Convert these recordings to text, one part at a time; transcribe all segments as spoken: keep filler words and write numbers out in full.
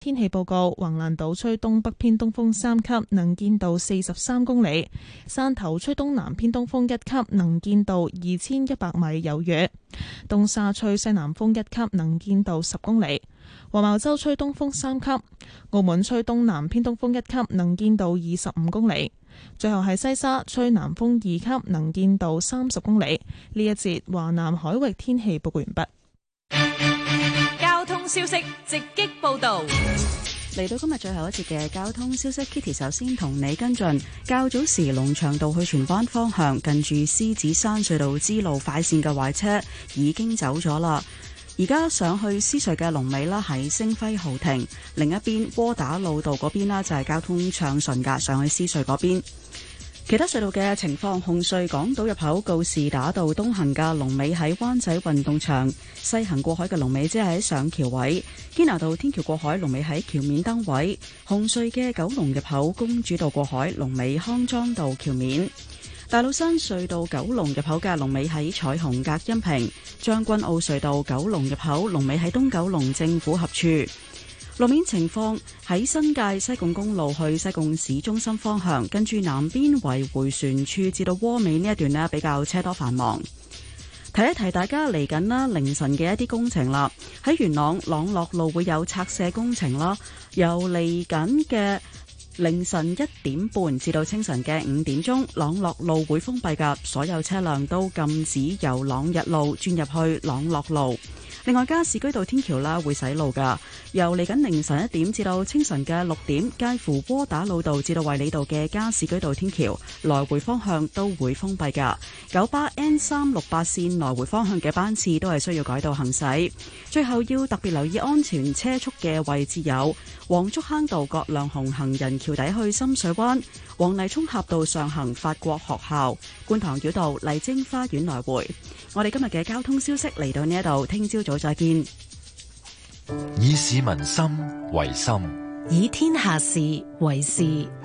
天氣報告：橫瀾島吹東北偏東風三級，能見度四十三公里；汕頭吹東南偏東風一級，能見度二千一百米有餘；東沙吹西南風一級，能見度十公里；黃茅洲吹東風三級；澳門吹東南偏東風一級，能見度二十五公里；最後係西沙吹南風二級，能見度三十公里。呢一節華南海域天氣報告完畢。 交通消息直擊報道， 嚟到今日最後一節嘅交通消息 ，Kitty 首先同你跟進。較早時龍翔道去荃灣方向，近住獅子山隧道支路快線嘅壞車已經走咗啦。而家上去獅隧嘅龍尾啦，喺星輝豪庭，另一邊窩打老道嗰邊啦，就係交通暢順噶，上去獅隧嗰邊。其他隧道嘅情況，紅隧港島入口告士打道東行嘅龍尾喺灣仔運動場，西行過海嘅龍尾即係喺上橋位，堅拿道天橋過海龍尾喺橋面燈位，紅隧嘅九龍入口公主道過海龍尾康莊道橋面，大老山隧道九龍入口嘅龍尾喺彩虹隔音屏，將軍澳隧道九龍入口龍尾喺東九龍政府合署。路面情況喺新界西貢公路去西貢市中心方向，跟住南邊圍迴旋處至到窩尾呢一段呢，比較車多繁忙。提一提大家嚟緊啦，凌晨嘅一啲工程啦，喺元朗朗樂路會有拆卸工程啦，由嚟緊嘅凌晨一點半至到清晨嘅五點鐘，朗樂路會封閉㗎，所有車輛都禁止由朗日路轉入去朗樂路。另外，加士居道天橋啦會洗路噶，由嚟緊凌晨一點至到清晨嘅六點，介乎窩打老道至到衛理道嘅加士居道天橋來回方向都會封閉噶。九巴 N 三六八線來回方向嘅班次都係需要改道行駛。最後要特別留意安全車速嘅位置有黃竹坑道葛量洪行人橋底去深水灣、黃泥涌峽道上行法國學校、觀塘繞道麗晶花園來回。我哋今日嘅交通消息嚟到呢一度，聽朝早再見。 以市民心為心， 以天下事為事。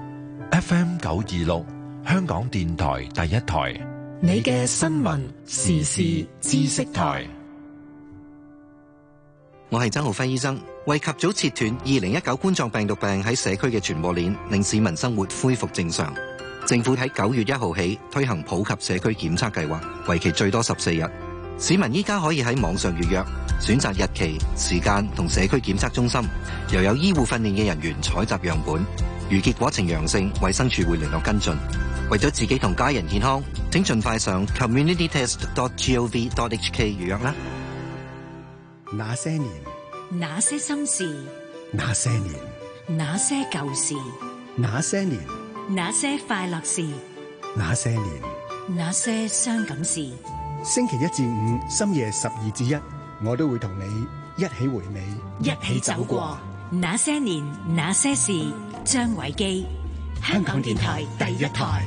F M 九二六，香港電台第一台， 你嘅新聞時事知識台。 我係曾浩輝醫生，為及早切斷二零一九冠狀病毒病喺社區嘅傳播鏈，令市民生活恢復正常。政府喺九月一號起推行普及社區檢測計劃，為期最多十四日。市民依家可以喺網上預約，選擇日期、時間同社區檢測中心，又有醫護訓練嘅人員採集樣本。如結果呈陽性，衛生署會聯絡跟進。為咗自己同家人健康，請盡快上 community test dot gov dot h k 預約啦。 那些年， 那些心事， 那些年， 那些舊事， 那些年， 那些快樂事， 那些年， 那些傷感事。 星期一至五深夜十二至一，我都會同你一起回味， 一起走過那些年那些事。張偉基，香港電台第一台。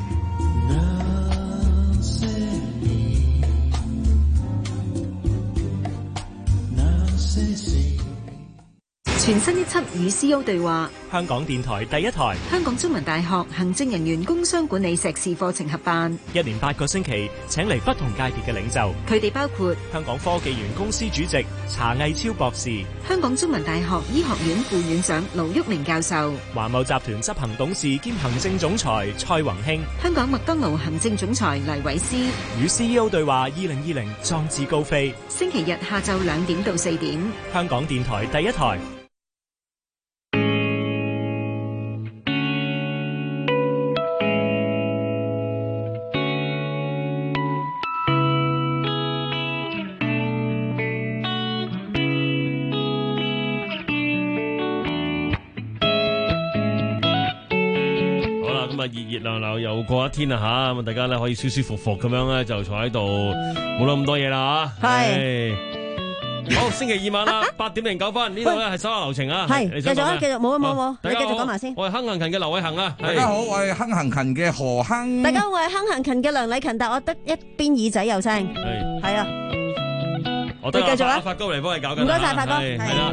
全新一輯與 C E O 對話， 香港電台第一台， 香港中文大學行政人員工商管理碩士課程合辦， 一連八個星期，請嚟不同界別嘅領袖， 佢哋包括香港科技園公司主席查毅超博士， 香港中文大學醫學院副院長盧煜明教授， 華懋集團執行董事兼行政總裁蔡宏興， 香港麥當勞行政總裁黎偉思。與 C E O 對話二零二零壯志高飛，星期日下晝兩點到四點， 香港電台第一台。 咁啊，熱熱鬧鬧又過一天啦吓，咁啊大家咧可以舒舒服服咁樣咧就坐喺度，冇諗咁多嘢啦吓。係，好，星期二晚啦，八點零九分呢度咧係手下留情啊。係，繼續啊，繼續，冇啊冇冇，你繼續講埋先。我係亨行勤嘅劉偉恒啊。 大家好，我係亨行勤嘅何亨。 大家好，我係亨行勤嘅梁禮勤，但我得一邊耳仔有聲。係，係啊。 我得繼續啊，發哥嚟幫你搞緊。 唔該晒，發哥。 係啦。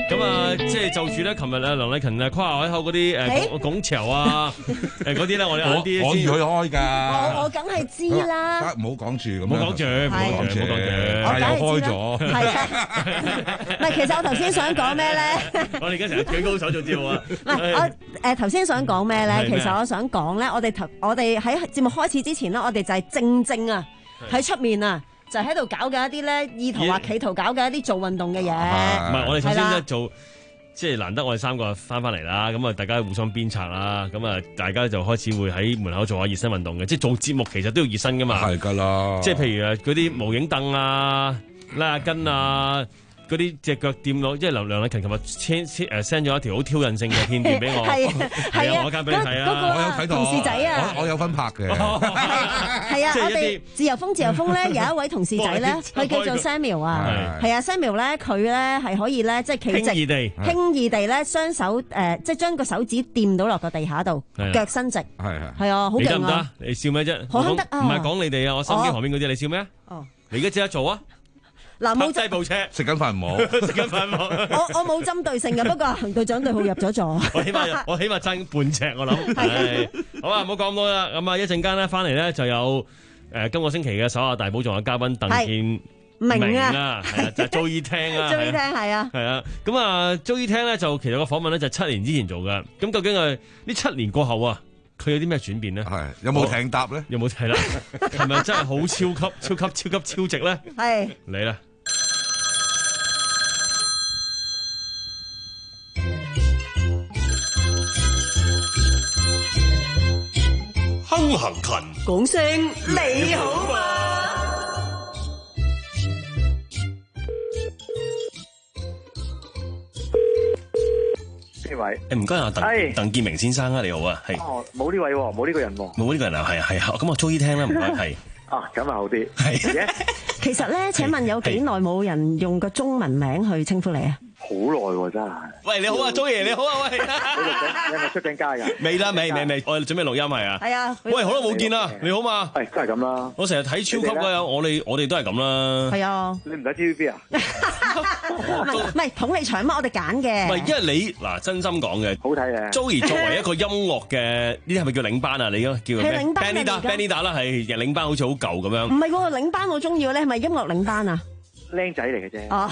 咁啊，即係就住咧，琴日啊，梁禮勤啊，誇下海口嗰啲誒拱拱橋啊，誒嗰啲咧，我哋晏啲我預佢開㗎。 我我梗係知啦。 唔好講住， 唔好講住，唔好講住，唔好講住， 但係又開咗。 係啊，唔係，其實我頭先想講咩咧？ 我哋而家成日舉高手做節目啊！ 唔係我誒頭先想講咩咧？其實我想講咧，我哋頭我哋喺節目開始之前咧，我哋就係正正啊喺出面啊。就喺度搞嘅一啲咧，意圖或企圖搞嘅一啲做運動嘅嘢。唔係，我哋首先咧做，即係難得我哋三個翻翻嚟啦，咁啊大家互相鞭策啦，咁啊大家就開始會喺門口做下熱身運動嘅，即係做節目其實都要熱身噶嘛。 係㗎啦， 即係譬如誒嗰啲無影凳啊、拉下筋啊。嗰啲隻腳掂到，即係梁梁禮勤琴日 send 誒 send 咗一條好挑釁性嘅片段俾我， 係啊，係啊， 我間俾你睇啊， 我有睇到， 同事仔啊， 我我有份拍嘅， 係啊，我哋自由風自由風咧有一位同事仔咧，佢叫做 Samuel 啊，係啊 Samuel 咧佢咧係可以咧即係企直， 輕易地， 輕易地咧雙手誒即係將個手指掂到落個地下度，腳伸直，係係係啊，好勁啊！ 你笑咩啫？ 好得啊！ 唔係講你哋啊，我身邊旁邊嗰啲，你笑咩啊？ 哦， 你而家即刻做啊！ 嗱，冇擠部車， 食緊飯唔好， 食緊飯唔好。 我我冇針對性嘅，不過行隊長對號入咗座。 我起碼我起碼爭半尺，我諗。係，好啊，唔好講咁多啦。咁啊，一陣間咧翻嚟咧就有誒今個星期嘅首亞大寶藏嘅嘉賓鄧健明啊，係啊，就係 Joey 聽啊 ，Joey 聽係啊， 係啊。咁啊，Joey 聽咧就其實個訪問咧就七年之前做嘅。咁究竟係呢七年過後啊？佢有啲咩轉變咧？ 係有冇艇搭咧？ 有冇睇啦？係咪真係好超級、超級、超級超值咧？ 係嚟啦！ 亨行勤， 講聲你好嘛？ 呢位誒唔該啊，鄧鄧健明先生啊，你好啊，係。 哦，冇呢位喎，冇呢個人喎。 冇呢個人啊，係啊係啊，咁我 Joey 聽啦，唔該，係。 啊，咁啊好啲。 係。 其實咧，請問有幾耐冇人用個中文名去稱呼你啊？ 好耐喎，真係。 喂，你好啊，Joey，你好啊，喂。 你錄緊，你係咪出緊街㗎？ 未啦，未未未，我哋準備錄音係啊。 係啊。 喂，好耐冇見啦，你好嘛？ 係，都係咁啦。 我成日睇超級㗎，我哋我哋都係咁啦。 係啊。 你唔睇 T V B 啊？ 唔係捧你場嘛，我哋揀嘅。 唔係，因為你嗱真心講嘅， 好睇嘅。 Joey 作為一個音樂嘅，呢啲係咪叫領班啊？你咯叫咩？ 係領班嚟㗎。 Benida 啦，係領班，好似好舊咁樣。 唔係喎，領班我中意嘅咧，係咪音樂領班啊？ 僆仔嚟嘅啫。 哦。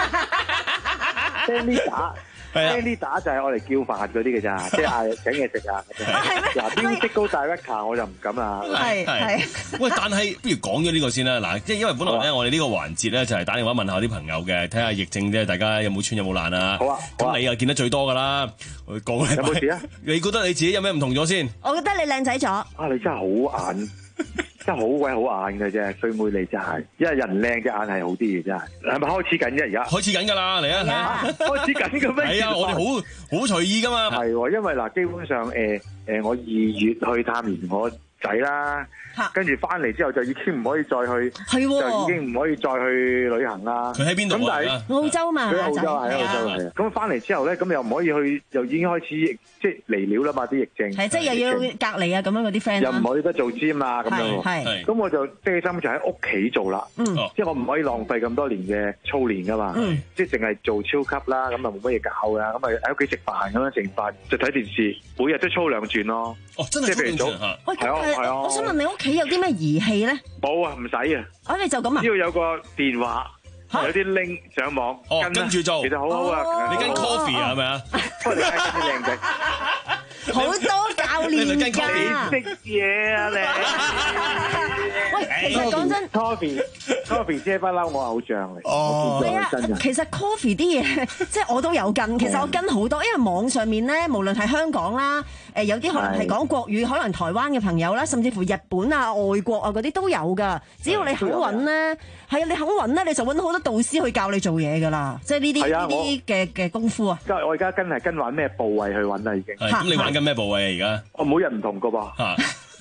Benida。Benida 就係我嚟叫飯嗰啲嘅咋，即係嗌請嘢食啊。 係咩？ 嗱，music director 我就唔敢啦。 係係。 喂，但係不如講咗呢個先啦。嗱，即係因為本來咧，我哋呢個環節咧就係打電話問下啲朋友嘅，睇下疫症啫，大家有冇穿有冇爛啊？ 好啊。 咁你又見得最多㗎啦。講有冇事啊？ 你覺得你自己有咩唔同咗先？ 我覺得你靚仔咗。 啊！你真係好眼。真係好鬼好眼嘅啫，衰妹你真係，因為人靚隻眼係好啲嘅真係。係咪開始緊啫？而家開始緊㗎啦，嚟啊！ 啊開始緊嘅咩？ 係啊，我哋好好隨意㗎嘛。 係喎，因為嗱，基本上誒誒、呃，我二月去探完我仔啦。跟住翻嚟之後就已經唔可以再去， 係喎， 就已經唔可以再去旅行啦。 佢喺邊度啊？ 咁但係澳洲嘛， 佢澳洲係澳洲係啊。咁翻嚟之後咧，咁又唔可以去，又已經開始即係嚟了啦嘛啲疫症。 係即係又要隔離啊咁樣嗰啲 friend。 又唔可以得做 gym 啊咁樣。 係。 咁我就即係心就喺屋企做啦。 嗯。 即係我唔可以浪費咁多年嘅操練噶嘛。 嗯。 即係淨係做超級啦，咁啊冇乜嘢搞㗎，咁啊喺屋企食飯咁樣食完飯就睇電視，每日都操兩轉咯。 哦，真係操兩轉嚇。 喂，係啊係啊。我想問你屋企有啲咩儀器咧？ 冇啊，唔使啊。 啊，你就咁啊？ 只要有個電話，有啲 link 上網， 哦，跟住做， 其實好好啊。 你跟 coffee 啊，係咪啊？ 不過你睇啲靚仔， 好多教練㗎。 你識嘢啊你？ 喂，其實講真 ，coffee coffee 姐不嬲，我偶像嚟。 哦，係啊，其實 coffee 啲嘢，即係我都有跟。其實我跟好多，因為網上面咧，無論係香港啦，誒有啲可能係講國語，可能台灣嘅朋友啦，甚至乎日本啊、外國啊嗰啲都有㗎。只要你肯揾咧，係啊，你肯揾咧，你就揾到好多導師去教你做嘢㗎啦。即係呢啲呢啲嘅嘅功夫啊。 我而家跟係跟玩咩部位去揾啦已經。 咁你玩緊咩部位啊？而家？ 我每日唔同㗎噃。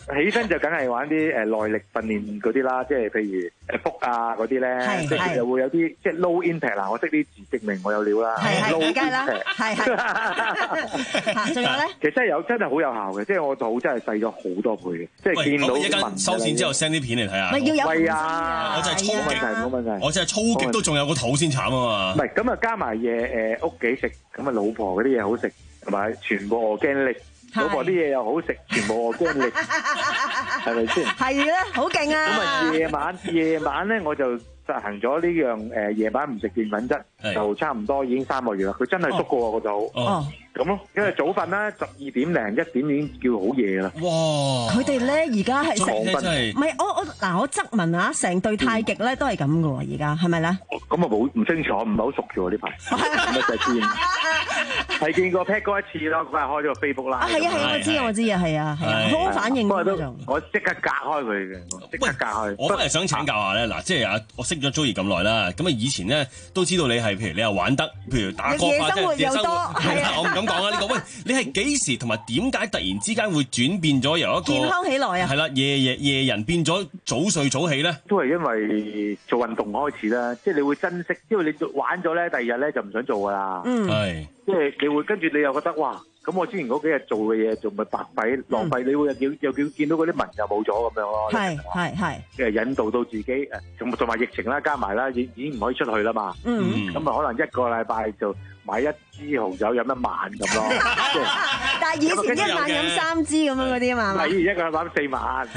起身就梗係玩啲誒耐力訓練嗰啲啦，即係譬如誒腹啊嗰啲咧，即係又會有啲即係 low impact 嗱，我識啲字證明我有料啦。 係係，梗係啦，係係。仲有咧？ 其實真係有真係好有效嘅，即係我肚真係細咗好多倍嘅，即係見到一間收線之後 send 啲片嚟睇下。 咪要有係啊！ 我真係操極， 冇問題， 我真係操極都仲有個肚先慘啊嘛。 唔係咁啊，加埋嘢誒屋企食，咁啊老婆嗰啲嘢好食，同埋全部 organic。老婆啲嘢又好食，全部我驚力，係咪先？ 係啦，好勁啊！ 咁啊，夜晚夜晚咧，我就實行咗呢樣誒，夜晚唔食澱粉質，就差唔多已經三個月啦。佢真係縮過個肚。哦。咁咯，因為早瞓啦，十二點零一點已經叫好夜啦。 哇！ 佢哋咧而家係成真係，唔係我我嗱我側問啊，成隊太極咧都係咁嘅喎，而家係咪咧？ 咁啊冇唔清楚，唔係好熟嘅喎呢排。咁啊就見係見過 Pat 哥一次咯，佢係開咗個 Facebook 啦。 啊係啊係啊，我知我知啊係啊係啊，好好反應嗰種。 我即刻隔開佢嘅，即刻隔開。 我翻嚟想請教下咧，嗱，即係啊，我識咗 Joey 咁耐啦，咁啊以前咧都知道你係譬如你又玩得，譬如打歌啊，即係夜生活，係啊，我唔敢講啊呢個喂。你係幾時同埋點解突然之間會轉變咗由一個健康起來啊？ 係啦，夜夜夜人變咗早睡早起咧？ 都係因為做運動開始啦，即係你會珍惜，因為你玩咗咧，第二日咧就唔想做噶啦。 嗯， 係， 即係你會跟住你又覺得哇，咁我之前嗰幾日做嘅嘢仲咪白費浪費，你會又見又見見到嗰啲紋又冇咗咁樣咯。 係係係， 即係引導到自己誒，同同埋疫情啦，加埋啦，已已經唔可以出去啦嘛。 嗯， 咁啊可能一個禮拜就買一支紅酒飲一晚咁咯。 但係以前一晚飲三支咁樣嗰啲啊嘛， 係一個禮拜四晚。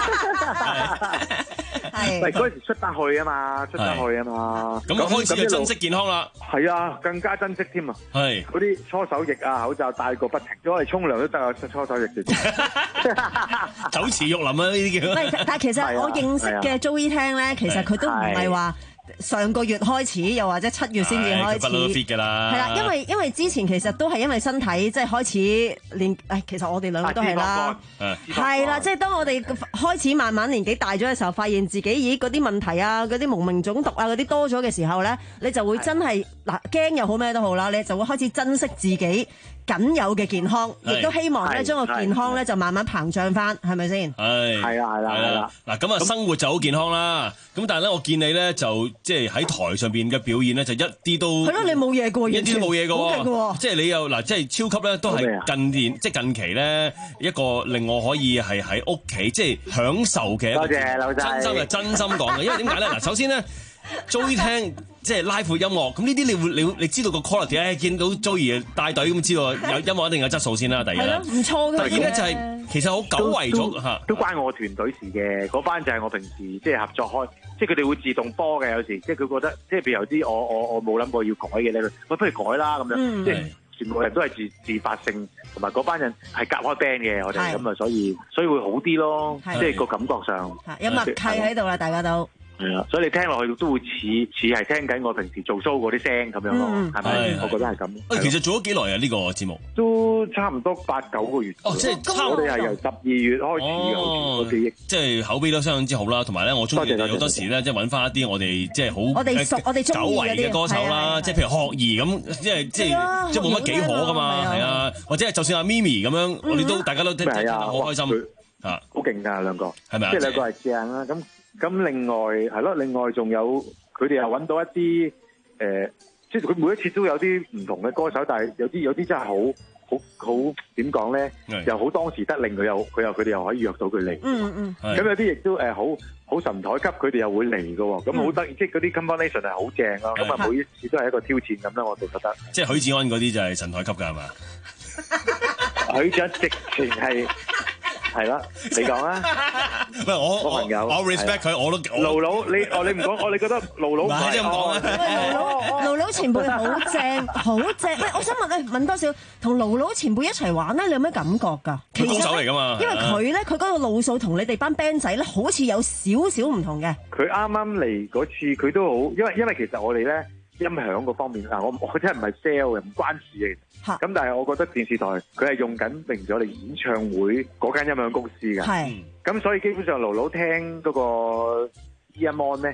係，喂，嗰陣時出得去啊嘛，出得去啊嘛。 咁開始就珍惜健康啦。 係啊，更加珍惜添啊。 係。 嗰啲搓手液啊、口罩戴個不停，攞嚟沖涼都得啊，搓手液嘅。 酒池肉林啊，呢啲叫。 唔係，但係其實我認識嘅 Joey 聽咧，其實佢都唔係話上個月開始，又或者七月先至開始。 不嬲都 fit 㗎啦。 係啦，因為因為之前其實都係因為身體即係開始練，誒，其實我哋兩個都係啦。係啦，即係當我哋開始慢慢年紀大咗嘅時候，發現自己咦嗰啲問題啊、嗰啲無名腫毒啊嗰啲多咗嘅時候咧，你就會真係嗱驚又好咩都好啦，你就會開始珍惜自己僅有嘅健康，亦都希望咧將個健康咧就慢慢膨脹翻，係咪先？ 係係啦係啦係啦。 嗱咁啊，生活就好健康啦。咁但係咧，我見你咧就即係喺台上邊嘅表現咧，就一啲都係咯，你冇嘢嘅， 一啲都冇嘢嘅， 好勁嘅。 即係你又嗱，即係超級咧，都係近年即係近期咧一個令我可以係喺屋企即係享受嘅。 多謝老細， 真心係真心講嘅，因為點解咧？嗱，首先咧，Joey 聽即係 live 音樂，咁呢啲你會你你知道個 quality 咧，見到 Joey 帶隊咁知道有音樂一定有質素先啦。第一， 係咯，唔錯嘅。 第二咧就係其實好久違咗嚇， 都關我團隊事嘅。嗰班就係我平時即係合作開，即係佢哋會自動播嘅。有時即係佢覺得，即係譬如有啲我我我冇諗過要改嘅咧，喂，不如改啦咁樣。即係全部人都係自自發性，同埋嗰班人係夾開 band 嘅，我哋咁啊，所以所以會好啲咯。即係個感覺上有默契喺度啦，大家都。 係啊，所以你聽落去都會似似係聽緊我平時做 show 嗰啲聲咁樣咯，係咪？我覺得係咁。 誒，其實做咗幾耐啊？呢個節目都差唔多八九個月。 哦，即係我哋係由十二月開始嘅，我記憶。 即係口碑都相當之好啦，同埋咧，我中意好多時咧，即係揾翻一啲我哋即係好我哋熟我哋久違嘅歌手啦，即係譬如學兒咁，即係即係即係冇乜幾可噶嘛，係啊，或者係就算阿咪咪咁樣，我哋都大家都聽聽得好開心啊， 好勁㗎兩個， 係咪啊？ 即係兩個係正啦，咁。咁另外係咯，另外仲有佢哋又揾到一啲誒、呃，即係佢每一次都有啲唔同嘅歌手，但係有啲有啲真係好好好點講咧，又好當時得令，佢又佢又佢哋又可以約到佢嚟。 嗯嗯。 咁有啲亦都誒好好神台級，佢哋又會嚟嘅喎。咁好得意，即係嗰啲 combination 係好正咯。咁啊，每一次都係一個挑戰咁啦，我哋覺得。 即係許志安嗰啲就係神台級㗎係嘛？ 許志安直情係。係啦，你講啦。 喂，我我朋友， 我 respect 佢，我都盧佬，你哦你唔講，我你覺得盧佬唔係咁講啊？ 盧佬，盧佬前輩好正，好正。喂，我想問咧，問多少同盧佬前輩一齊玩咧，你有咩感覺㗎？ 佢高手嚟㗎嘛。 因為佢咧，佢嗰個路數同你哋班 band 仔咧，好似有少少唔同嘅。 佢啱啱嚟嗰次，佢都好，因為因為其實我哋咧。音響嗰方面嗱，我我真係唔係 sell 嘅，唔關事嘅。咁但係我覺得電視台佢係用緊明咗我哋演唱會嗰間音響公司嘅。係。咁所以基本上盧佬聽嗰個 earphone 咧，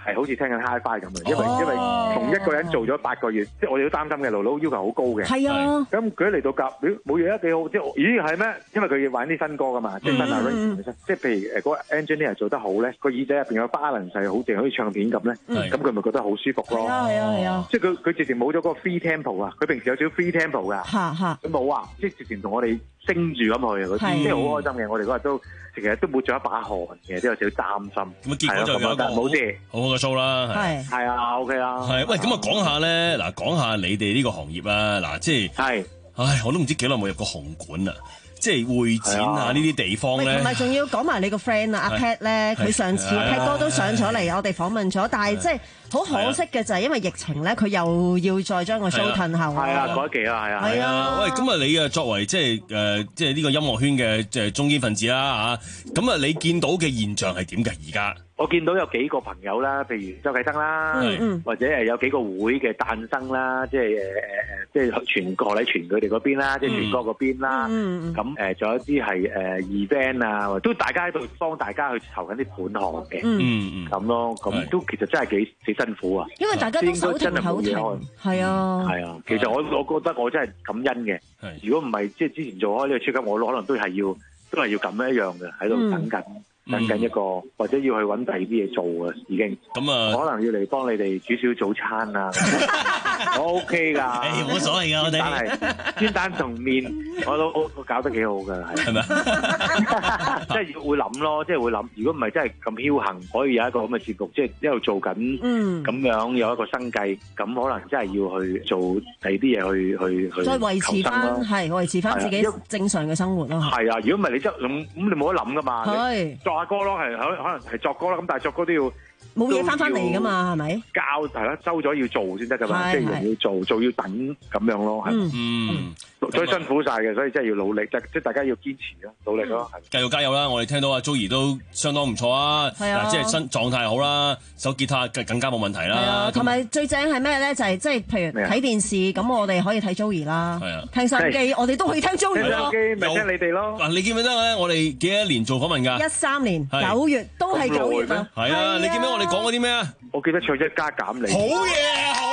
係好似聽緊 Hi-Fi 咁嘅，因為、哦、因為同一個人做咗八個月，即係我哋都擔心嘅，勞勞要求好高嘅。 係啊，咁佢一嚟到夾，冇嘢啊幾好，即係咦係咩？因為佢要玩啲新歌噶嘛，即係新 arrangement 嘅，即係譬如誒嗰個 engineer 做得好咧，個耳仔入邊有 balance 係好正，好似唱片咁咧，咁佢咪覺得好舒服咯。係啊係啊係啊！即係佢佢直情冇咗嗰個 free tempo 啊，佢平時有少少 free tempo 噶，佢冇啊，即係直情同我哋升住咁去，即係好開心嘅。我哋嗰日都成日都抹咗一把汗嘅，都有少少擔心。咁結果就有一個冇事， 好好嘅 show 啦。 係係啊 ，OK 啦。 係喂，咁啊講下咧，嗱講下你哋呢個行業啊，嗱即係係，唉，我都唔知幾耐冇入過紅館啦。即係會展啊！呢啲地方咧， 唔係仲要講埋你個 friend 啊，阿 Pat 咧，佢上次 Pat 哥都上咗嚟，我哋訪問咗，但係即係好可惜嘅就係因為疫情咧，佢又要再將個 show 褪後。係啊，嗰一期啊，係啊。 係啊，喂，咁啊，你啊作為即係誒，即係呢個音樂圈嘅即係中堅分子啦嚇，咁啊，你見到嘅現象係點㗎？而家？ 我見到有幾個朋友啦，譬如周啟生啦，嗯、或者誒有幾個會嘅誕生啦，即係誒誒誒，即係全國喺全佢哋嗰邊啦，嗯、即係全國嗰邊啦。咁誒仲有一啲係誒 event 啊，都大家喺度幫大家去籌緊啲盤項嘅。嗯咁咯，咁都其實真係幾幾辛苦啊。因為大家都手停口停。係啊。係啊，其實我我覺得我真係感恩嘅。如果唔係即係之前做開呢個超級，我可能都係要都係要咁一樣嘅，喺度等緊。嗯等緊一個，或者要去揾第二啲嘢做啊，已經。咁啊，可能要嚟幫你哋煮少早餐啊，我 OK 㗎。誒，冇所謂㗎，我哋。但係煎蛋同麵，我都我搞得幾好㗎，係。係咪？即係會諗咯，即係會諗。如果唔係真係咁僥倖，可以有一個咁嘅節目，即係一路做緊，嗯，咁樣有一個生計，咁可能真係要去做第二啲嘢去去去。再維持翻，係維持翻自己正常嘅生活咯。係啊，如果唔係你真咁咁，你冇得諗㗎嘛。係。作歌咯，係可可能係作歌啦，咁但係作歌都要冇嘢翻翻嚟噶嘛，係咪？交係啦，收咗要做先得噶嘛，即係人要做，做要等咁樣咯，係嗯。嗯所以辛苦晒嘅，所以真係要努力，即即係大家要堅持咯，努力咯，係。繼續加油啦！我哋聽到阿 Joey 都相當唔錯啊，嗱，即係身狀態好啦，手吉他更加冇問題啦。係啊，同埋最正係咩咧？就係即係譬如睇電視，咁我哋可以睇 Joey 啦。係啊，聽收音機，我哋都可以聽 Joey 咯。聽收音機咪聽你哋咯。嗱，你記唔記得咧？我哋幾多年做訪問㗎？一三年九月都係九月啊。係啊，你記唔記得我哋講過啲咩啊？我記得唱一加減你。好嘢，好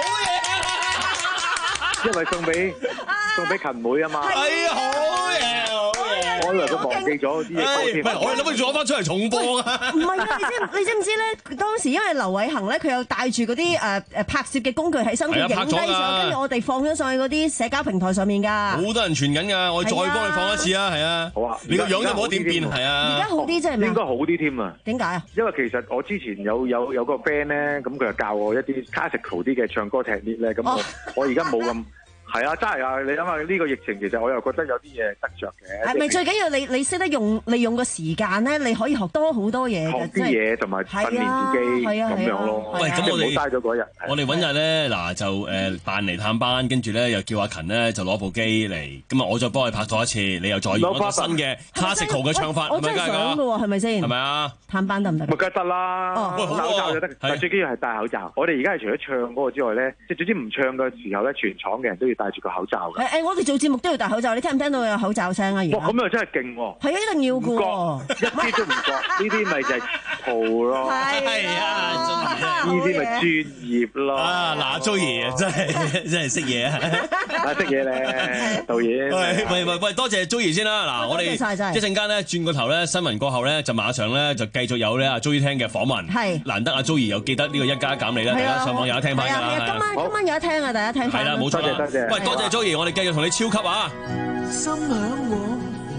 嘢！因為送俾。送俾勤妹啊嘛，係啊，好嘢，好嘢！我以為佢忘記咗啲嘢添，唔係我哋諗住攞翻出嚟重播啊！唔係啊，你知你知唔知咧？當時因為劉偉恒咧，佢有帶住嗰啲誒誒拍攝嘅工具喺身，佢影低咗，跟住我哋放咗上去嗰啲社交平台上面㗎。好多人傳緊㗎，我再幫你放一次啊，係啊！好啊，你個樣都冇點變，係啊！而家好啲真係咩？應該好啲添啊！點解啊？因為其實我之前有有有個 band 咧，咁佢又教我一啲 classical 啲嘅唱歌 technique 咧，咁我我而家冇咁。係啊，真係啊！你諗下呢個疫情，其實我又覺得有啲嘢得着嘅。係咪最緊要你你識得用利用個時間咧？你可以學多好多嘢。學啲嘢同埋訓練自己咁樣咯。喂，咁我哋嘥咗嗰日，我哋揾日咧嗱就誒扮嚟探班，跟住咧又叫阿勤咧就攞部機嚟，咁啊我再幫佢拍拖一次，你又再用一個新嘅 classical 嘅唱法，係咪㗎？想㗎喎，係咪先？係咪啊？探班得唔得？咪梗係得啦，戴口罩就得，但最緊要係戴口罩。我哋而家係除咗唱嗰個之外咧，即係總之唔唱嘅時候咧，全廠嘅人都要戴住個口罩嘅。誒誒，我哋做節目都要戴口罩，你聽唔聽到有口罩聲啊？而家哇，咁又真係勁喎！係啊，一定要嘅喎，一啲都唔覺，呢啲咪就係圖咯。係啊，呢啲咪專業咯。啊，嗱，Joey真係真係識嘢啊！啊，識嘢咧，導演。喂喂喂，多謝 Joey 先啦。嗱，我哋一陣間咧轉個頭咧，新聞過後咧就馬上咧就繼續有咧阿 Joey 聽嘅訪問。係難得阿 Joey 又記得呢個一加減你啦，大家上網有得聽翻㗎。係啊，今晚今晚有得聽啊，大家聽翻。係啦，冇錯，多謝多謝。喂，多謝 Joey，我哋繼續同你超級啊！心向往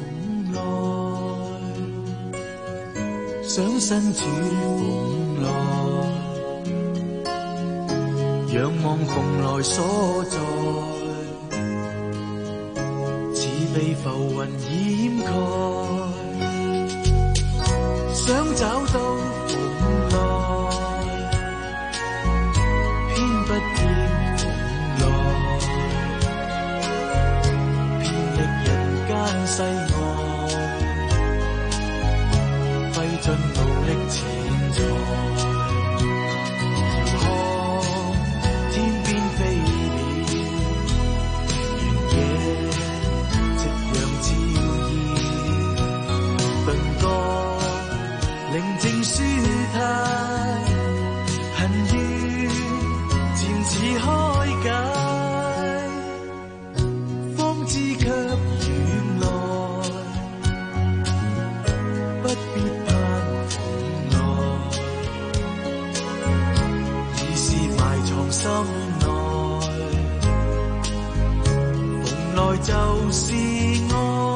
來，想身處蓬萊，仰望蓬萊所在，似被浮雲掩蓋，想找到蓬萊，偏不見。世外，費盡努力前在，遙看天邊飛鳥，原野夕陽照耀，頓覺寧靜舒泰，很就是愛。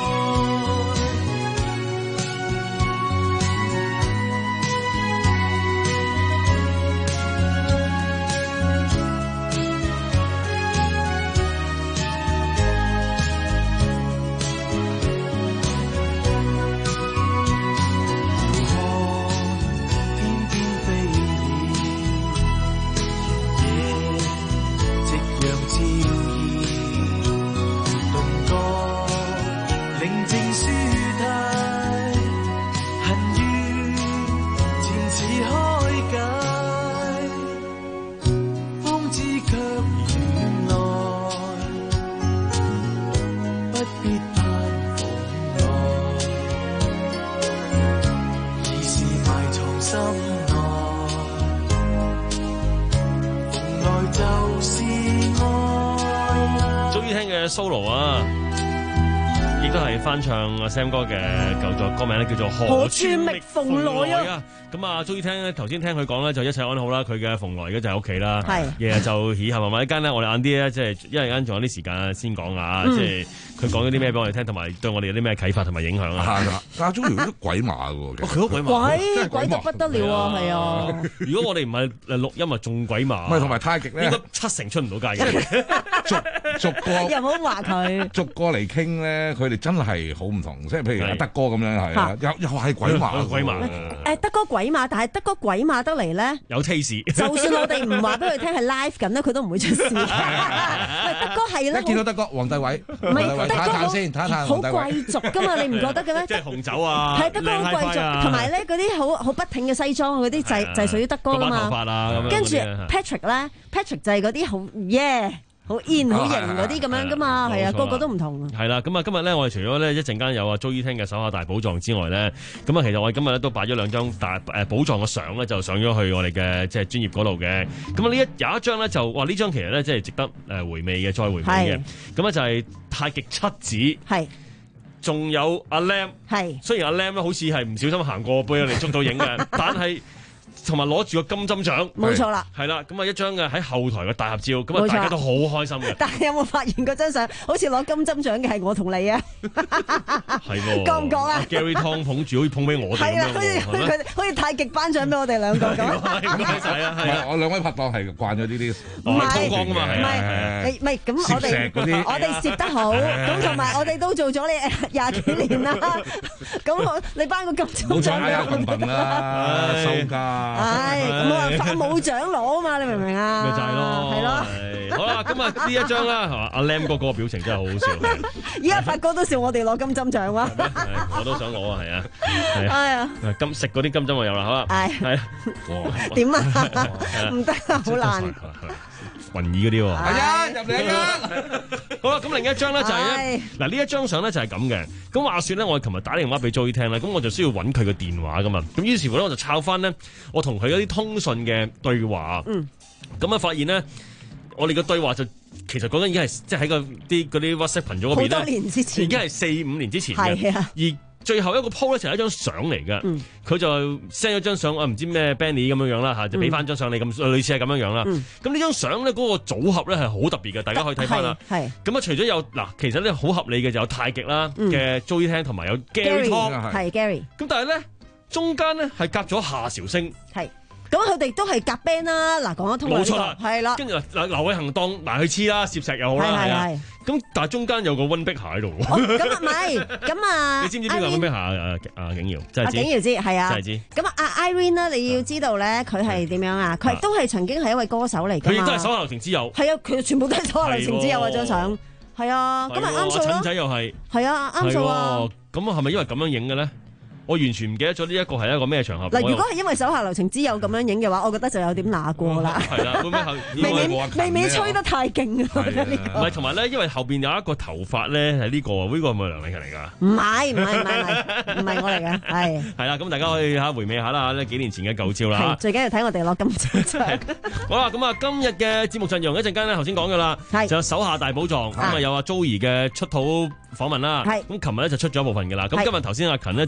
solo 啊，亦都係翻唱阿 Sam 哥嘅舊作，歌名咧叫做何處覓蓬萊啊。咁啊，終於聽咧，頭先聽佢講咧就一切安好啦。佢嘅蓬萊而家就喺屋企啦，日日就以後慢慢一間咧，我哋晏啲咧，即係一陣間仲有啲時間先講啊，即係佢講咗啲咩俾我哋聽，同埋對我哋有啲咩啟發同埋影響啊。係啦， 阿鐘如都鬼馬嘅喎， 佢都鬼馬， 鬼鬼到不得了啊，係啊！ 如果我哋唔係誒錄音啊，仲鬼馬。 唔係同埋太極咧， 應該七成出唔到街嘅。 逐逐個又唔好話佢， 逐個嚟傾咧，佢哋真係好唔同，即係譬如阿德哥咁樣係啊，又又係鬼馬， 鬼馬。 誒德哥鬼馬，但係德哥鬼馬得嚟咧， 有 taste。 就算我哋唔話俾佢聽係 live 緊咧，佢都唔會出事。喂，德哥係咧， 一見到德哥，黃帝偉， 唔係德哥好先，睇下好貴族噶嘛，你唔覺得嘅咩？ 即係紅酒啊， 係德哥好貴族，同埋咧嗰啲好好不挺嘅西裝嗰啲就就係屬於德哥噶嘛。跟住 Patrick 咧 ，Patrick 就係嗰啲好耶。好 in 好型嗰啲咁樣噶嘛，係啊，個個都唔同。 係啦，咁啊，今日咧，我哋除咗咧一陣間有阿 Joey 聽嘅手下大寶藏之外咧，咁啊，其實我哋今日咧都擺咗兩張大誒寶藏嘅相咧，就上咗去我哋嘅即係專頁嗰度嘅。咁啊，呢一有一張咧就話呢張其實咧即係值得誒回味嘅，再回味嘅。咁咧就係太極七子。係。仲有阿 Lam。係。雖然阿 Lam 咧好似係唔小心行過俾我哋捉到影嘅，但係。同埋攞住個金針獎， 冇錯啦， 係啦，咁啊一張嘅喺後台嘅大合照，咁啊大家都好開心嘅。 但係有冇發現嗰張相好似攞金針獎嘅係我同你啊？ 係喎， 覺唔覺啊 ？Gary Tong 捧住好似捧俾我哋咁樣， 好似佢好似太極頒獎俾我哋兩個咁。 係啊係啊， 我兩位拍檔係慣咗呢啲， 唔係高光㗎嘛， 唔係唔係咁我哋我哋攝得好，咁同埋我哋都做咗你廿幾年啦，咁我你頒個金針獎俾我哋啦，收家。 唉，冇辦法冇獎攞啊嘛，你明唔明啊？ 咪就係咯， 係咯。 好啦，咁啊呢一張啦，係嘛？阿 Lam 哥嗰個表情真係好好笑。 依家發哥都笑我哋攞金針獎啊！ 我都想攞啊，係啊， 係啊， 金食嗰啲金針我有啦，好啦，係係。 點啊？唔得啊，好難。 雲耳嗰啲喎， 係啊，入嚟啊！ 好啦，咁另一張咧就係咧，嗱呢一張相咧就係咁嘅。咁話說咧，我琴日打電話俾 Joey 聽咧，咁我就需要揾佢嘅電話噶嘛。咁於是乎咧，我就抄翻咧，我同佢一啲通訊嘅對話。嗯。咁啊，發現咧，我哋嘅對話就其實講緊已經係即係喺個啲嗰啲 WhatsApp 群組嗰邊咧， 好多年之前， 已經係四五年之前嘅。係啊。而最後一個 po 咧就係一張相嚟嘅，佢、嗯、就 send 咗張相啊，唔知咩 Benny 咁樣樣啦嚇，就俾翻張相你咁，類似係咁樣樣啦。咁呢張相咧嗰個組合咧係好特別嘅，大家可以睇翻啦。係咁啊，除咗有嗱，其實咧好合理嘅就有太極啦嘅 Joey 聽，同埋有 Gary Tong 係 Gary。咁但係咧中間咧係夾咗夏韶聲。係。 咁佢哋都係夾 band 啦，嗱講得通冇錯啦，係啦。 跟住嗱劉偉恒當埋去黐啦，攝石又好啦，係啊。咁但係中間有個溫碧霞喺度喎。咁啊唔係，咁啊。你知唔知邊個溫碧霞啊？阿景瑤，真係知。阿景瑤知，係啊。真係知。咁啊，阿 Irene 咧，你要知道咧，佢係點樣啊？佢都係曾經係一位歌手嚟㗎嘛。佢亦都係手下留情之友。係啊，佢全部都係手下留情之友啊！張相係啊，咁啊啱數咯。陳仔又係。係啊，啱數啊。咁啊，係咪因為咁樣影嘅咧？我完全唔記得咗呢一個係一個咩場合。嗱，如果係因為手下留情之友咁樣影嘅話，我覺得就有點拿過啦。係啦，會唔會後未未未未吹得太勁啊？唔係，同埋咧，因為後邊有一個頭髮咧係呢個，呢個係咪梁詠琪嚟㗎？唔係，唔係，唔係，唔係我嚟㗎，係。係啦，咁大家可以嚇回味下啦，呢幾年前嘅舊照啦。最緊要睇我哋攞金獎。好啦，咁啊，今日嘅節目陣容一陣間咧，頭先講㗎啦，就有手下大寶藏，咁啊有阿 Joey 嘅出土訪問啦。係。咁琴日咧就出咗一部分㗎啦。咁今日頭先阿勤咧就預告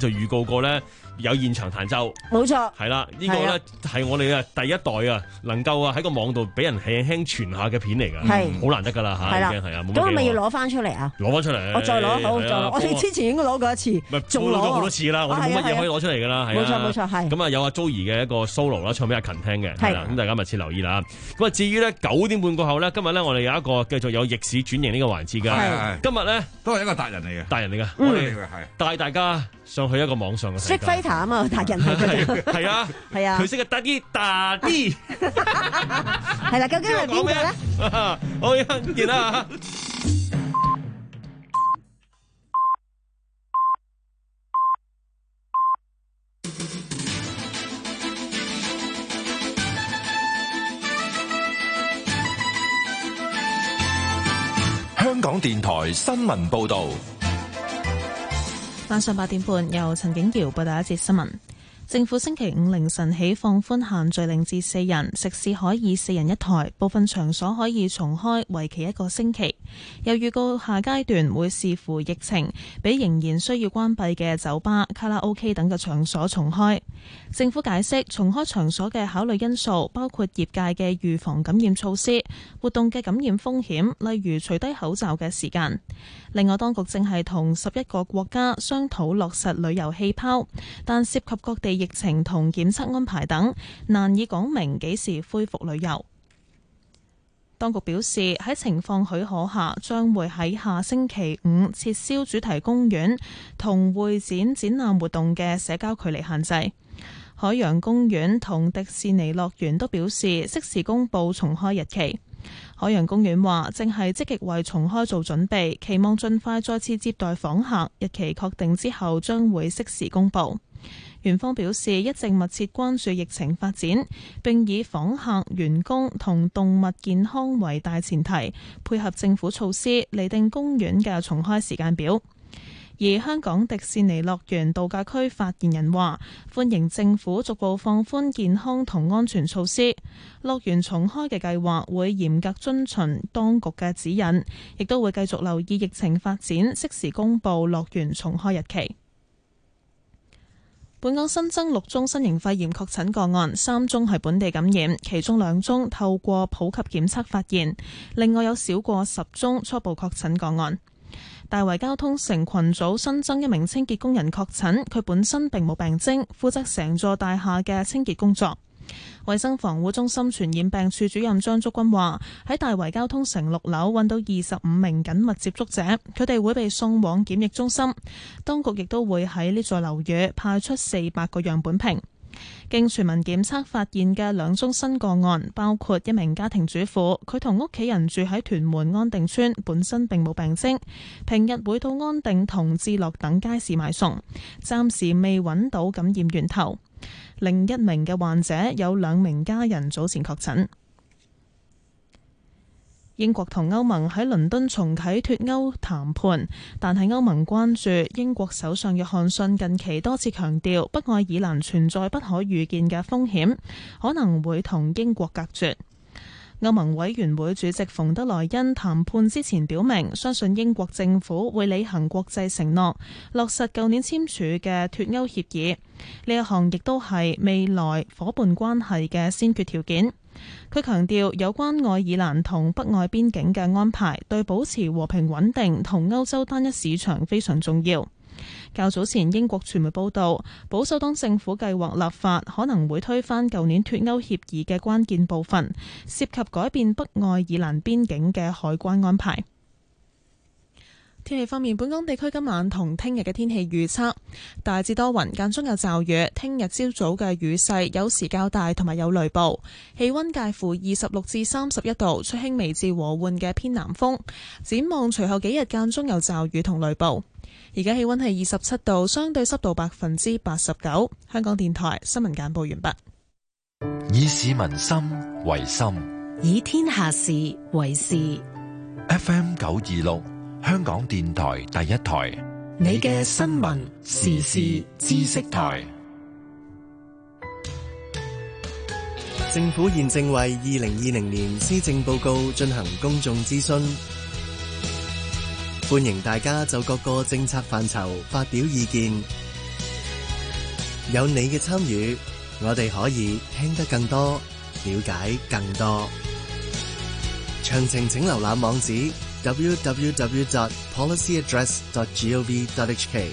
個咧有現場彈奏， 冇錯， 係啦，呢個咧係我哋啊第一代啊能夠啊喺個網度俾人輕輕傳下嘅片嚟㗎，係好難得㗎啦嚇，已經係啊， 咁係咪要攞翻出嚟啊？ 攞翻出嚟， 我再攞好，再攞，我哋之前應該攞過一次，仲攞咗好多次啦，我哋冇乜嘢可以攞出嚟㗎啦，係冇錯冇錯係。 咁啊有阿 Joey 嘅一個 solo 啦，唱俾阿勤聽嘅，係啦，咁大家密切留意啦。咁啊至於咧九點半過後咧，今日咧我哋有一個繼續有逆市轉型呢個環節㗎，今日咧都係一個達人嚟嘅， 達人嚟㗎，我哋帶大家上去一個網上嘅世界。 Street Fighter 啊嘛，達人嚟嘅， 係啊係啊，佢識嘅達啲達啲， 係啦，究竟係邊個咧？ 好，一見啦。 香港電台新聞報道。 晚上八點半，由陳景瑤報道一節新聞。政府星期五凌晨起放寬限聚令至四人，食肆可以四人一台，部分場所可以重開，為期一個星期。又預告下階段會視乎疫情，俾仍然需要關閉嘅酒吧、卡拉 OK 等嘅場所重開。政府解釋，重開場所嘅考慮因素包括業界嘅預防感染措施、活動嘅感染風險，例如除低口罩嘅時間。另外，當局正係同十一個國家商討落實旅遊氣泡，但涉及各地疫情同檢測安排等，難以講明幾時恢復旅遊。當局表示，喺情況許可下，將會喺下星期五撤銷主題公園同會展展覽活動嘅社交距離限制。海洋公園同迪士尼樂園都表示適時公佈重開日期。海洋公園話正係積極為重開做準備，期望盡快再次接待訪客，日期確定之後將會適時公佈。園方表示一直密切關注疫情發展，並以訪客、員工同動物健康為大前提，配合政府措施，釐定公園嘅重開時間表。而香港迪士尼樂園度假區發言人話，歡迎政府逐步放寬健康同安全措施。樂園重開嘅計劃會嚴格遵循當局嘅指引，亦都會繼續留意疫情發展，適時公布樂園重開日期。本港新增六宗新型肺炎確診個案，三宗係本地感染，其中兩宗透過普及檢測發現，另外有少過十宗初步確診個案。大圍交通城群組新增一名清潔工人確診，佢本身並冇病徵，負責成座大廈嘅清潔工作。衛生防護中心傳染病處主任張竹君話：喺大圍交通城六樓揾到二十五名緊密接觸者，佢哋會被送往檢疫中心。當局亦都會喺呢座樓宇派出四百個樣本瓶。經全民檢測發現嘅兩宗新個案，包括一名家庭主婦，佢同屋企人住喺屯門安定村，本身並冇病徵，平日會到安定同智樂等街市買餸，暫時未揾到感染源頭。另一名嘅患者有兩名家人早前確診。英國同歐盟喺倫敦重啟脫歐談判，但係歐盟關注英國首相約翰遜近期多次強調北愛爾蘭存在不可預見嘅風險，可能會同英國隔絕。歐盟委員會主席馮德萊恩談判之前表明，相信英國政府會履行國際承諾，落實舊年簽署嘅脫歐協議。呢一項亦都係未來夥伴關係嘅先決條件。佢強調，有關愛爾蘭同北愛邊境嘅安排，對保持和平穩定同歐洲單一市場非常重要。較早前英國傳媒報道，保守黨政府計劃立法，可能會推翻舊年脫歐協議嘅關鍵部分，涉及改變北愛爾蘭邊境嘅海關安排。天氣方面，本港地區今晚同聽日嘅天氣預測大致多雲，間中有驟雨。聽日朝早嘅雨勢有時較大，同埋有雷暴。氣溫介乎二十六至三十一度，吹輕微至和緩嘅偏南風。展望隨後幾日間中有驟雨同雷暴。而家氣溫係二十七度，相對濕度百分之八十九。香港電台新聞簡報完畢。 以市民心為心， 以天下事為事。 F M 九二六。香港電台第一台， 你嘅新聞時事知識台。 政府現正為二零二零年施政報告進行公眾諮詢，歡迎大家就各個政策範疇發表意見。 有你嘅參與，我哋可以聽得更多，了解更多。詳情請瀏覽網址 double-u double-u double-u dot policy address dot gov dot h k。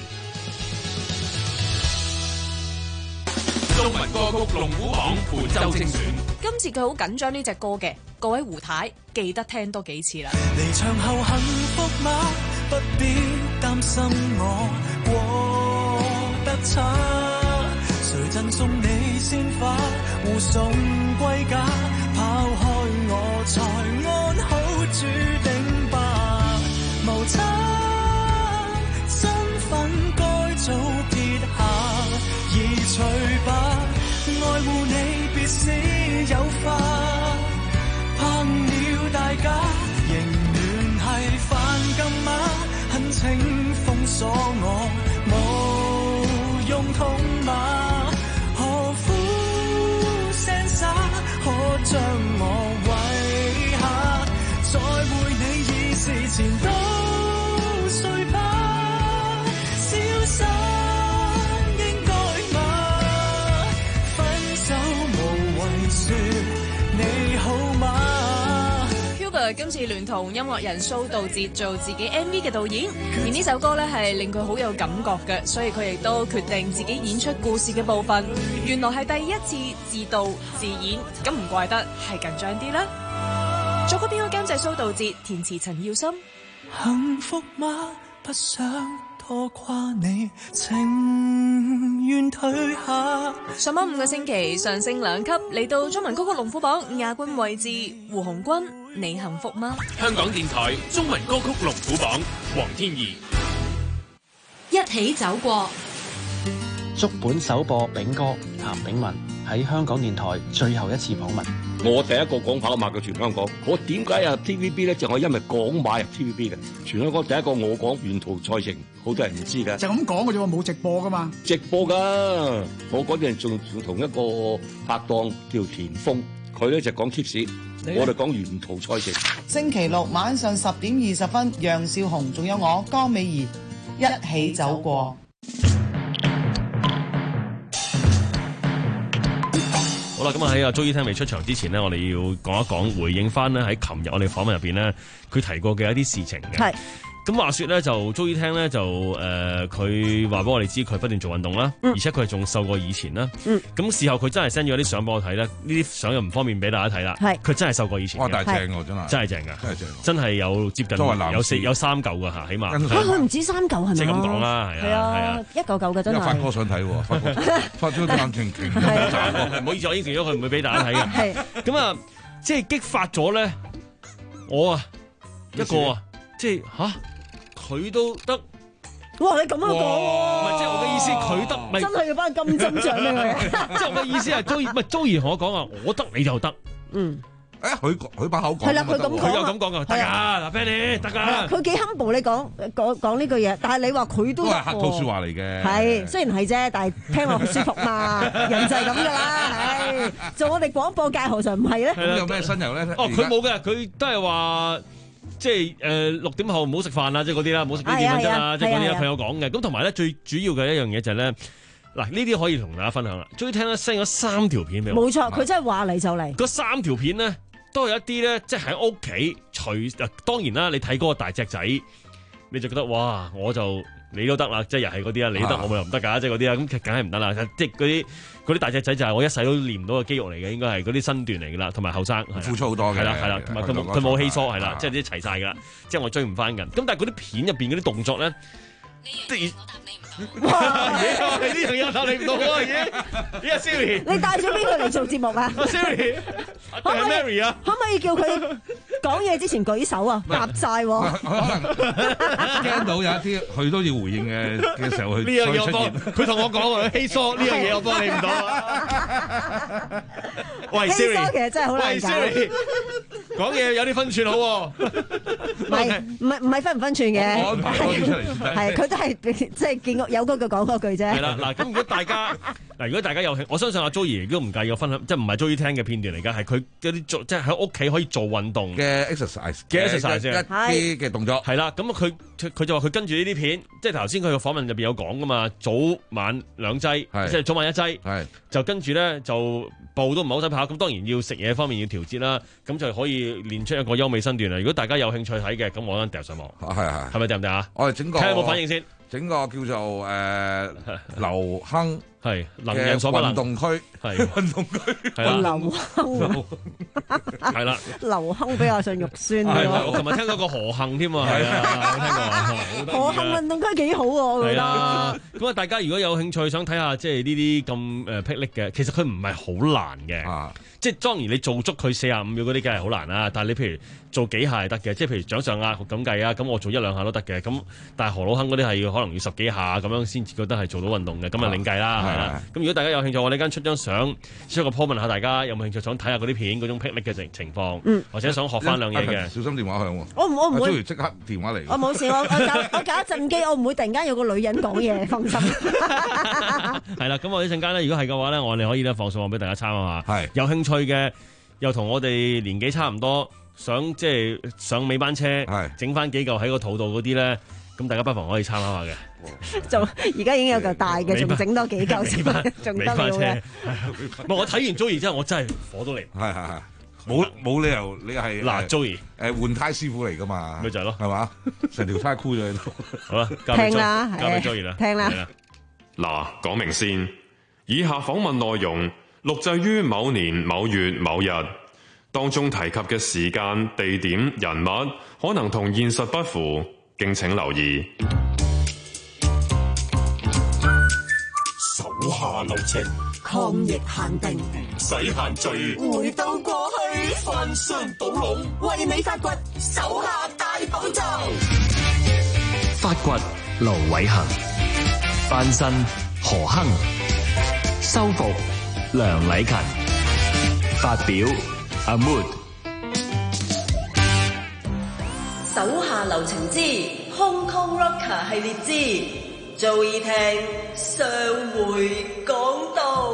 中文歌曲龍虎榜本周精選。 今次佢好緊張呢隻歌嘅，各位胡太記得聽多幾次啦。 離場後幸福嗎？不必擔心我過得差。誰贈送你鮮花，護送歸家，拋開我才安好注定吧。無差身份該早撇下，移除吧。愛護你別使有花，碰了大家仍然係犯禁嗎？恨情封鎖我，無用痛罵，何苦聲灑？可將我遺下，再會你已是前度，誰怕消失應該嗎？分手無謂說你好嗎？ 今次聯同音樂人蘇道哲做自己 M V 嘅導演，而呢首歌咧係令佢好有感覺嘅，所以佢亦都決定自己演出故事嘅部分。原來係第一次自導自演，咁唔怪得係緊張啲啦。作曲編曲監製蘇道哲，填詞陳耀森。 幸福嗎？不想拖垮你，情願退下。 上晚五個星期上升兩級，嚟到中文歌曲龍虎榜亞軍位置，胡鴻鈞。你幸福嗎？ 香港電台中文歌曲龍虎榜，黃天怡。 一起走過。 足本首播炳哥譚炳文喺香港電台最後一次訪問。 我第一個講跑馬嘅全香港，我點解入 T V B 咧？就係我因為講馬入 T V B 嘅。全香港第一個我講沿途賽程，好多人唔知㗎。 就咁講嘅啫喎，冇直播㗎嘛？ 直播㗎，我嗰陣仲仲同一個拍檔叫田豐，佢咧就講 tips。我哋講沿途賽程。 星期六晚上十點二十分，楊少紅仲有我江美儀一起走過。 好啦，咁啊喺阿 Joey 聽未出場之前呢，我哋要講一講回應翻呢喺琴日我哋訪問入邊呢，佢提過嘅一啲事情嘅。係。咁話說咧，就 Joey 聽咧就誒，佢話俾我哋知佢不斷做運動啦，嗯、而且佢係仲瘦過以前啦。咁、嗯、事後佢真係 send 咗啲相俾我睇咧，呢啲相又唔方便俾大家睇啦。佢真係瘦過以前。哇！ 大正喎，真係真係正㗎，真係正，真係有接近有四有三嚿㗎嚇，起碼。 佢唔止三嚿係咪？ 即係咁講啦，係啊，係啊， 一嚿嚿嘅真係。 發哥想睇喎，發哥發咗眼停停。 唔好意思，我應承咗佢唔會俾大家睇嘅。係。咁啊，即係激發咗咧，我啊一個啊，即係嚇。佢都得， 哇！你咁樣講喎， 唔係即係我嘅意思，佢得，咪真係要頒金針獎俾佢。 即係我嘅意思係，Joey唔係 Joey同我講啊，我得你就得。 嗯， 誒，佢佢把口講， 係啦，佢咁講， 佢有咁講噶，得噶，嗱，Benny，得噶。 佢幾 humble，你講講講呢句嘢，但係你話佢都都係客套説話嚟嘅。 係，雖然係啫，但係聽落舒服嘛，人就係咁噶啦，係。做我哋廣播界何嘗唔係咧？ 咁有咩新猷咧？ 哦，佢冇嘅，佢都係話。即係誒六點後唔好食飯啦，即係嗰啲啦，唔好食呢啲咁啫啦，即係嗰啲朋友講嘅。咁同埋咧，最主要嘅一樣嘢就係咧，嗱呢啲可以同大家分享啦。終於聽咧 send 咗三條片俾我， 冇錯，佢真係話嚟就嚟。 嗰三條片咧都係一啲咧，即係喺屋企隨誒當然啦，你睇嗰個大隻仔，你就覺得哇，我就你都得啦，即係又係嗰啲啊，你都得，我咪又唔得㗎，即係嗰啲啊，咁梗係唔得啦。即係嗰啲嗰啲大隻仔就係我一世都練唔到嘅肌肉嚟嘅，應該係嗰啲身段嚟㗎啦，同埋後生付出好多嘅， 係啦係啦，同埋佢冇佢冇稀疏係啦，即係啲齊晒㗎啦，即係我追唔翻緊。咁但係嗰啲片入邊嗰啲動作咧，的哇！呢樣嘢我答你唔到啊！咦？咦啊 Siri， 你帶咗邊個嚟做節目啊 ？Siri， 可唔可以 Mary 啊？ 可唔可以叫佢講嘢之前舉手啊？答晒喎。 可能驚到有一啲佢都要回應嘅嘅時候，佢呢樣嘢我幫佢同我講啊，稀疏呢樣嘢我幫你唔到啊。喂 Siri， 其實真係好難搞。 喂 Siri，講嘢有啲分寸好喎。 唔係唔係唔係分唔分寸嘅， 我安排多啲出嚟係佢都係即係見過有嗰句講嗰句啫。 係啦，嗱咁如果大家嗱如果大家有興，我相信阿 Joey 都唔介意我分享，即係唔係 Joey 聽嘅片段嚟㗎，係佢嗰啲做即係喺屋企可以做運動嘅 exercise 嘅 exercise 一啲嘅動作。 係啦，咁佢佢就話佢跟住呢啲片，即係頭先佢個訪問入邊有講㗎嘛，早晚兩劑，即係早晚一劑，就跟住咧就步都唔係好使跑，咁當然要食嘢方面要調節啦，咁就可以練出一個優美身段啦。如果大家有興趣睇嘅，咁我等掉上網， 係係係咪得唔得啊？ 我哋整個睇下有冇反應先。 整個叫做誒劉亨係能人所不能運動區係運動區係啦， 劉亨係啦， 劉亨比較上肉酸係咯。 我琴日聽到個何幸添啊，係啊，有聽過何幸運動區幾好喎，我覺係得。 啦，咁啊，大家如果有興趣想睇下即係呢啲咁誒霹靂嘅，其實佢唔係好難嘅，即係當然你做足佢四十五秒嗰啲梗係好難啦，但係你譬如做幾下係得嘅，即係譬如掌上壓咁計啊，咁我做一兩下都得嘅，咁但係何老亨嗰啲係要可能要十幾下咁樣先至覺得係做到運動嘅，咁啊另計啦，係啦。咁如果大家有興趣，我呢間出張相，出個 po 問下大家有冇興趣想睇下嗰啲片嗰種霹靂嘅情情況， 嗯或者想學翻兩嘢嘅， 小心電話響喎。 我唔我唔會即刻電話嚟。 我冇事，我我搞我搞一陣機，我唔會突然間有個女人講嘢，放心。 係啦，咁我呢陣間咧，如果係嘅話咧，我哋可以咧放送俾大家參考下。係有興趣嘅，又同我哋年紀差唔多，想即係上尾班車，整翻幾嚿喺個肚度嗰啲咧，咁大家不妨可以參考下嘅。 就而家已經有嚿大嘅，仲整多幾嚿先，仲得了嘅。 唔係我睇完 Joey 之後，我真係火都嚟。 係係係。冇冇理由你係嗱 Joey 誒換胎師傅嚟噶嘛？ 咪就係咯， 係嘛？成條胎箍咗喺度。 好啦， 聽啦， 交俾 Joey 啦， 聽啦。 嗱，講明先，以下訪問內容錄製於某年某月某日，當中提及嘅時間、地點、人物可能同現實不符，敬請留意。 手下留情， 抗疫限定， 唔使限聚， 回到過去， 翻箱倒籠， 為你發掘手下大寶藏。 發掘盧偉恒，翻身何亨，修復梁禮勤，發表阿 Mood。 手下留情之 Hong Kong Rocker 系列之。Joey 聽上回講到，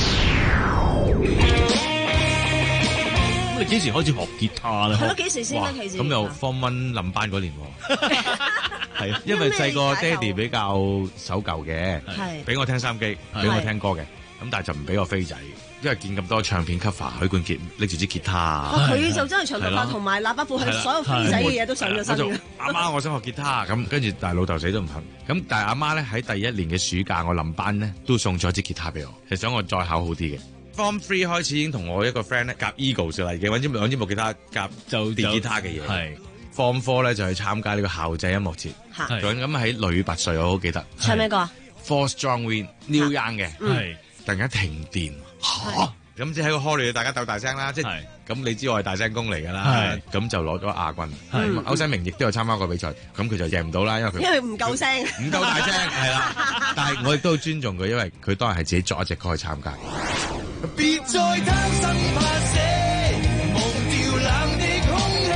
咁你幾時開始學吉他咧？ 係咯，幾時先咧？其實咁又 Form One 臨班嗰年喎，係因為細個爹哋比較守舊嘅，俾我聽收音機，俾我聽歌嘅，咁但係就唔俾我飛仔。因為見咁多唱片 cover，許冠傑拎住支吉他啊， 佢就真係長頭髮同埋喇叭褲，係所有飛仔嘅嘢都上咗身嘅。 阿媽，我想學吉他，咁跟住但係老豆死都唔肯。咁但係阿媽咧喺第一年嘅暑假，我臨班咧都送咗支吉他俾我，係想我再考好啲嘅。Form Three 開始已經同我一個 friend 咧夾 Eagles 嚟嘅，揾支兩支木吉他夾就電吉他嘅嘢。係 Form Four 咧就去參加呢個校際音樂節，咁喺女拔萃我好記得。 唱咩歌啊 ？Four Strong Wind Neil Young 嘅，係突然間停電嚇。咁即係喺個 hall 裏，大家鬥大聲啦，即係咁你知我係大聲公嚟㗎啦，咁就攞咗亞軍。咁歐西明亦都有參加過比賽，咁佢就贏唔到啦，因為佢因為唔夠聲， 唔夠大聲，係啦。但係我亦都尊重佢，因為佢當日係自己作一隻歌去參加。 別再貪生怕死，忘掉冷的空氣，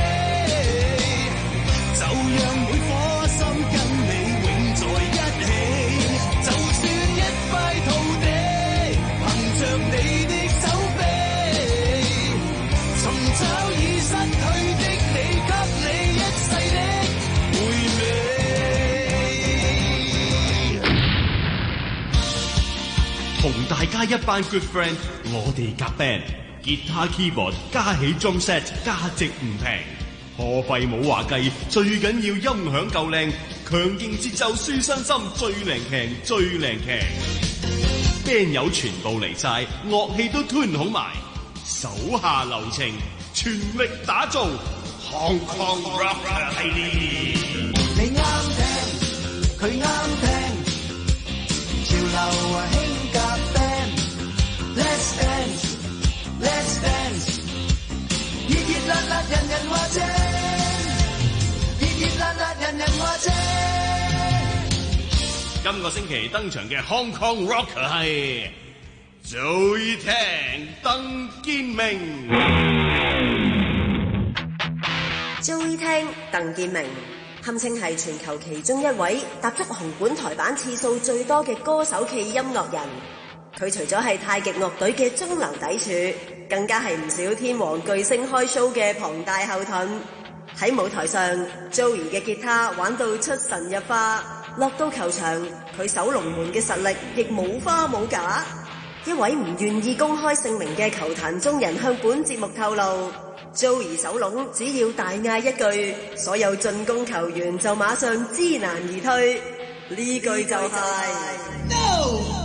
就讓每顆心跟你永在一起。就算一塊土地，憑着你的手臂，尋找已失去的你，給你一世的回味。 同大家一班 good friend， 我哋夾 band， 吉他 keyboard 加起 drum set， 價值唔平，破費冇話計，最緊要音響夠靚，強勁節奏舒身心，最靚強最靚強 band 友全部嚟晒，樂器都 tune 好埋，手下留情，全力打造 Hong Kong Rocker 系列。 你啱聽，佢啱聽，潮流啊興夾 band，Let's dance，Let's dance， 熱熱辣辣人人話正，熱熱辣辣人人話正。 今個星期登場嘅 Hong Kong Rocker 係 Joey 聽鄧建明。 Joey 聽鄧建明，堪稱係全球其中一位踏足紅館台版次數最多嘅歌手暨音樂人。佢除咗係太極樂隊嘅中流砥柱，更加係唔少天王巨星開 show 嘅龐大後盾。喺舞台上 ，Joey 嘅吉他玩到出神入化，落到球場，佢守龍門嘅實力亦冇花冇假。一位唔願意公開姓名嘅球壇中人向本節目透露 ，Joey 守籠只要大嗌一句，所有進攻球員就馬上知難而退。呢句就係、是、No。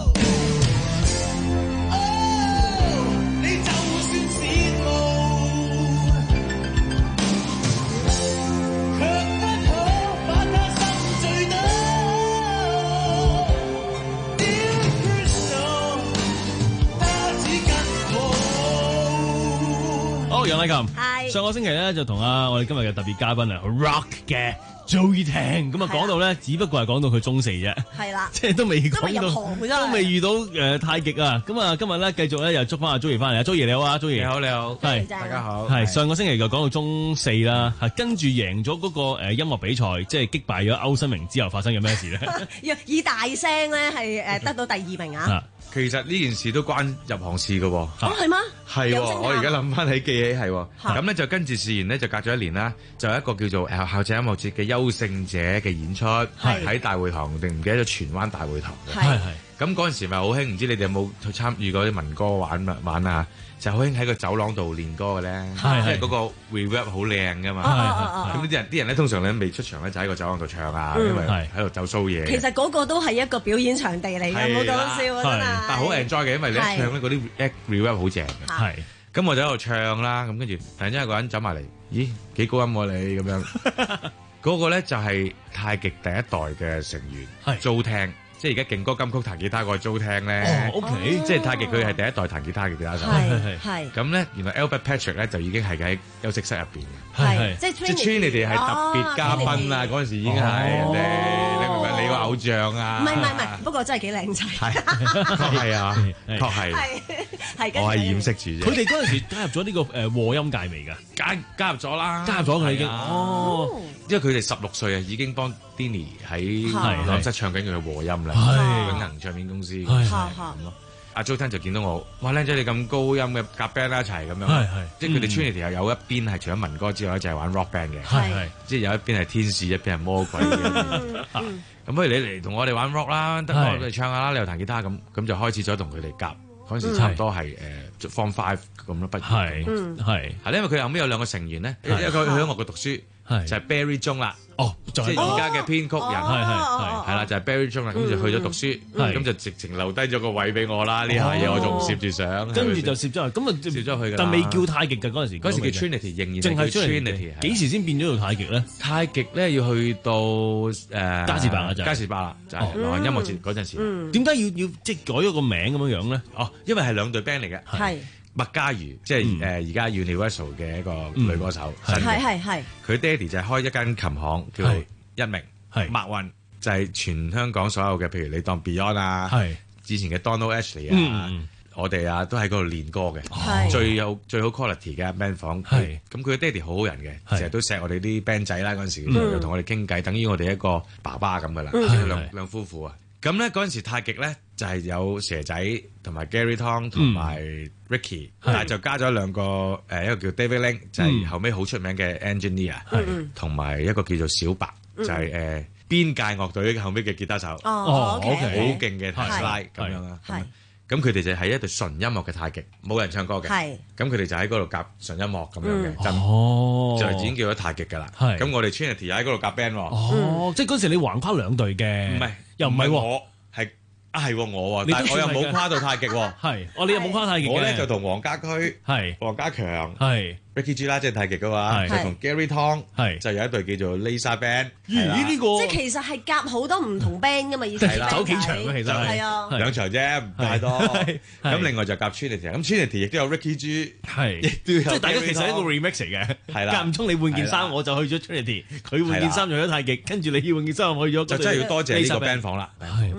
楊麗琴，上個星期咧就同啊我哋今日嘅特別嘉賓啊 Rock 嘅 Joey 聽咁啊講到咧，只不過係講到佢中四啫，係啦，即係都未講到，都未遇到誒太極啊！咁啊今日咧繼續咧又捉翻阿 Joey 翻嚟啊 ，Joey 你好啊 ，Joey 你好你好， 係大家好， 係上個星期就講到中四啦，係跟住贏咗嗰個誒音樂比賽，即係擊敗咗歐新明之後發生嘅咩事咧？ 以大聲咧係誒得到第二名啊！ 其實呢件事都關入行事嘅喎。 哦，係嗎？ 係，我而家諗翻起記起係。咁咧就跟住試完咧就隔咗一年啦，就有一個叫做誒校際音樂節嘅優勝者嘅演出，喺大會堂定唔記得咗荃灣大會堂嘅。係係。咁嗰陣時咪好興，唔知你哋有冇去參與過啲民歌玩玩啊？就好興喺個走廊度練歌嘅咧，即係嗰個 reverb 好靚噶嘛。咁呢啲人啲人咧通常咧未出場咧就喺個走廊度唱啊，因為喺度走 show 嘢。 其實嗰個都係一個表演場地嚟嘅，冇講笑啊真係。 但係好 enjoy 嘅，因為你一唱咧嗰啲 reverb 好正嘅。係。咁我就喺度唱啦，咁跟住突然之間有個人走埋嚟，咦幾高音喎你咁樣？嗰個咧就係太極第一代嘅成員，租聽。即係而家勁歌金曲彈吉他個租聽咧，OK，即係太極佢係第一代彈吉他嘅吉他手，係係。咁咧原來 Albert Patrick 咧就已經係喺休息室入邊嘅，係即係 Trinity 係特別嘉賓啊！嗰陣時已經係人哋，你明唔明？你個偶像啊！ 唔係唔係唔係，不過真係幾靚仔， 係啊，確係，係我係掩飾住啫。 佢哋嗰陣時加入咗呢個誒和音界未㗎？ 加加入咗啦， 加入咗佢已經哦， 因為佢哋十六歲啊，已經幫 Denny 喺錄音室唱緊佢嘅和音啦，永恆唱片公司咁咯。阿 Joey 聽就見到我，哇靚仔你咁高音嘅夾 band 一齊咁樣，即係佢哋 Trinity 又有一邊係除咗民歌之外咧，就係玩 rock band 嘅，即係有一邊係天使，一邊係魔鬼嘅。咁不如你嚟同我哋玩 rock 啦，得我哋唱下啦，你又彈吉他咁，咁就開始咗同佢哋夾。嗰陣時差唔多係誒 Form Five 咁咯，畢業。係係係，因為佢後尾有兩個成員咧，一個去咗外國讀書，就係 Barry 鐘啦。哦，即係而家嘅編曲人，係係係，係啦，就係 Barry 鐘啦。咁就去咗讀書，咁就直情留低咗個位俾我啦。呢下嘢我仲攝住相， 跟住就攝咗去。咁啊攝咗去㗎。但未叫太極㗎嗰陣時。 嗰陣時叫 Trinity，仍然淨係 Trinity。幾時先變咗做太極咧？ 太極咧要去到誒加士伯啊，就加士伯啦，就係流行音樂節嗰陣時。 點解要要即係改咗個名咁樣樣咧？ 哦，因為係兩隊 band 嚟嘅。係。麥嘉瑜即係誒而家 Universal 嘅一個女歌手， 係係係。 佢爹哋就係開一間琴行叫做一鳴，係麥運就係全香港所有嘅，譬如你當 Beyond 啊，係之前嘅 Donald Ashley 啊，我哋啊都喺嗰度練歌嘅，最有最好 quality 嘅 band 房。係咁佢嘅爹哋好好人嘅，成日都錫我哋啲 band 仔啦，嗰陣時又同我哋傾偈，等於我哋一個爸爸咁噶啦，兩兩夫婦啊。咁咧嗰陣時太極咧就係有蛇仔同埋 Gary Tong 同埋 Ricky，但係就加咗兩個誒，一個叫 David Ling，就係後尾好出名嘅 engineer，同埋一個叫做小白，就係誒邊界樂隊後尾嘅吉他手，哦，好勁嘅彈 slide 咁樣啦。咁佢哋就係一隊純音樂嘅太極，冇人唱歌嘅。咁佢哋就喺嗰度夾純音樂咁樣嘅，就就已經叫咗太極㗎啦。咁我哋 Trinity 又喺嗰度夾 band 喎。哦， 即係嗰時你橫跨兩隊嘅。唔係。又唔係我，係啊係我喎，但係我又冇跨到太極喎。係，哦你又冇跨太極嘅。我咧就同黃家駒、係黃家強、係 Ricky G 啦，即係太極嘅話，就同 Gary Tong 係就有一隊叫做 Lisa Band。 咦？呢個即係其實係夾好多唔同 band 㗎嘛，意思係走幾場嘅其實係啊， 兩場啫，唔太多。咁另外就夾 Trinity，咁 Trinity 亦都有 Ricky G， 係亦都有。即係大家其實係一個 remix 嚟嘅，係啦。間唔中你換件衫，我就去咗 Trinity，佢換件衫去咗太極，跟住你要換件衫去咗。就真係要多謝呢個 band 房啦。係哇。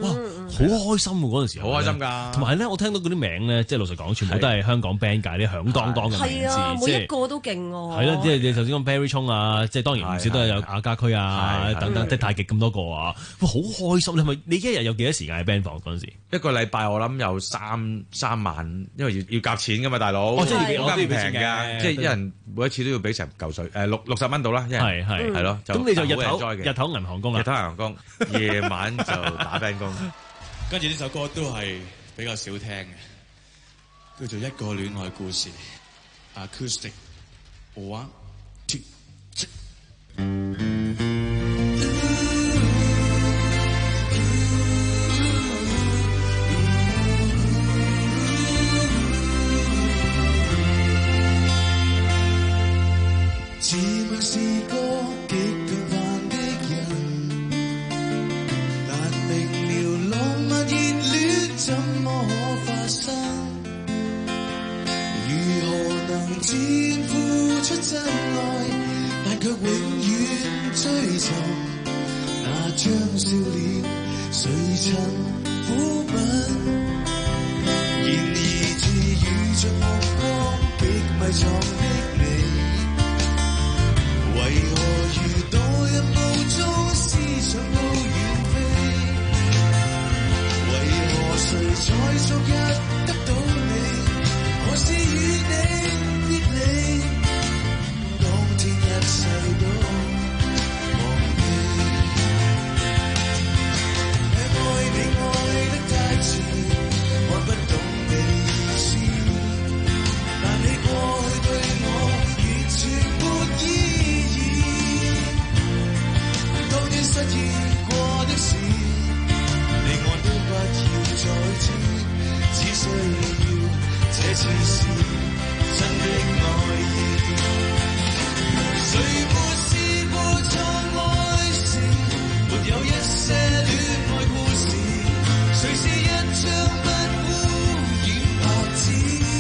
好開心喎嗰陣時， 好開心㗎。 同埋咧，我聽到嗰啲名咧，即係老實講，全部都係香港 band 界啲響當當嘅名字， 係啊， 即係每一個都勁喎。 係啦，即係你頭先講 Barry 聰啊，即係當然唔少都係有阿家駒啊等等，即係太極咁多個啊，哇！好開心，你係咪你一日有幾多時間喺 band 房嗰陣時？ 一個禮拜我諗有三三萬，因為要要夾錢㗎嘛，大佬。 哦，即係我要平㗎，即係一人每一次都要俾成嚿水，誒六六十蚊到啦，一人係係係咯。 咁你就日頭日頭銀行工啊？ 日頭銀行工，夜晚就打 band 工。 跟住呢首歌都係比較少聽嘅，叫做一個戀愛故事 ，Acoustic One Two Three。 自問是個極平凡的人，難明了浪漫熱戀怎麼可發生？如何能自願付出真愛，但卻永遠追尋那張笑臉，誰曾撫吻？然而自遇着目光極迷藏的你，為何如墮入霧中，思想都遠飛？為何誰在昨日得到你，何時與你別離？當天一切都忘記，愛你愛得太遲，看不懂你意思，但你過去對我完全沒意義。當天失意過的事，你我都不要再知，只需要這次是真的愛意。誰沒試過錯愛時，沒有一些戀愛故事，誰是一張不污染白紙，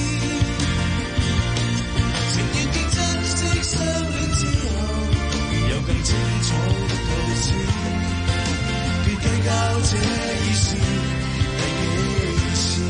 情願極珍惜相戀之後，有更精彩的句子，別計較這已是第幾次。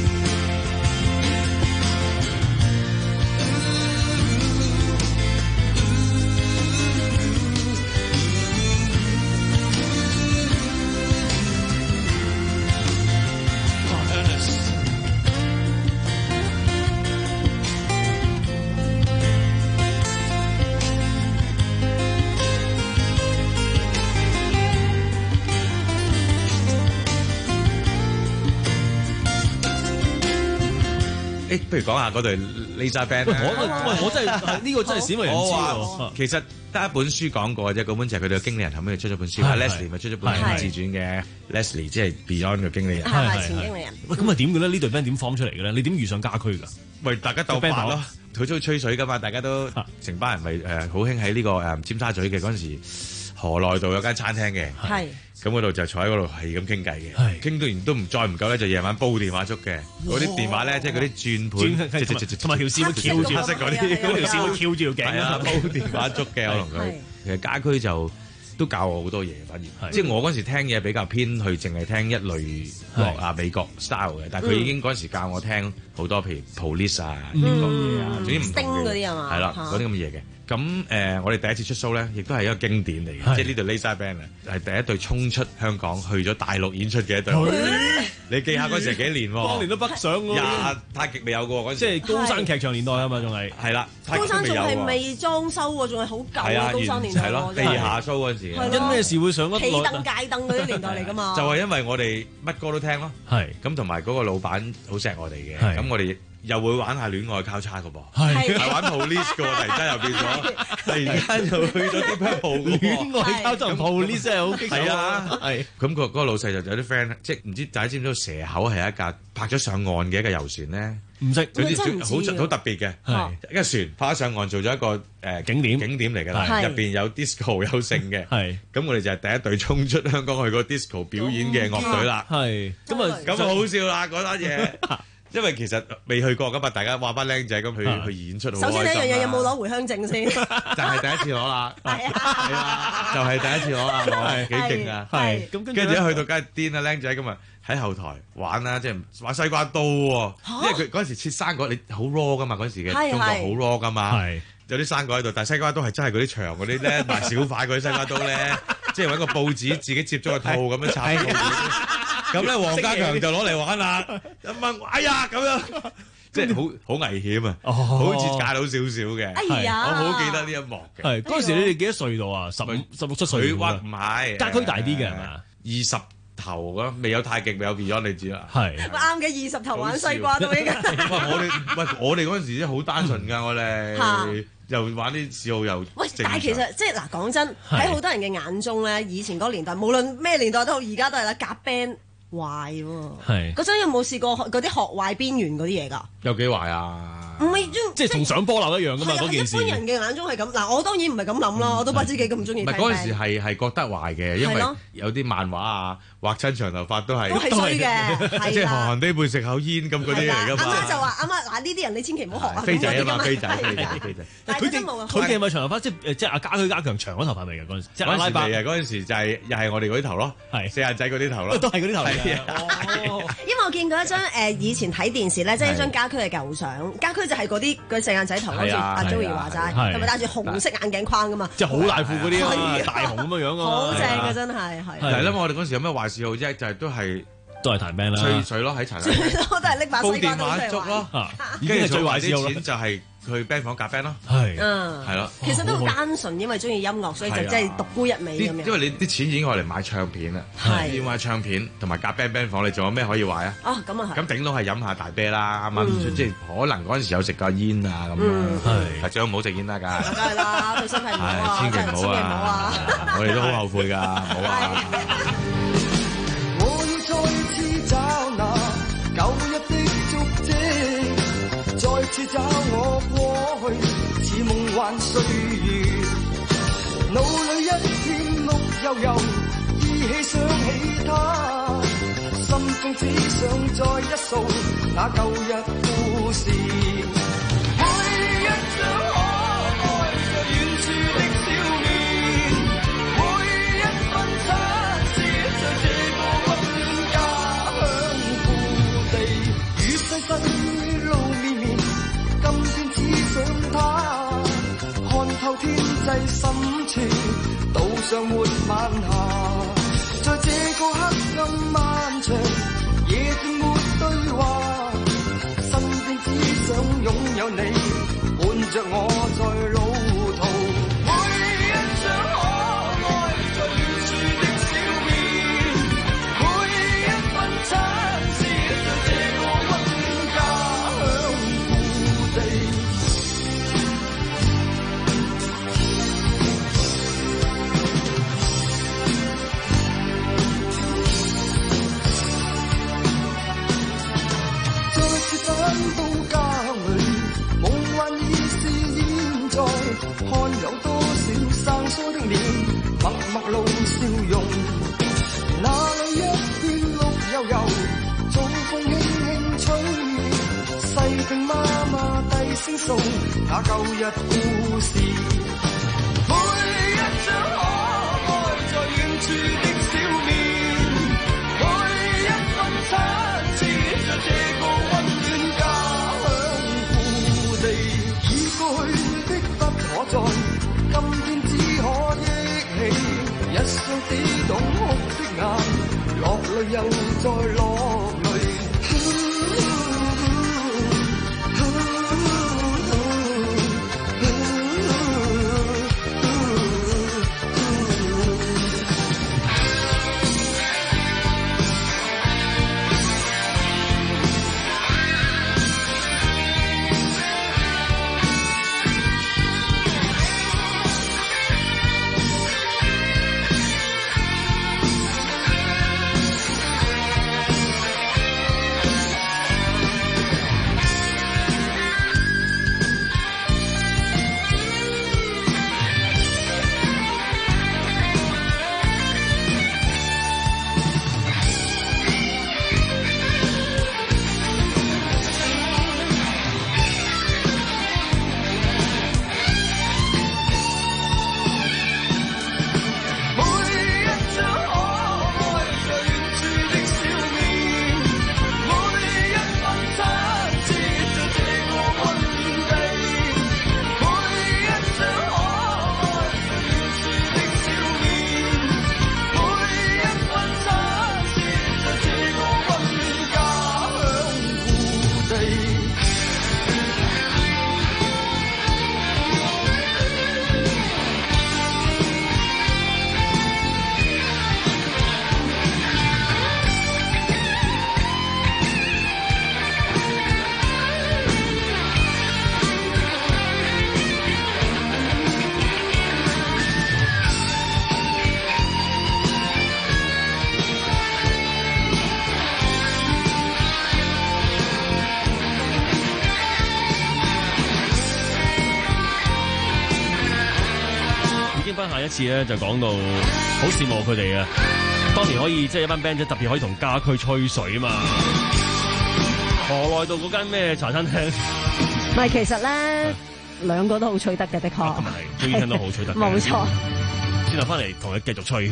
誒，不如講下嗰隊 Laser Band 喂，我喂我真係呢個真係鮮為人知喎。 其實得一本書講過啫，嗰本就係佢哋嘅經理人後尾出咗本書，阿 Leslie 咪出咗本自傳嘅 Leslie，即係 Beyond 嘅經理人， 係前經理人。 喂，咁啊點嘅咧？呢隊 band 點 form 出嚟嘅咧？你點遇上家駒㗎？ 喂，大家鬥法咯，佢中意吹水㗎嘛，大家都成班人咪誒好興喺呢個誒尖沙咀嘅嗰陣時，河內道有間餐廳嘅。 係。 咁嗰度就坐喺嗰度係咁傾偈嘅，傾到完都唔再唔夠咧，就夜晚煲電話粥嘅。嗰啲電話咧，即係嗰啲轉盤， 同埋條線會翹住黑色嗰啲，嗰條線會翹住條頸啊！煲電話粥嘅，我同佢其實家駒就都教我好多嘢，反而即係我嗰時聽嘢比較偏去，淨係聽一類樂啊美國 style 嘅，但係佢已經嗰時教我聽好多，譬如 Police 啊、英國嘢啊，總之唔同嘅， 啲係嘛？ 係啦，嗰啲咁嘅嘢嘅。咁誒、呃，我哋第一次出 show 咧，亦都係一個經典嚟嘅，即係呢隊 Laser Band 啊，係第一隊衝出香港去咗大陸演出嘅一隊。你記下嗰時係幾年喎？ 當年都北上喎， 廿太極未有過嗰時， 即係高山劇場年代啊嘛，仲係係啦， 高山仲係未裝修喎，仲係好舊啊！高山年代係咯，地下 show 嗰陣時， 因咩事會上一企凳界凳嗰啲年代嚟㗎嘛？ 就係因為我哋乜歌都聽咯， 係咁同埋嗰個老闆好錫我哋嘅，咁我哋又會玩下戀愛交叉㗎噃， 係係玩 Police 㗎喎，突然間又變咗，突然間又去咗啲 Purple 㗎喎， 戀愛交叉 Police 真係好激係啊，係咁個嗰個老細就有啲 friend，即係唔知大家知唔知道蛇口係一架拍咗上岸嘅一個遊船咧？ 唔識， 總之好好特別嘅，係一個船拍咗上岸做咗一個誒景點景點嚟㗎啦，入邊有 disco 有剩嘅，係咁我哋就係第一隊衝出香港去個 disco 表演嘅樂隊啦， 係咁啊咁啊好笑啦嗰單嘢。 因為其實未去過噶嘛，大家話班僆仔咁去去演出好開心。 首先呢一樣嘢有冇攞回鄉證先？就係第一次攞啦，係啊，就係第一次攞啦，係幾勁啊！ 係咁， 跟住一去到梗係癲啦，僆仔咁啊喺後台玩啦，即係玩西瓜刀喎，因為佢嗰陣時切生果，你好 raw 噶嘛，嗰陣時嘅中國好 raw 噶嘛，有啲生果喺度，但係西瓜刀係真係嗰啲長嗰啲咧，賣小塊嗰啲西瓜刀咧，即係揾個報紙自己接咗個套咁樣插報紙。咁咧，黃家強就攞嚟玩啦，一掹，哎呀咁樣，即係好好危險啊，好似架到少少嘅。 哎呀， 我好記得呢一幕嘅。 係嗰陣時你哋幾多歲到啊？十五、十六七歲。 佢屈唔係， 家區大啲嘅係嘛？ 二十頭咁，未有太極，未有 Beyond，你知啦。 係。 啱嘅，二十頭玩西瓜都應該。 喂，我哋喂我哋嗰陣時真係好單純㗎，我哋又玩啲嗜好又。 喂，但係其實即係嗱，講真，喺好多人嘅眼中咧，以前嗰個年代，無論咩年代都好，而家都係啦，夾 band。壞喎，係嗰陣有冇試過嗰啲學壞邊緣嗰啲嘢㗎？ 有幾壞啊？ 唔係即係同上波樓一樣㗎嘛，嗰件事。 一般人嘅眼中係咁，嗱我當然唔係咁諗啦，我都不知幾咁中意。 唔係嗰陣時係係覺得壞嘅，因為有啲漫畫啊，畫親長頭髮都係都係衰嘅， 即係寒寒地背食口煙咁嗰啲嚟㗎嘛。 阿媽就話：阿媽嗱呢啲人你千祈唔好學啊！ 飛仔啊嘛，飛仔飛仔飛仔。 但係佢哋佢哋係咪長頭髮？即係即係阿家駒家強長嗰頭髮嚟㗎嗰陣時。即係阿拉伯啊！嗰陣時就係又係我哋嗰啲頭咯，係四眼仔嗰啲頭咯， 都係嗰啲頭嚟嘅。 因為我見過一張誒以前睇電視咧，即係一張家駒嘅舊相，家駒就係嗰啲個四眼仔頭，好似阿 Joey 話齋，同埋戴住紅色眼鏡框噶嘛， 即係好大褲嗰啲啊，大紅咁樣樣啊， 好正嘅真係係。 係啦，我哋嗰時有咩壞嗜好啫？就係都係都係彈 band 啦， 吹水咯，喺茶樓都係拎把西瓜刀出嚟玩咯，跟住最壞啲錢就係去 band 房夾 band 咯， 係， 嗯， 係咯。 其實都好單純，因為中意音樂，所以就真係獨沽一味咁樣。 因為你啲錢已經攞嚟買唱片啦，要買唱片同埋夾 band band 房，你仲有咩可以壞啊？ 哦，咁啊係。 咁頂多係飲下大啤啦，啱啱即係可能嗰陣時有食過煙啊咁樣，係，最好唔好食煙啦，㗎。 梗係啦，對身體唔好啊， 千祈唔好啊！我哋都好後悔㗎，唔好啊！ 我要再次找那舊日的足跡，再次找我過去似夢幻歲月，腦裏一片綠油油，依稀想起他，心中只想再一掃那舊日故事，每一張可愛在遠處的笑面，每一分親切在這個溫暖家鄉故地，與世世路綿綿，今天只想他看透天際深處，島上沒晚霞，在這個黑暗漫長，夜靜沒對話，身邊只想擁有你，伴着我在路途，每一張可愛在遠處的笑面，每一分親切在這個溫暖家鄉故地。返到家裏，夢幻已是現在，看有多少生疏的臉，默默露笑容。那裏一片綠油油，早風輕輕吹，細聽媽媽低聲訴那舊日故事。每一張可愛在遠處的笑面，每一分親切在這個溫暖家鄉故地，已過去的不可再，今天只可憶起一雙只懂哭的眼，落淚又再落淚。 一次咧就講到好羨慕佢哋啊，當年可以即係一班 band 仔特別可以同家駒吹水啊嘛。河內道嗰間咩茶餐廳？ 唔係，其實咧兩個都好吹得嘅，的確。 咁咪係，張醫生都好吹得。 冇錯。 轉頭翻嚟同佢繼續吹。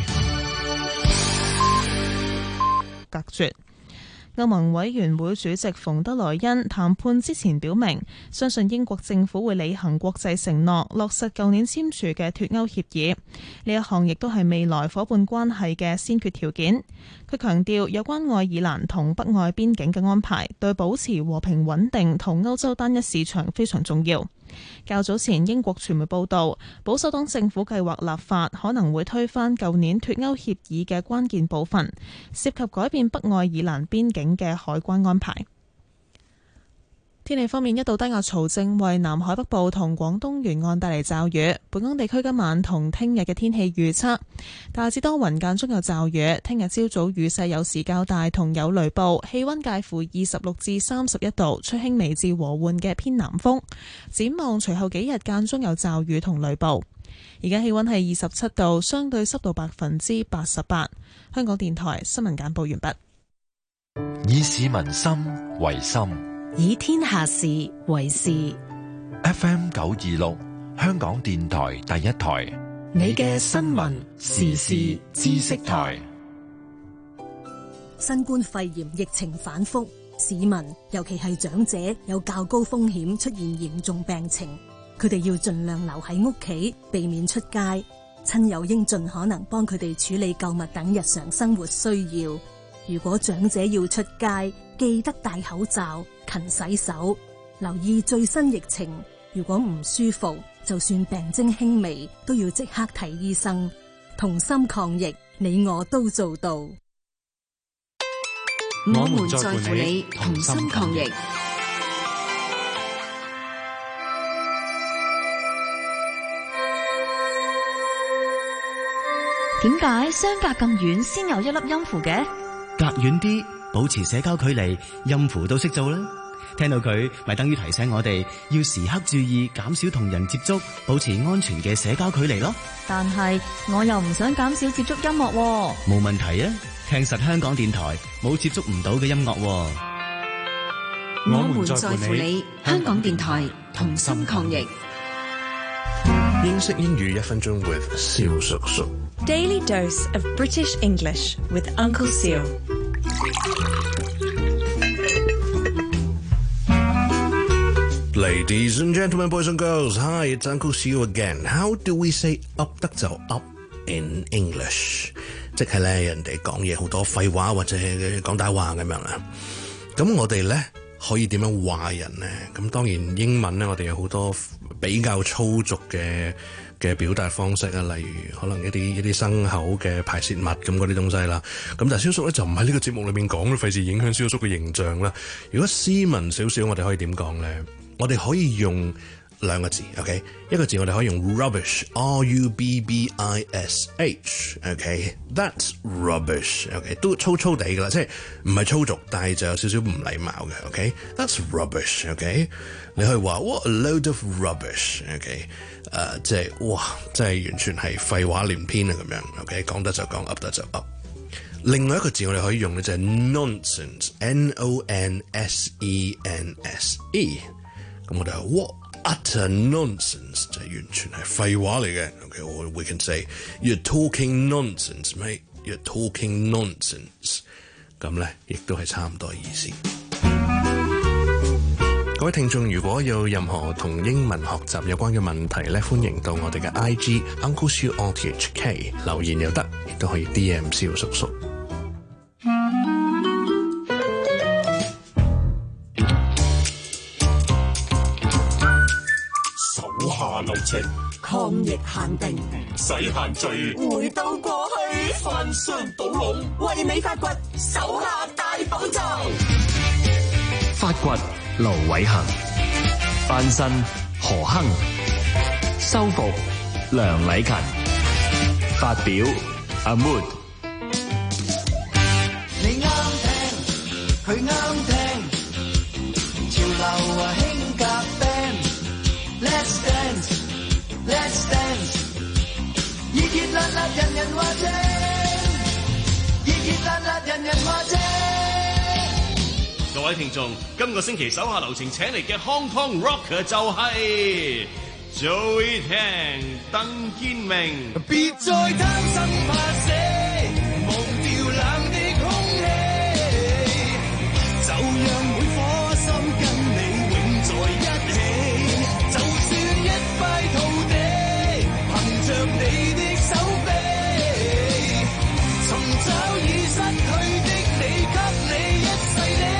隔絕。歐盟委員會主席馮德萊恩談判之前表明，相信英國政府會履行國際承諾，落實舊年簽署嘅脫歐協議。呢一項亦都係未來夥伴關係嘅先決條件。佢強調，有關愛爾蘭同北愛邊境嘅安排，對保持和平穩定同歐洲單一市場非常重要。較早前，英國傳媒報道，保守黨政府計劃立法，可能會推翻舊年脫歐協議嘅關鍵部分，涉及改變北愛爾蘭邊境嘅海關安排。天氣方面，一道低壓槽正為南海北部同廣東沿岸帶嚟驟雨。本港地區今晚同聽日嘅天氣預測，大致多雲間中有驟雨。聽日朝早雨勢有時較大，同有雷暴。氣溫介乎二十六至三十一度，吹輕微至和緩嘅偏南風。展望隨後幾日間中有驟雨同雷暴。而家氣溫係二十七度，相對濕度百分之八十八。香港電台新聞簡報完畢。 以市民心為心， 以天下事為事。 F M 九二六，香港電台第一台， 你嘅新聞時事知識台。 新冠肺炎疫情反覆，市民尤其係長者有較高風險出現嚴重病情，佢哋要盡量留喺屋企，避免出街。親友應盡可能幫佢哋處理購物等日常生活需要。如果長者要出街，記得戴口罩、勤洗手，留意最新疫情。如果唔舒服，就算病徵輕微，都要即刻睇醫生。同心抗疫，你我都做到。 我們在乎你，同心抗疫。 點解相隔咁遠先有一粒音符嘅？ 隔遠啲，保持社交距離，音符都識做啦。聽到佢，咪等於提醒我哋要時刻注意減少同人接觸，保持安全嘅社交距離咯。 但係我又唔想減少接觸音樂喎。 冇問題啊，聽實香港電台，冇接觸唔到嘅音樂喎。 我們在乎你，香港電台同心抗疫。 英式英語一分鐘 with 蕭叔叔。 Daily dose of British English with Uncle Seal. Ladies and gentlemen, boys and girls, hi, it's Uncle Seal again. How do we say up 得就 up in English? 即係咧，人哋講嘢好多廢話或者係講大話咁樣啦。咁我哋咧可以點樣話人咧？咁當然英文咧，我哋有好多比較粗俗嘅嘅表達方式啊，例如可能一啲一啲生口嘅排泄物咁嗰啲東西啦。咁但係蕭叔咧就唔喺呢個節目裏面講，費事影響蕭叔嘅形象啦。如果斯文少少，我哋可以點講咧？我哋可以用兩個字 ，OK？ 一個字我哋可以用 rubbish，R U B B I S H，OK？That's rubbish，OK？ 都粗粗地噶啦，即係唔係粗俗，但係就有少少唔禮貌嘅 ，OK？That's rubbish，OK？ 你可以話 What a load of rubbish，OK？ 誒，即係哇，即係完全係廢話連篇啊咁樣 ，OK？ 講得就講，up 得就 up。另外一個字我哋可以用咧就係 nonsense，N O N S E N S E。咁我哋話 what utter nonsense 就係完全係廢話嚟嘅 ，OK？Or we can say you're talking nonsense, mate. You're talking nonsense。咁咧，亦都係差唔多意思。各位聽眾，如果有任何同英文學習有關嘅問題咧，歡迎到我哋嘅 I G Uncle Siu R T H K 留言又得，亦都可以 D M 蕭叔叔。 下流程， 抗疫限定， 使限聚， 回到過去， 翻箱倒籠， 為你發掘手下大寶藏。 發掘盧偉恆，翻身何亨，修復梁禮勤，發表阿 Mood。 你啱聽，佢啱聽，潮流啊興夾 band。Let's dance, let's dance，已經辣辣人人話正，熱熱辣辣人人話正。 各位聽眾，今個星期手下留情請嚟嘅 Hong Kong Rocker 就係 Joey Tang 鄧建明。 別再貪生怕死，忘掉冷的空氣，就讓每顆心跟你永在一起。就算一塊土地，憑着你的手臂，尋找已失去的你，給你一世的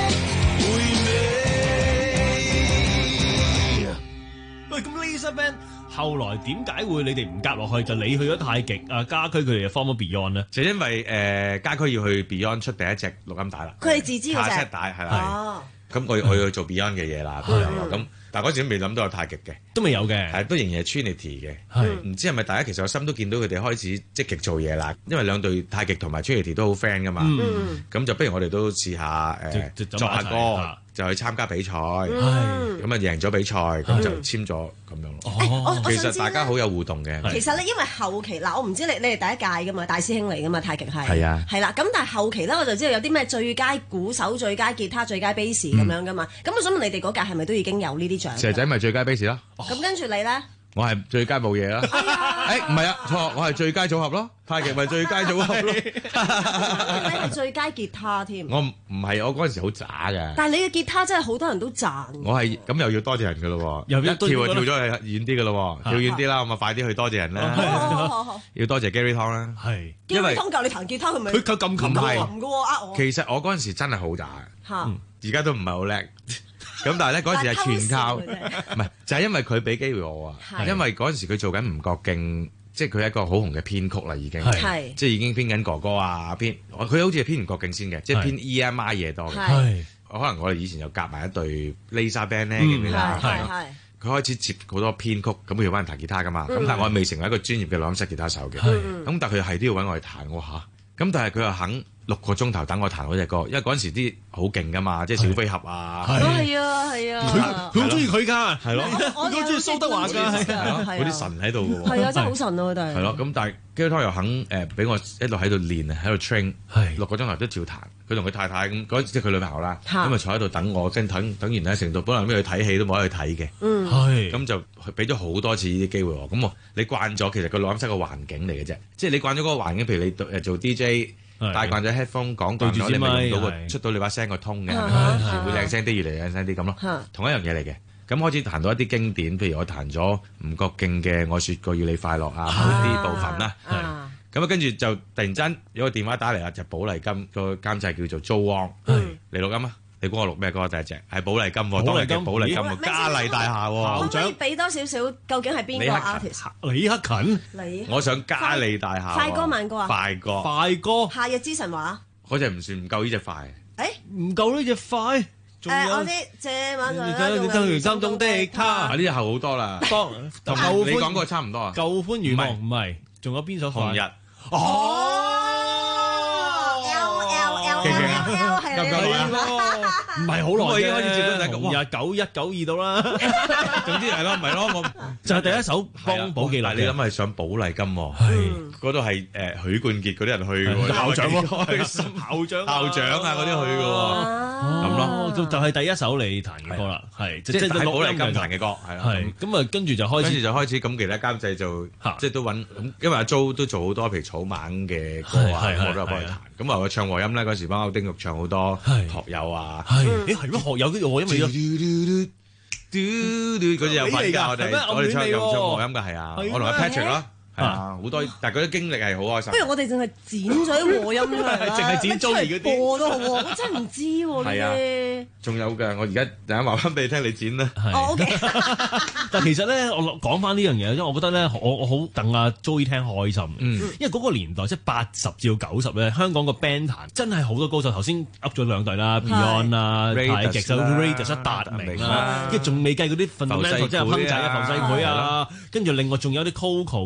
喂，咁 Lisa Band 後來點解會你哋唔夾落去？就你去咗太極啊，家駒佢哋就 form 咗 Beyond 咧？ 就因為誒家駒要去 Beyond 出第一隻錄音帶啦， 佢哋自知嗰隻卡式帶係啦。 哦， 咁我我要做 Beyond 嘅嘢啦，都有啦。咁但係嗰時都未諗到有太極嘅， 都未有嘅， 係都仍然係 Trinity 嘅。 係唔知係咪大家其實我心都見到佢哋開始積極做嘢啦？因為兩隊太極同埋 Trinity 都好 friend 噶嘛。 嗯， 咁就不如我哋都試下誒作下歌。就去參加比賽，咁啊贏咗比賽，咁就簽咗咁樣咯。 哦， 其實大家好有互動嘅。 其實咧，因為後期嗱，我唔知你你係第一屆噶嘛，大師兄嚟噶嘛，太極係。 係啊。 係啦，咁但係後期咧，我就知道有啲咩最佳鼓手、最佳吉他、最佳 bass 咁樣噶嘛。咁我想問你哋嗰屆係咪都已經有呢啲獎？ 蛇仔咪最佳 bass 咯。 咁跟住你咧？ 我係最佳冇嘢啦。誒唔係啊，錯，我係最佳組合咯。太極咪最佳組合咯。 你係最佳吉他添。 我唔唔係，我嗰陣時好渣嘅。 但係你嘅吉他真係好多人都讚。 我係咁又要多謝人㗎咯喎，一跳就跳咗去遠啲㗎咯喎，跳遠啲啦，咁啊快啲去多謝人啦。要多謝 Gary Tong 啦。 係。 因為 Gary Tong 教你彈吉他，佢咪佢佢咁琴㗎喎，呃我。 其實我嗰陣時真係好渣。 嚇！ 而家都唔係好叻。咁但係咧嗰陣時係全靠，唔係就係因為佢俾機會我啊，因為嗰陣時佢做緊吳國敬，即係佢係一個好紅嘅編曲啦，已經，即係已經編緊哥哥啊，編佢好似係編吳國敬先嘅，即係編 E M I 嘢多嘅，可能我哋以前又夾埋一隊 Lisa Band 咧，記唔記得？係佢開始接好多編曲，咁佢要揾人彈吉他噶嘛，咁但係我未成為一個專業嘅錄音室吉他手嘅，咁但係佢係都要揾我去彈我嚇，咁但係佢又肯。六個鐘頭等我彈嗰隻歌，因為嗰陣時啲好勁噶嘛，即係小飛俠啊， 係啊係啊， 佢好中意佢㗎，係咯， 佢好中意蘇德華㗎， 嗰啲神喺度㗎喎， 係啊真係好神啊佢哋， 係咯，咁但係 Gary Tong 又肯誒俾我一路喺度練啊，喺度 train，六個鐘頭都照彈，佢同佢太太咁嗰即係佢女朋友啦，咁啊坐喺度等我，跟等等完咧成度，本來咩去睇戲都冇得去睇嘅，係，咁就俾咗好多次呢啲機會我，咁我你慣咗其實個錄音室個環境嚟嘅啫，即係你慣咗嗰個環境，譬如你誒做 D J。戴慣咗 headphone 講慣咗，你咪用到個出到你把聲個通嘅，會靚聲啲，越嚟靚聲啲咁咯。同一樣嘢嚟嘅。咁開始彈到一啲經典，譬如我彈咗吳國敬嘅《我説過要你快樂》啊，嗰啲部分啦。咁啊，跟住就突然間有個電話打嚟啦，就寶麗金個監製叫做 Jo Wong 嚟錄音啊！你估我錄咩歌？第一隻係寶麗金喎，當日嘅寶麗金喎，嘉麗大廈喎。 可唔可以俾多少少？究竟係邊個 artist？ 李克勤。 李。 我想嘉麗大廈。 快歌慢歌啊！ 快歌。 快歌。 夏日之神話。 嗰隻唔算唔夠呢隻快。 誒， 唔夠呢隻快。 誒，我啲這晚上等於心中的他。 啊，呢隻後好多啦。 當同你講嗰個差唔多啊。 舊歡如夢唔係，仲有邊首快？ 紅日。 哦。L L L L L 係你。 唔係好耐嘅， 我已經開始接到第一個， 廿九一九二到啦。 總之係咯，唔係咯，我就係第一首幫寶記嚟。 你諗係上寶麗金喎，係嗰度係誒許冠傑嗰啲人去嘅， 校長咯， 校長校長啊嗰啲去嘅喎，咁咯， 就就係第一首你彈嘅歌啦，係即係寶麗金彈嘅歌，係啦， 係咁啊，跟住就開始， 跟住就開始咁，其他監製就即係都揾咁，因為阿 Jo 都做好多譬如草蜢嘅歌啊，我都有幫佢彈。咁啊，我唱和音咧嗰時幫歐丁玉唱好多學友啊。 誒係咩學友啲和音嚟㗎？ 嗰隻有份㗎，我哋我哋唱又唱和音㗎，係啊，我同阿 Patrick 咯，係啊，好多，但係嗰啲經歷係好開心。 不如我哋淨係剪咗啲和音出嚟啦， 淨係剪 Joey 嗰啲播都好喎，我真係唔知喎呢啲。 仲有嘅，我而家等下話翻俾你聽，你剪啦。 哦 OK。 但其實咧，我講翻呢樣嘢，因為我覺得咧，我我好戥阿 Joey 聽開心。嗯。因為嗰個年代即係八十至到九十咧，香港個 band 壇真係好多歌手。頭先噏咗兩隊啦 ，Beyond 啊，太極就 Raidas 達明啊，跟住仲未計嗰啲 fundamental 即係亨仔啊、浮世繪啊，跟住另外仲有啲 Coco 啊。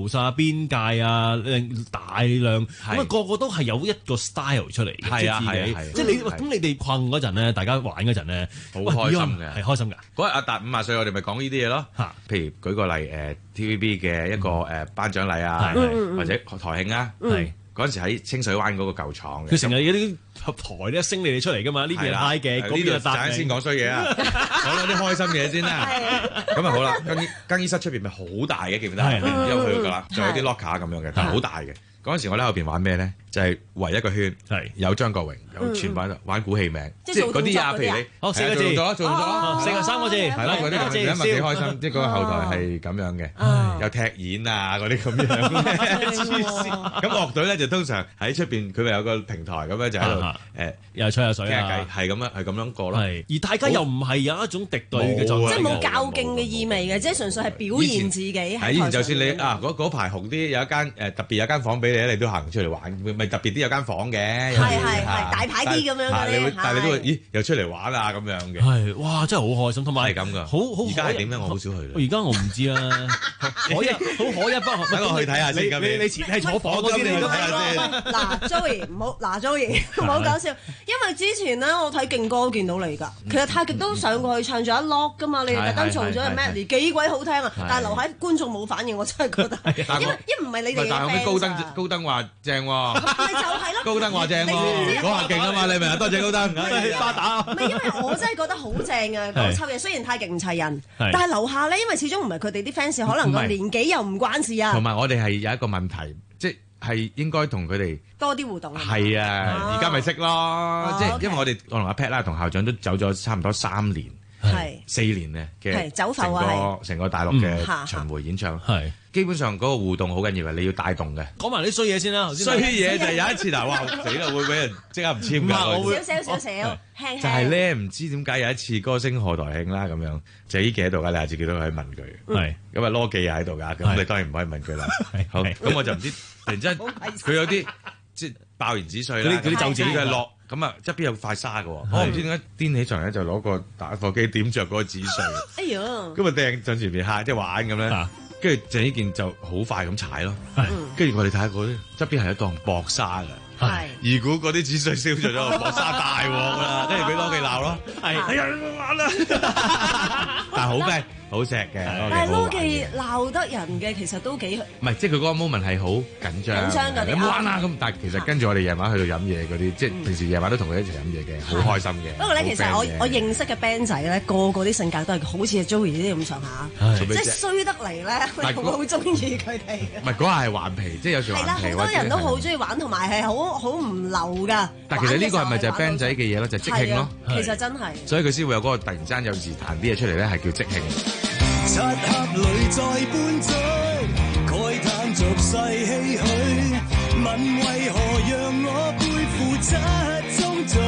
邊界啊，大量咁啊，個個都係有一個 style 出嚟嘅， 係啊係啊， 即係你咁你哋困嗰陣咧，大家玩嗰陣咧， 好開心嘅， 係開心㗎。 嗰日阿達五十歲，我哋咪講呢啲嘢咯。嚇，譬如舉個例，誒 T V B 嘅一個誒頒獎禮啊，或者台慶啊，係嗰陣時喺清水灣嗰個舊廠嘅。 佢成日有啲台咧升你哋出嚟㗎嘛，呢邊係太極，嗰邊係達先講衰嘢啊，講咗啲開心嘢先啦。咁啊好啦，更衣更衣室出邊咪好大嘅，記唔記得？係有去㗎啦，仲有啲 locker 咁樣嘅，但係好大嘅。嗰陣時我喺後邊玩咩咧？就係圍一個圈，有張國榮，有全部喺度玩鼓戲名，即係嗰啲啊，譬如你， 哦四個字， 做咗做咗， 四個三個字， 係咯，嗰啲咁樣，因為幾開心，即係嗰個後台係咁樣嘅，有踢演啊嗰啲咁樣嘅，咁樂隊咧就通常喺出邊，佢咪有個平台咁樣就喺度誒， 又吹下水啊， 傾下偈，係咁樣係咁樣過咯。 而大家又唔係有一種敵對嘅狀態， 即係冇較勁嘅意味嘅，即係純粹係表現自己。 係以前就算你啊嗰嗰排紅啲，有一間誒特別有間房俾你，你都行出嚟玩，咪特別啲有間房嘅。 係係係大牌啲咁樣嗰啲， 但係你都會咦又出嚟玩啊咁樣嘅。 係哇，真係好開心，同埋係咁噶。 好好而家係點咧？我好少去啦。 而家我唔知啦。可一好可一不可。 等我去睇下先。 你你前係坐房嗰啲你去睇下先。 嗱 Joey 唔好，嗱 Joey 唔好講笑，因為之前咧我睇勁歌見到你㗎。其實太極都上過去唱咗一 lock 㗎嘛，你哋特登做咗個 melody 幾鬼好聽啊！但係留喺觀眾冇反應，我真係覺得，因為因為唔係你哋嘅 fans。 但係後尾高登高登話正喎。 咪就係咯。 高登話正喎，嗰下勁啊嘛！你明啊？多謝高登， 巴打。 唔係因為我真係覺得好正啊！講秋嘢雖然太極唔齊人，但係樓下咧，因為始終唔係佢哋啲 fans，可能個年紀又唔關事啊。 同埋我哋係有一個問題，即係應該同佢哋多啲互動。 係啊，而家咪識咯，即係因為我哋我同阿 Pat 啦，同校長都走咗差唔多三年。係四年咧嘅走成個成個大陸嘅巡迴演唱，係基本上嗰個互動好緊要嘅，你要帶動嘅。 講埋啲衰嘢先啦， 衰嘢就係有一次嗱，哇死啦，會俾人即刻唔簽㗎。 少少少少，輕輕。 就係咧，唔知點解有一次歌星賀台慶啦咁樣，就依記喺度㗎，你下次記得可以問佢。係咁啊，羅記又喺度㗎，咁你當然唔可以問佢啦。好，咁我就唔知突然之間佢有啲即係爆完紙碎啦，嗰啲就自己嘅落。咁啊，側邊有塊沙嘅，我唔知點解顛起上嚟咧，就攞個打火機點着嗰個紙碎。哎呀！咁啊掟上前面嚇，即係玩咁咧。跟住鄭伊健就好快咁踩咯。跟住我哋睇下嗰啲側邊係一檔薄沙嘅。係。如果嗰啲紙碎燒着咗，薄沙大鑊啦，跟住俾羅記鬧咯。係。哎呀，玩啦！但係好咩？好錫嘅， 但係羅記鬧得人嘅其實都幾唔係，即係佢嗰個 moment 係好緊張， 緊張㗎， 你冇玩啊咁。但係其實跟住我哋夜晚去到飲嘢嗰啲，即係平時夜晚都同佢一齊飲嘢嘅，好開心嘅。 不過咧，其實我我認識嘅 band 仔咧，個個啲性格都係好似 Joey 呢啲咁上下，即係衰得嚟咧，我好中意佢哋嘅。 唔係嗰下係頑皮，即係有時頑皮。係啦，好多人都好中意玩，同埋係好好唔流㗎。但其實呢個係咪就係 band 仔嘅嘢咯？就係即興咯。 其實真係。 所以佢先會有嗰個突然之間有時彈啲嘢出嚟咧，係叫即興。 漆黑裏再搬進，慨嘆俗世唏噓，問為何讓我背負七宗罪？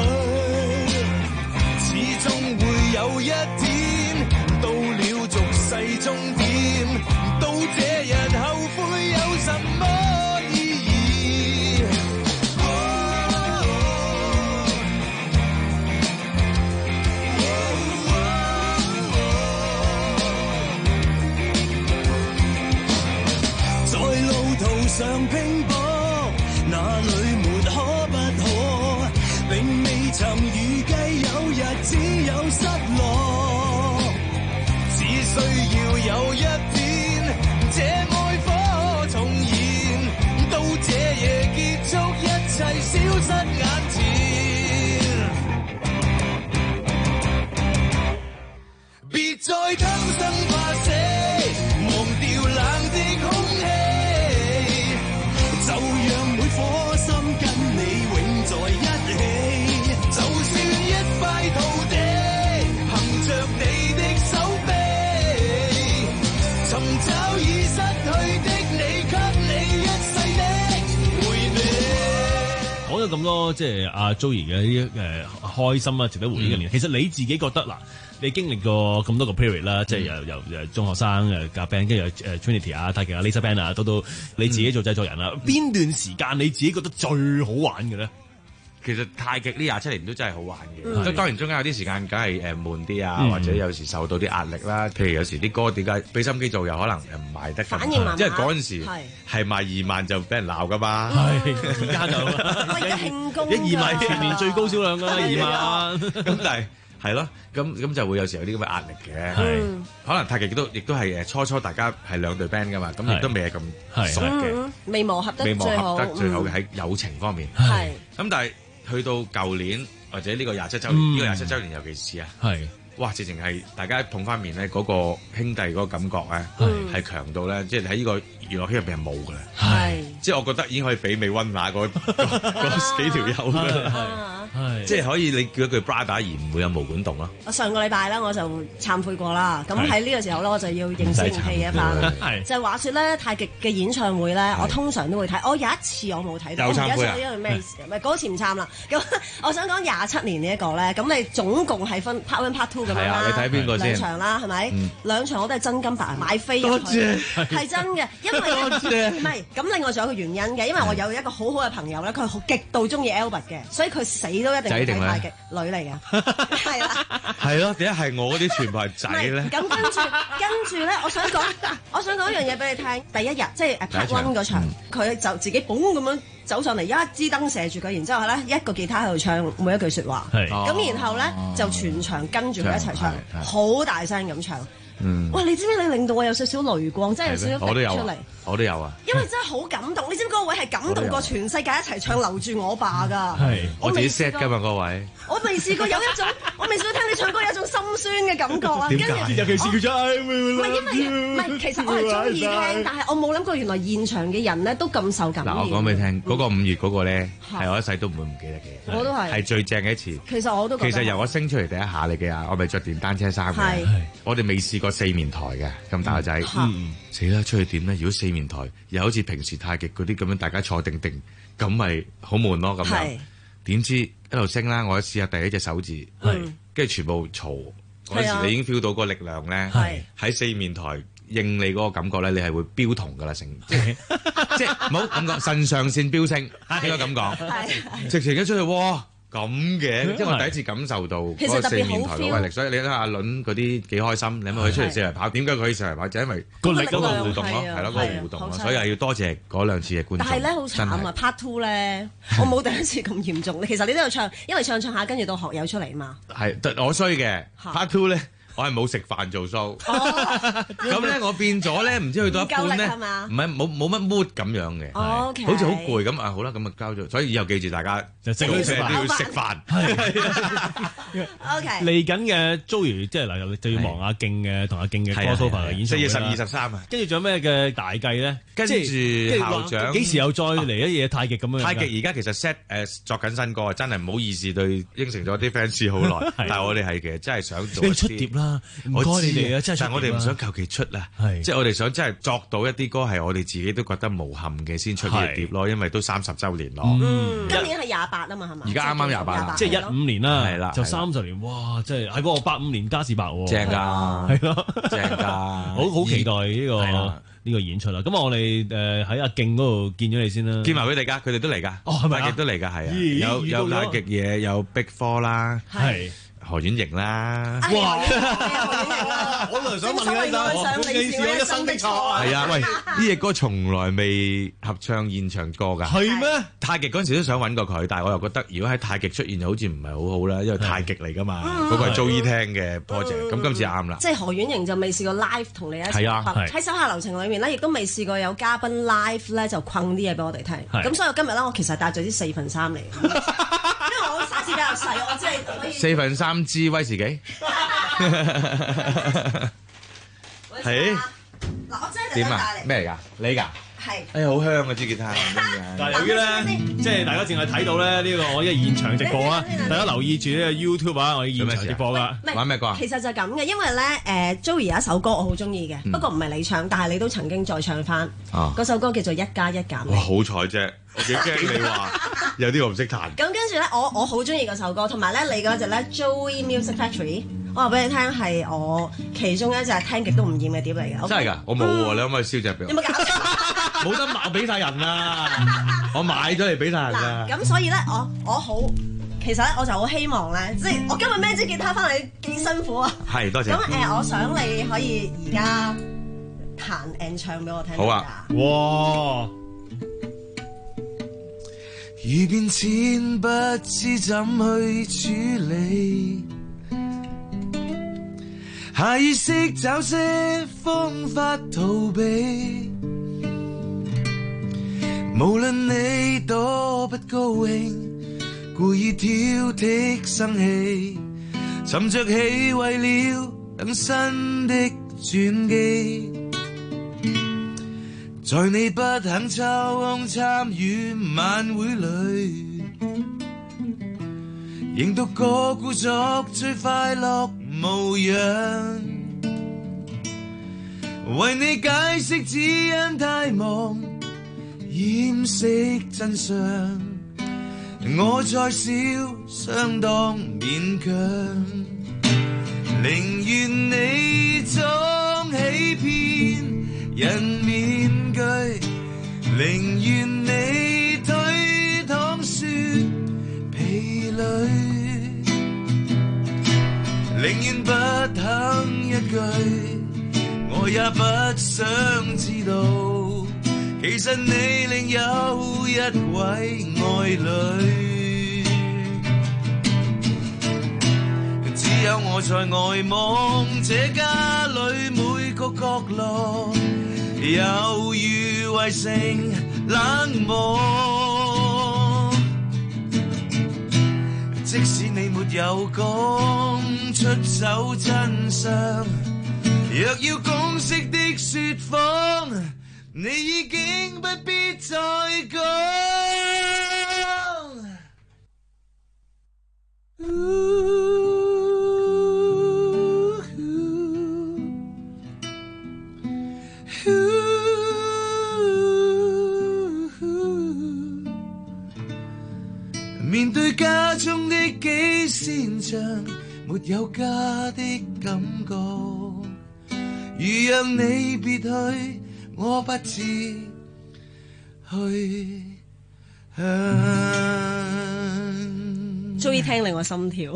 始終會有一天，到了俗世終點，到這日後悔有什麼意義？上拼搏，哪裏沒可不可？並未曾預計有日只有失落，只需要有一天，這愛火重燃，到這夜結束，一切消失眼前，別再偷生怕死，忘掉冷的空氣。 講咗咁多即係阿 Joey 嘅啲誒開心啊，值得回憶嘅年。嗯、其實你自己覺得嗱，你經歷過咁多個 period 啦、嗯，即係由由誒中學生誒夾 band，跟住誒 Trinity 啊、太極啊、Laser Band 啊，到到你自己做製作人啦，邊、嗯、段時間你自己覺得最好玩嘅咧？ 其實太極呢廿七年都真係好玩嘅。 嗯咁當然中間有啲時間梗係誒悶啲啊， 嗯或者有時受到啲壓力啦。譬如有時啲歌點解俾心機做，又可能誒唔賣得咁， 反應慢慢因為嗰陣時係係賣二萬就俾人鬧噶嘛。 係而家就喂，而家慶功一二萬全年最高銷量㗎啦，二萬。 咁但係係咯，咁咁就會有時有啲咁嘅壓力嘅。 係可能太極亦都亦都係誒初初大家係兩隊 band 噶嘛，咁亦都未係咁熟嗯嘅， 未磨合得未磨最好， 合得最好嘅嗯喺友情方面。 係咁但係去到舊年或者呢個廿七週年， 嗯呢個廿七週年尤其是啊， 係哇！直情係大家碰翻面咧，嗰個兄弟嗰個感覺咧係強到咧，即係喺呢個娛樂圈入邊係冇㗎啦。 係， 即係我覺得已經可以媲美温拿嗰嗰嗰幾條友啦。 係即係可以你叫一句 brother 而唔會有毛管動咯。 我上個禮拜咧我就懺悔過啦，咁喺呢個時候咧我就要認聲認氣一番啦。就係話説咧太極嘅演唱會咧，我通常都會睇。我有一次我冇睇到，我唔記得咗因為咩事，唔係嗰次唔參啦。咁我想講廿七年呢一個咧，咁你總共係分 part one part two 咁樣啦。 你睇邊個先？ 兩場啦，係咪？兩場我都係真金白銀買飛入去。 多謝， 係真嘅，因為多謝唔係咁。另外仲有一個原因嘅，因為我有一個好好嘅朋友咧，佢好極度中意 Albert 嘅，所以佢死都一定要睇太極。女嚟嘅，係啦， 係咯，點解係我嗰啲全部係仔咧？ 咁跟住跟住咧，我想講，我想講一樣嘢俾你聽。第一日即係誒 part one 嗰場，佢就自己嘣咁樣走上嚟，一支燈射住佢，然之後咧一個吉他喺度唱每一句説話，咁然後咧就全場跟住佢一齊唱，好大聲咁唱。 嗯， 哇！你知唔知你令到我有少少雷光，真係有少少滴出嚟。 我都有啊， 因為真係好感動。你知唔知嗰個位係感動過全世界一齊唱留住我吧㗎？ 係我自己 set 㗎嘛嗰位。 我未試過有一種，我未試過聽你唱歌有一種心酸嘅感覺啊！ 點解？尤其是佢唱， 唔係因為唔係，其實我係中意聽，但係我冇諗過原來現場嘅人咧都咁受感染。 嗱，我講俾你聽，嗰個五月嗰個咧係我一世都唔會唔記得嘅。 我都係。 係最正嘅一次。 其實我都覺得。 其實由我升出嚟第一下你記啊，我咪着電單車衫嘅。 係。 我哋未試過四面台嘅咁大個仔。嗯。死啦！出去點咧？如果四面台又好似平時太極嗰啲咁樣，大家坐定定，咁咪好悶咯咁樣。點知一路升啦，我試下第一隻手指，跟住全部嘈嗰時，你已經 feel 到個力量咧，喺四面台應你嗰個感覺咧，你係會飆同噶啦，成即係即係唔好咁講，腎上腺飆升應該咁講，直情一出去哇！咁嘅，即係我第一次感受到嗰個四面台嘅威力，所以你睇下阿倫嗰啲幾開心，你諗下佢出嚟四圍跑，點解佢可以四圍跑？就因為個力嗰個互動咯，係咯，嗰個互動咯，所以係要多謝嗰兩次嘅觀眾。 但係咧好慘啊 ！Part Two 咧，我冇第一次咁嚴重。其實你都有唱，因為唱唱下，跟住到學友出嚟嘛。 係，我衰嘅 Part Two 咧。我係冇食飯做 show，咁咧我變咗咧，唔知去到一半咧，唔係冇冇乜 mood 咁樣嘅，好似好攰咁啊！好啦，咁啊交咗，所以以後記住大家就食都要食飯。 OK， 嚟緊嘅 Joey 即係嗱，就要忙阿勁嘅同阿勁嘅 crossover 嘅演唱會啦。四月十二、十三啊，跟住仲有咩嘅大計咧？ 跟住校長幾時又再嚟一嘢太極咁樣？ 太極而家其實 set 誒作緊新歌，真係唔好意思對應承咗啲 fans 好耐，但係我哋係其實真係想做出碟啦。唔該你哋啊，真係， 但係我哋唔想求其出啊，即係我哋想真係作到一啲歌係我哋自己都覺得無憾嘅先出嘅碟咯，因為都三十週年咯。 今年係廿八啊嘛，係嘛？ 而家啱啱廿八， 即係一五年啦， 係啦， 就三十年，哇！即係喺嗰個八五年嘉士伯喎， 正㗎， 係咯， 正㗎， 好好期待呢個呢個演出啦。咁我哋誒喺阿勁嗰度見咗你先啦， 見埋佢哋㗎，佢哋都嚟㗎， 哦係咪太極都嚟㗎，係啊，有有太極嘢，有 Big Four 啦， 係。 何婉瑩啦， 哇！我就想問你啦，你是我一生的錯啊！ 係啊，喂，呢隻歌從來未合唱現場過㗎， 係咩？ 太極嗰陣時都想揾過佢，但係我又覺得如果喺太極出現就好似唔係好好啦，因為太極嚟㗎嘛，嗰個係 Joey 聽嘅 project，咁今次啱啦。 即係何婉瑩就未試過 live 同你一齊喺手下留情裏面咧，亦都未試過有嘉賓 live 咧就困啲嘢俾我哋聽。咁所以今日咧，我其實帶咗啲四分三嚟。我 size 比較細，我即係可以四分三支威士忌，係嗱，我真係點啊？咩嚟㗎？你㗎？ 係。 哎呀，好香啊支吉他！ 但係由於咧，即係大家淨係睇到咧呢個我一現場直播啊，大家留意住呢個 YouTube 啊，我哋現場直播㗎。 玩咩歌啊？ 其實就係咁嘅，因為咧誒 Joey 有一首歌我好中意嘅，不過唔係你唱，但係你都曾經再唱翻。嗰首歌叫做一加一減。 哇！好彩啫，我幾驚你話有啲我唔識彈。 咁跟住咧，我我好中意嗰首歌，同埋咧你嗰隻咧 Joey Music Factory，我話俾你聽係我其中一隻聽極都唔厭嘅碟嚟嘅。 真係㗎，我冇喎，你可唔可以燒隻俾我？ 有冇搞錯？ 冇得賣，俾晒人啦，我買咗嚟俾晒人㗎。 咁所以咧，我我好，其實咧我就好希望咧，即係我今日孭支吉他翻嚟幾辛苦啊。 係，多謝。 咁誒、呃，我想你可以而家彈 and 唱俾我聽。 好啊。哇！ 遇變遷不知怎去處理，下意識找些方法逃避。無論你多不高興，故意挑剔生氣，沉着氣為了等新的轉機。在你不肯抽空參與晚會裏，仍獨個故作最快樂模樣。為你解釋只因太忙，掩飾真相。我再少相當勉強，寧願你裝欺騙人面具，寧願你推搪說疲累，寧願不肯一句，我也不想知道，其實你另有一位愛侶。只有我在外望這家裏每個角落，猶如圍城冷漠。即使你沒有講出走真相，若要公式的説謊，你已經不必再講。面對家中的幾扇牆，沒有家的感覺。如讓你別去，我不知去向。 終於聽令我心跳。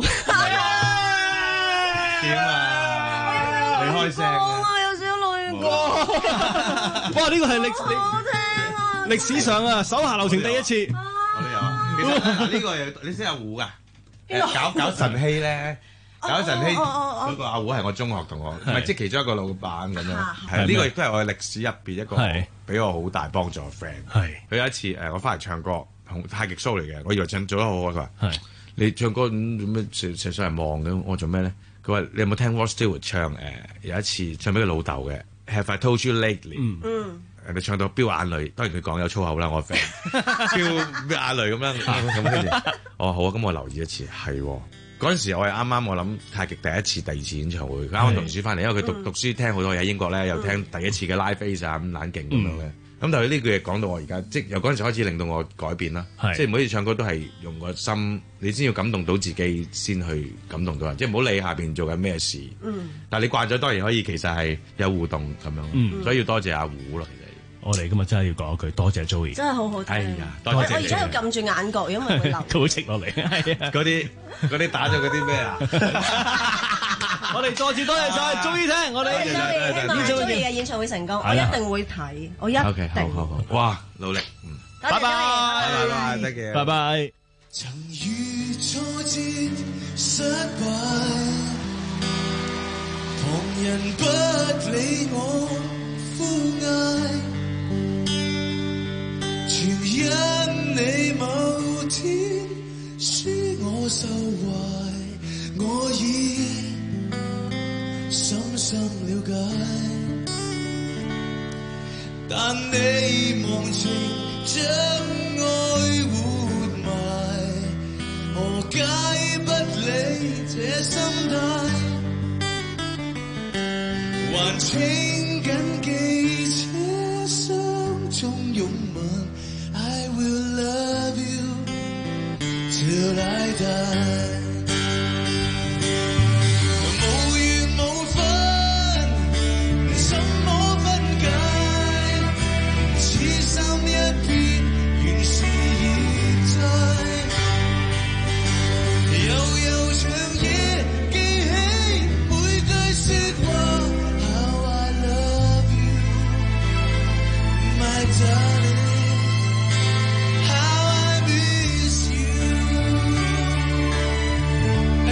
點啊？你開聲啊？ 有少少累過。 哇！呢個係歷歷歷史上啊，手下留情第一次。 我都有啊。其實呢個係你識阿胡噶？搞搞晨曦咧。搞晨曦嗰個阿胡係我中學同學，唔係即係其中一個老闆咁樣。係呢個亦都係我嘅歷史入邊一個俾我好大幫助嘅 friend。係佢有一次誒，我翻嚟唱歌，同太極 show 嚟嘅，我以為唱做得好好，佢話：你唱歌咁做咩成成世人望嘅？我做咩咧？佢話：你有冇聽 Rod Stewart 唱誒有一次唱俾佢老豆嘅 Have I Told You Lately？嗯，你唱到飆眼淚，當然佢講有粗口啦，我 friend 飆飆眼淚咁樣咁跟住，哦好啊，咁我留意一次係喎。嗰陣時我係啱啱我諗太極第一次、第二次演唱會，啱啱讀書翻嚟，因為佢讀、嗯、讀書聽好多嘢喺英國咧，又聽第一次嘅 live face 啊咁冷勁咁樣嘅。咁、嗯、但係呢句嘢講到我而家，即係由嗰陣時開始令到我改變啦。即係每次唱歌都係用個心，你先要感動到自己先去感動到人，即係唔好理下邊做緊咩事。嗯、但係你慣咗當然可以，其實係有互動咁樣。嗯、所以要多謝阿胡咯。 我哋今日真係要講一句多謝 Joey， 真係好好聽。 哎呀，多謝我而家要撳住眼角，因為會流。 佢會積落嚟。係啊， 嗰啲嗰啲打咗嗰啲咩啊？ 我哋再次多謝晒 Joey 聽，我哋希望 Joey 嘅演唱會成功，我一定會睇，我一定。 OK，好好好，哇，努力，嗯， 拜拜， 拜拜，得嘅， 拜拜。 曾遇挫折失敗，旁人不理我呼嗌，全因你某天輸我受壞，我已深深了解，但你忘情將愛活埋，何解不理這心態，還請緊記車廂中擁吻 I will love you till I die， 無緣無分，怎麼分解？似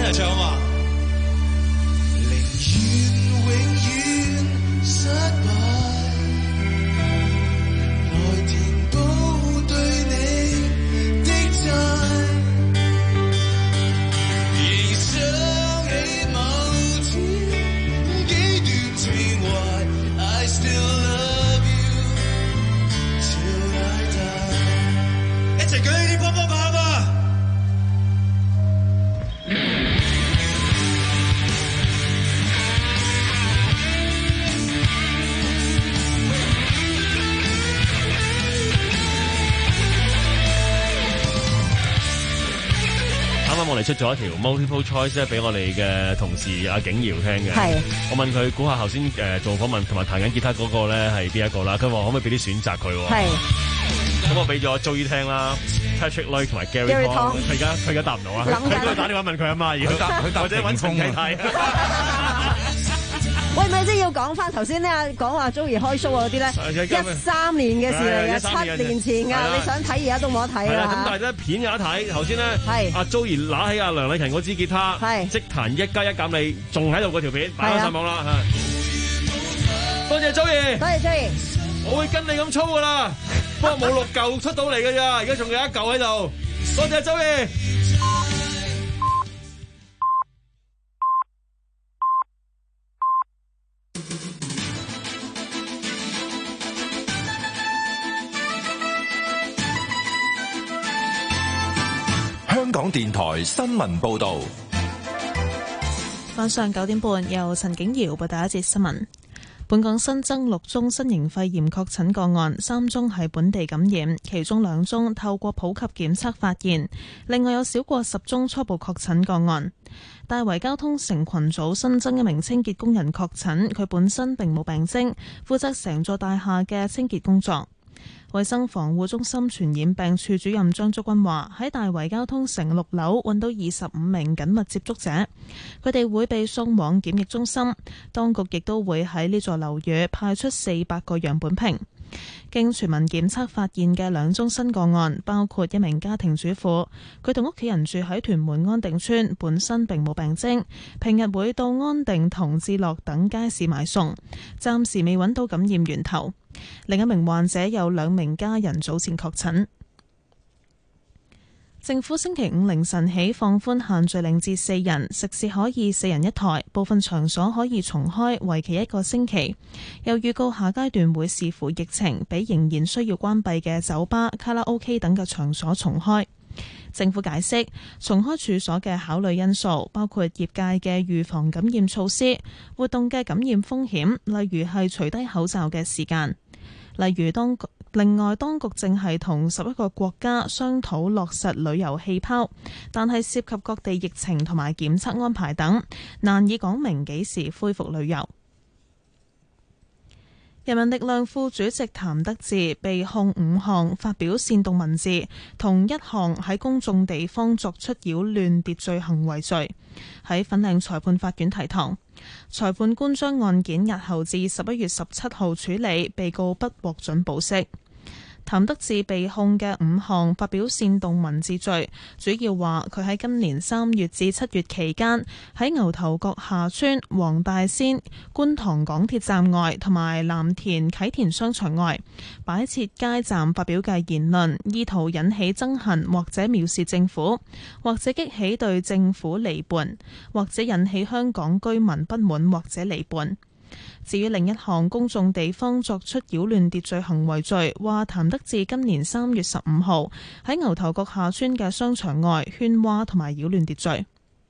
齊唱啊嘛！寧願永遠失敗，來填補對你的債，仍想起某天幾段情懷 I still love you till I die。 一齊舉起啲波波棒啊！ 啱啱我哋出咗一條 multiple choice 咧，俾我哋嘅同事阿景瑤聽嘅。 係。 我問佢估下頭先誒做訪問同埋彈緊吉他嗰個咧係邊一個啦？佢話可唔可以俾啲選擇佢？ 係。 咁我俾咗 Joey 聽啦 ，Patrick Lloyd 同埋 Gary Gary Tong。 Tong 佢而家佢而家答唔到啊！佢應該打電話問佢阿媽，而佢答佢答或者揾陳啟泰。 喂，咪即係要講翻頭先咧，講話 Joey 開 show 嗰啲咧，一三年嘅事嚟嘅，七年前㗎，你想睇而家都冇得睇係啦， 啦。 咁但係咧片有得睇。頭先咧，阿 Joey 揦起阿梁禮勤嗰支吉他，即彈一加一減你，仲喺度嗰條片擺翻上網啦。多謝 Joey， 多謝 Joey， 我會跟你咁操噶啦，不過冇六嚿出到嚟㗎咋，而家仲有一嚿喺度。多謝 Joey。 香港電台新聞報導， 晚上九點半由陳景瑤報第一節新聞。本港新增六宗新型肺炎確診個案，三宗係本地感染，其中兩宗透過普及檢測發現，另外有少過十宗初步確診個案。大圍交通城群組新增一名清潔工人確診，佢本身並冇病徵，負責成座大廈嘅清潔工作。衛生防護中心傳染病處主任張竹君話：喺大圍交通城六樓揾到二十五名緊密接觸者，佢哋會被送往檢疫中心。當局亦都會喺呢座樓宇派出四百個樣本瓶。經全民檢測發現嘅兩宗新個案，包括一名家庭主婦，佢同屋企人住喺屯門安定村，本身並冇病徵，平日會到安定同置樂等街市買餸，暫時未揾到感染源頭。另一名患者有兩名家人早前確診。政府星期五凌晨起放寬限聚令至四人，食肆可以四人一台，部分場所可以重開，為期一個星期。又預告下階段會視乎疫情，俾仍然需要關閉嘅酒吧、卡拉 OK 等嘅場所重開。政府解釋，重開處所嘅考慮因素包括業界嘅預防感染措施、活動嘅感染風險，例如係除低口罩嘅時間。例如當局另外，當局正係同十一個國家商討落實旅遊氣泡，但係涉及各地疫情同埋檢測安排等，難以講明幾時恢復旅遊。人民力量副主席譚德志被控五項發表煽動文字，同一項喺公眾地方作出擾亂秩序行為罪，喺粉嶺裁判法院提堂。裁判官將案件押後至十一月十七號處理，被告不獲准保釋。譚德志被控嘅五項發表煽動文字罪，主要話佢喺今年三月至七月期間喺牛頭角下村、黃大仙、觀塘港鐵站外同埋藍田啟田商場外擺設街站發表嘅言論，意圖引起憎恨或者藐視政府，或者激起對政府離叛，或者引起香港居民不滿或者離叛。至於另一項公眾地方作出擾亂秩序行為罪，話譚德志今年三月十五號喺牛頭角下村嘅商場外喧嘩同埋擾亂秩序。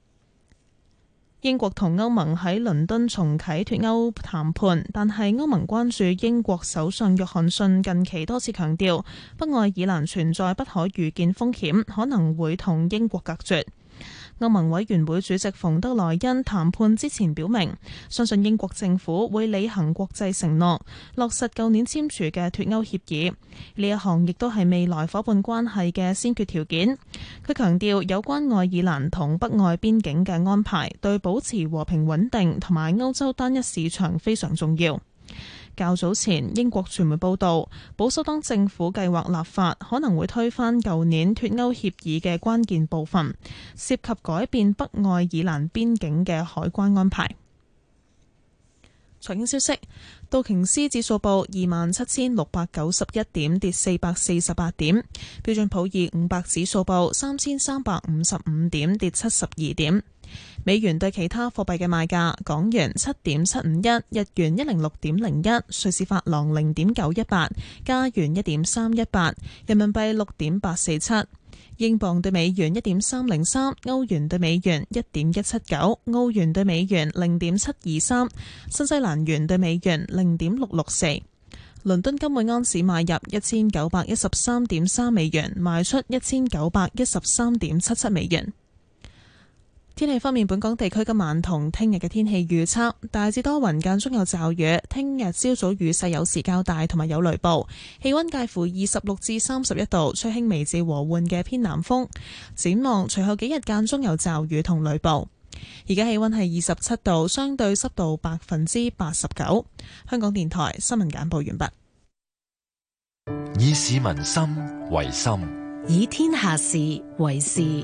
英國同歐盟喺倫敦重啟脫歐談判，但係歐盟關注英國首相約翰遜近期多次強調北愛爾蘭存在不可預見風險，可能會同英國隔絕。歐盟委員會主席馮德萊恩談判之前表明，相信英國政府會履行國際承諾，落實舊年簽署嘅脫歐協議。呢一項亦都係未來夥伴關係嘅先決條件。佢強調，有關愛爾蘭同北愛邊境嘅安排，對保持和平穩定同埋歐洲單一市場非常重要。 較早前，英國傳媒報道，保守黨政府計劃立法，可能會推翻舊年脫歐協議嘅關鍵部分，涉及改變北愛爾蘭邊境嘅海關安排。財經消息，道瓊斯指數報二萬七千六百九十一點，跌四百四十八點；標準普爾五百指數報三千三百五十五點，跌七十二點。美元對其他貨幣嘅賣價：港元七點七五一，日元一零六點零一，瑞士法郎零點九一八，加元一點三一八，人民幣六點八四七。英鎊對美元一點三零三，歐元對美元一點一七九，澳元對美元零點七二三，新西蘭元對美元零點六六四。倫敦金每安士買入一千九百一十三點三美元，賣出一千九百一十三點七七美元。天氣方面，本港地區今晚同聽日嘅天氣預測大致多雲，間中有驟雨。聽日朝早雨勢有時較大，同埋有雷暴。氣溫介乎二十六至三十一度，吹輕微至和緩嘅偏南風。展望隨後幾日間中有驟雨同雷暴。而家氣溫係二十七度，相對濕度百分之八十九。香港電台新聞簡報完畢。 以市民心為心， 以天下事為事。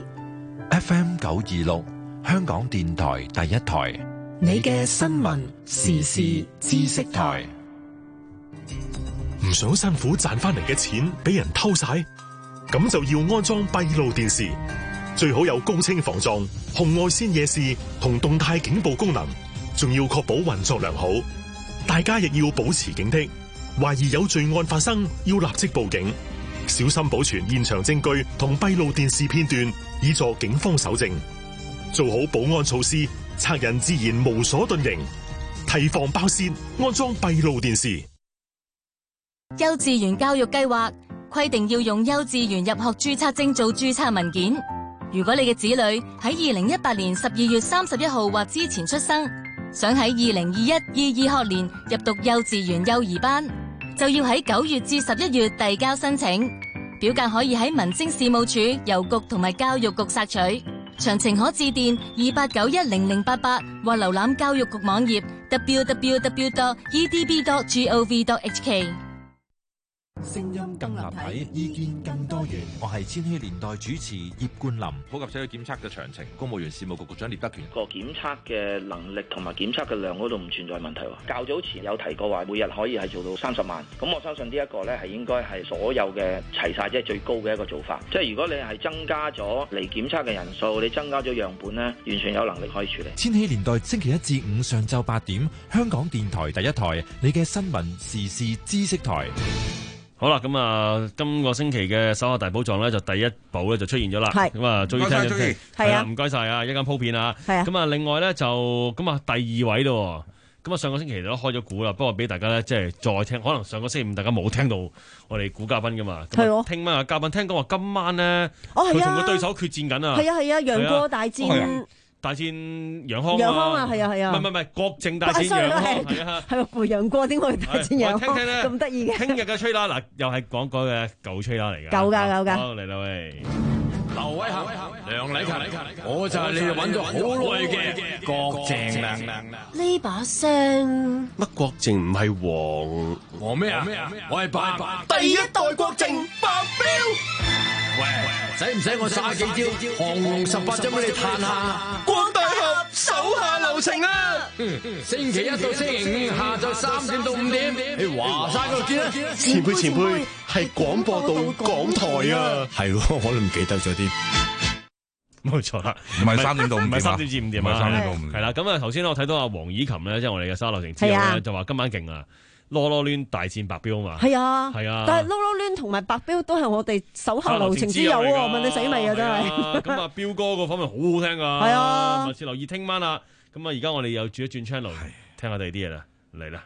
F M 九二六。香港電台第一台， 你嘅新聞時事知識台。 唔想辛苦賺翻嚟嘅錢俾人偷晒，咁就要安裝閉路電視，最好有高清防撞、紅外線夜視同動態警報功能，仲要確保運作良好。大家亦要保持警惕，懷疑有罪案發生，要立即報警，小心保存現場證據同閉路電視片段，以助警方搜證。做好保安措施，賊人自然無所遁形。提防爆竊，安裝閉路電視。 幼稚園教育計劃規定要用幼稚園入學註冊證做註冊文件。如果你嘅子女喺二零一八年十二月三十一號或之前出生，想喺二零二一、二二學年入讀幼稚園幼兒班，就要喺九月至十一月遞交申請。表格可以喺民政事務處、郵局同埋教育局索取。詳情可致電二八九一零零八八或瀏覽教育局網頁 double-u double-u double-u dot e d b dot gov dot h k。 聲音更立體，意見更多元。我係千禧年代主持葉冠霖。 普及社區檢測嘅詳情，公務員事務局局長聶德權。 個檢測嘅能力同埋檢測嘅量嗰度唔存在問題。較早前有提過話，每日可以係做到三十萬。咁我相信呢一個呢係應該係所有嘅齊晒，即係最高嘅一個做法。即係如果你係增加咗嚟檢測嘅人數，你增加咗樣本呢，完全有能力可以處理。 千禧年代星期一至五上晝八點，香港電台第一台，你嘅新聞時事知識台。 好啦，咁啊，今個星期嘅手下大寶藏咧，就第一部咧就出現咗啦。係咁啊，終於聽咗先，係啊，唔該晒啊，一間鋪片啊。係啊。咁啊，另外咧就咁啊，第二位咯。咁啊，上個星期都開咗估啦，不過俾大家咧即係再聽，可能上個星期五大家冇聽到我哋估嘉賓噶嘛。係喎。聽晚啊，嘉賓聽講話今晚咧， 哦係啊， 佢同個對手決戰緊啊。 係啊係啊，楊過大戰。 大戰楊康， 楊康啊，係啊係啊， 唔係唔係唔係，郭靖大戰楊康，係啊， 係胡楊過點會大戰楊康？聽聽咧咁得意嘅。 聽日嘅吹啦，嗱又係講嗰嘅舊吹啦嚟㗎， 舊㗎舊㗎。 好嚟啦喂， 劉偉恒、梁禮勤，我就係你哋揾咗好耐嘅郭靖啦。 呢把聲乜郭靖唔係黃？ 黃咩啊？我係白第一代郭靖白彪。 喂，使唔使我耍幾招降龍十八掌俾你嘆下？ 光大俠手下留情啊！ 星期一到星期五下晝三點到五點，喺華山嗰度見啦。 前輩前輩係廣播道港台啊， 係喎，我都唔記得咗啲。 冇錯啦， 唔係三點到五點， 唔係三點至五點啊， 三點到五點。 係啦，咁啊頭先我睇到阿黃以琴咧，即係我哋嘅沙漏情之友咧，就話今晚勁啊！囉囉攣大戰白彪啊嘛， 係啊， 係啊， 但係囉囉攣同埋白彪都係我哋手下留情之友喎，問你死未啊真係。 咁啊，彪哥個方面好好聽噶， 係啊， 密切留意聽晚啦。咁啊，而家我哋又轉一轉 channel， 聽下第二啲嘢啦，嚟啦。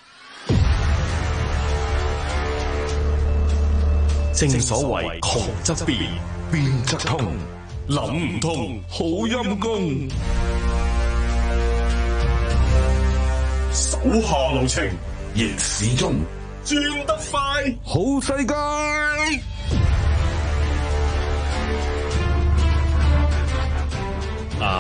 正所謂窮則變，變則通，諗唔通好陰功。手下留情，逆市中轉得快，好世界。 啊，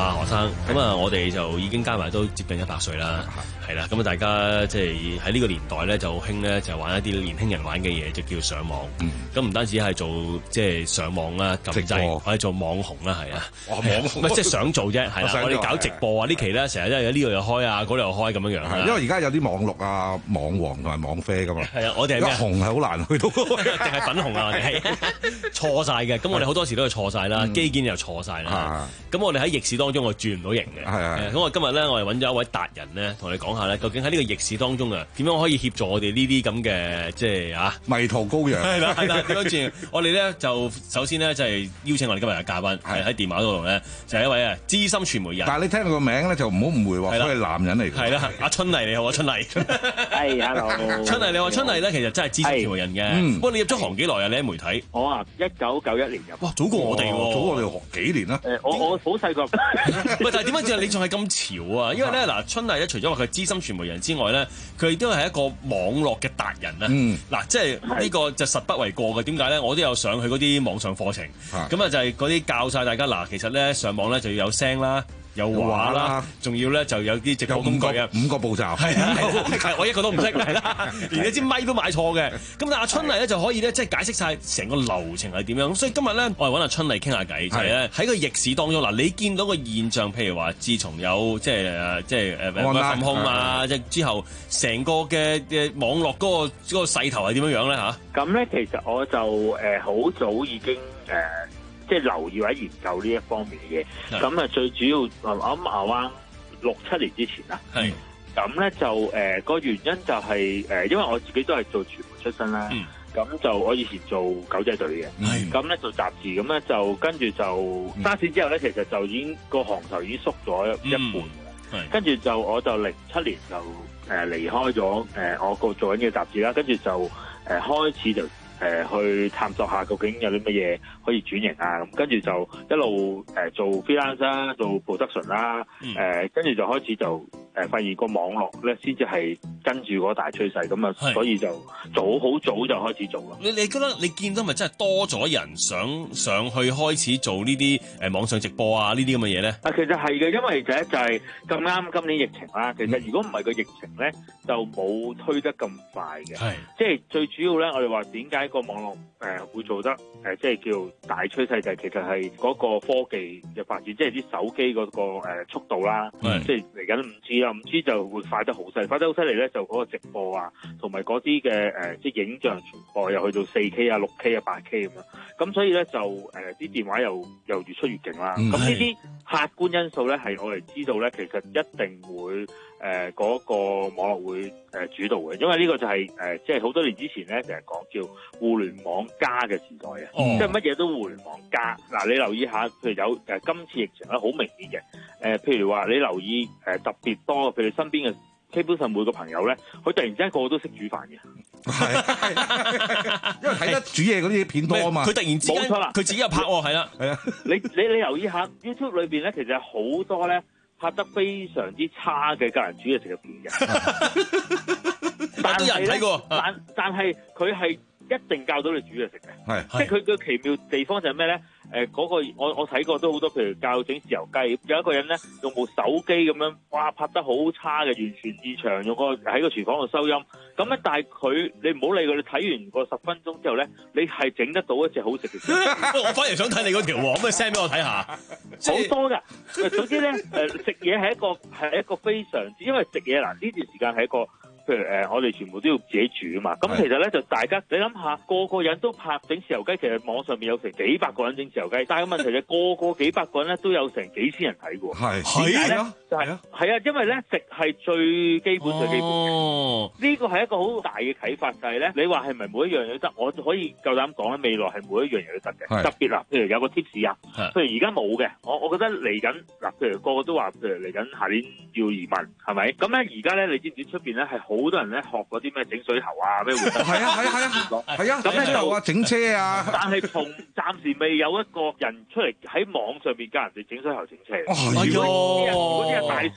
啊，何生。咁啊，我哋就已經加埋都接近一百歲啦，係啦。咁啊，大家即係喺呢個年代咧，就興咧就玩一啲年輕人玩嘅嘢，就叫上網。咁唔單止係做即係上網啦、撳掣，可以做網紅啦，係啊。 哇，網紅唔係即係想做啫，係啦。我哋搞直播啊，呢期咧成日都有呢度又開啊，嗰度又開咁樣樣。 因為而家有啲網絡啊、網黃同埋網啡噶嘛。 係啊，我哋係咩？ 紅係好難去到， 定係粉紅啊？我哋係錯晒嘅。咁我哋好多時都係錯晒啦，基建又錯晒啦。咁我哋喺逆市當中我轉唔到型嘅。係啊。咁我今日咧，我哋揾咗一位達人咧，同你講下咧，究竟喺呢個逆市當中啊，點樣可以協助我哋呢啲咁嘅即係啊迷途羔羊。 係啦係啦，點樣轉？我哋咧就首先咧就係邀請我哋今日嘅嘉賓，係喺電話嗰度咧就係一位啊資深傳媒人。 但係你聽佢個名咧就唔好誤會喎，佢係男人嚟嘅。 係啦，阿春麗你好啊，春麗。 係，hello。 春麗你好，春麗咧其實真係資深傳媒人嘅。不過你入咗行幾耐啊？你喺媒體？ 我啊，一九九一年入。 哇，早過我哋喎， 早過我哋學幾年啦。 誒，我我好細個。 喂，但係點解你仲係咁潮啊？因為咧嗱，春麗咧除咗話佢係資深傳媒人之外咧，佢亦都係一個網絡嘅達人啊。嗱，即係呢個就實不為過嘅。點解咧？我都有上去嗰啲網上課程，咁啊就係嗰啲教晒大家嗱，其實咧上網咧就要有聲啦。有畫啦，仲要咧就有啲直播工具啊， 五個步驟， 係啊，我一個都唔識，係啦，連一支咪都買錯嘅。咁但阿春麗咧就可以咧，即係解釋晒成個流程係點樣。咁所以今日咧，我係揾阿春麗傾下偈，就係咧喺個逆市當中嗱，你見到個現象，譬如話，自從有即係誒即係誒監控啊，即係之後成個嘅嘅網絡嗰個嗰個勢頭係點樣樣咧嚇？ 咁咧其實我就誒好早已經誒。即係留意或者研究呢一方面嘅嘢，咁啊最主要我諗啱啱六七年之前啦，咁咧就誒個、呃、原因就係、是、誒、呃，因為我自己都係做傳媒出身啦，咁、嗯、就我以前做狗仔隊嘅，咁咧做雜誌，咁咧就跟住就沙士之後咧，其實就已經個行頭已經縮咗一半㗎啦，跟住就我就零七年就誒、呃、離開咗誒、呃、我個做緊嘅雜誌啦，跟住就誒、呃、開始就。誒、呃、去探索下究竟有啲乜嘢可以轉型啊，咁跟住就一路誒、呃、做 freelance 啦，做 production 啦，誒跟住就開始就誒、呃、發現個網絡咧先至係跟住嗰個大趨勢，咁啊所以就早好早就開始做啦。 你你覺得你見到咪真係多咗人想上去開始做呢啲誒網上直播啊呢啲咁嘅嘢咧？ 啊，其實係嘅，因為第一就係咁啱今年疫情啦。其實如果唔係個疫情咧，就冇推得咁快嘅。係，即係最主要咧，我哋話點解？個網絡誒、呃、會做得誒、呃，即係叫大趨勢就係其實係嗰個科技嘅發展，即係啲手機嗰、那個、呃、速度啦，即係嚟緊五 G 啦，五 G 就會快得好犀利，快得好犀利咧，就嗰個直播啊，同埋嗰啲嘅誒即係影像傳播又去到四 K 啊、六 K 啊、八 K 咁樣，咁所以咧就誒啲、呃、電話又又越出越勁啦。咁呢啲客觀因素咧係我哋知道咧，其實一定會。誒嗰、呃那個網絡會誒、呃、主導嘅，因為呢個就係、是、誒、呃、即係好多年之前咧，成日講叫互聯網加嘅時代啊，嗯、即係乜嘢都互聯網加。嗱、呃，你留意下，譬如有誒、呃、今次疫情咧，好明顯嘅。誒、呃，譬如話你留意誒、呃、特別多，譬如身邊嘅基本上每個朋友咧，佢突然之間個個都識煮飯嘅。 係，因為睇得煮嘢嗰啲片多啊嘛。 佢突然之間冇錯啦，佢自己又拍喎，係啦，係啊。 你你你留意下 YouTube 裏邊咧，其實好多咧。拍得非常之差嘅教人煮嘢食嘅片嘅，但係咧，但但係佢係一定教到你煮嘢食嘅，即係佢嘅奇妙地方就係咩咧？誒、呃、嗰、那個我我睇過都好多，譬如教整豉油雞，有一個人咧用部手機咁樣，哇拍得好差嘅，完全現場用個喺個廚房度收音，咁咧但係佢你唔好理佢，你睇完個十分鐘之後咧，你係整得到一隻好食嘅菜。 我反而想睇你嗰條喎，可唔可以 send 俾我睇下？ 好多㗎，總之咧誒食嘢係一個係一個非常之，因為食嘢嗱呢段時間係一個。譬如誒、呃，我哋全部都要自己煮啊嘛，咁其實咧就大家你諗下，個個人都拍整豉油雞，其實網上面有成幾百個人整豉油雞，但係個問題就係個個幾百個人咧都有成幾千人睇嘅喎。係係啊，就係啊，係啊，因為咧食係最基本、哦、最基本嘅。呢個係一個好大嘅啟發，就係、是、咧，你話係咪每一樣嘢都得？我可以夠膽講咧，未來係每一樣嘢都得嘅。特別啦，譬如有個 tips 啊，譬如而家冇嘅，我我覺得嚟緊嗱，譬如個個都話，譬如嚟緊下年要移民，係咪？咁咧而家咧，你知唔知出邊咧係好？好多人咧學嗰啲咩整水喉啊，咩換係啊係啊係啊係啊，咁咧就話整車啊， 但係從暫時未有一個人出嚟喺網上邊教人哋整水喉整車。 係嗰啲係大叔咧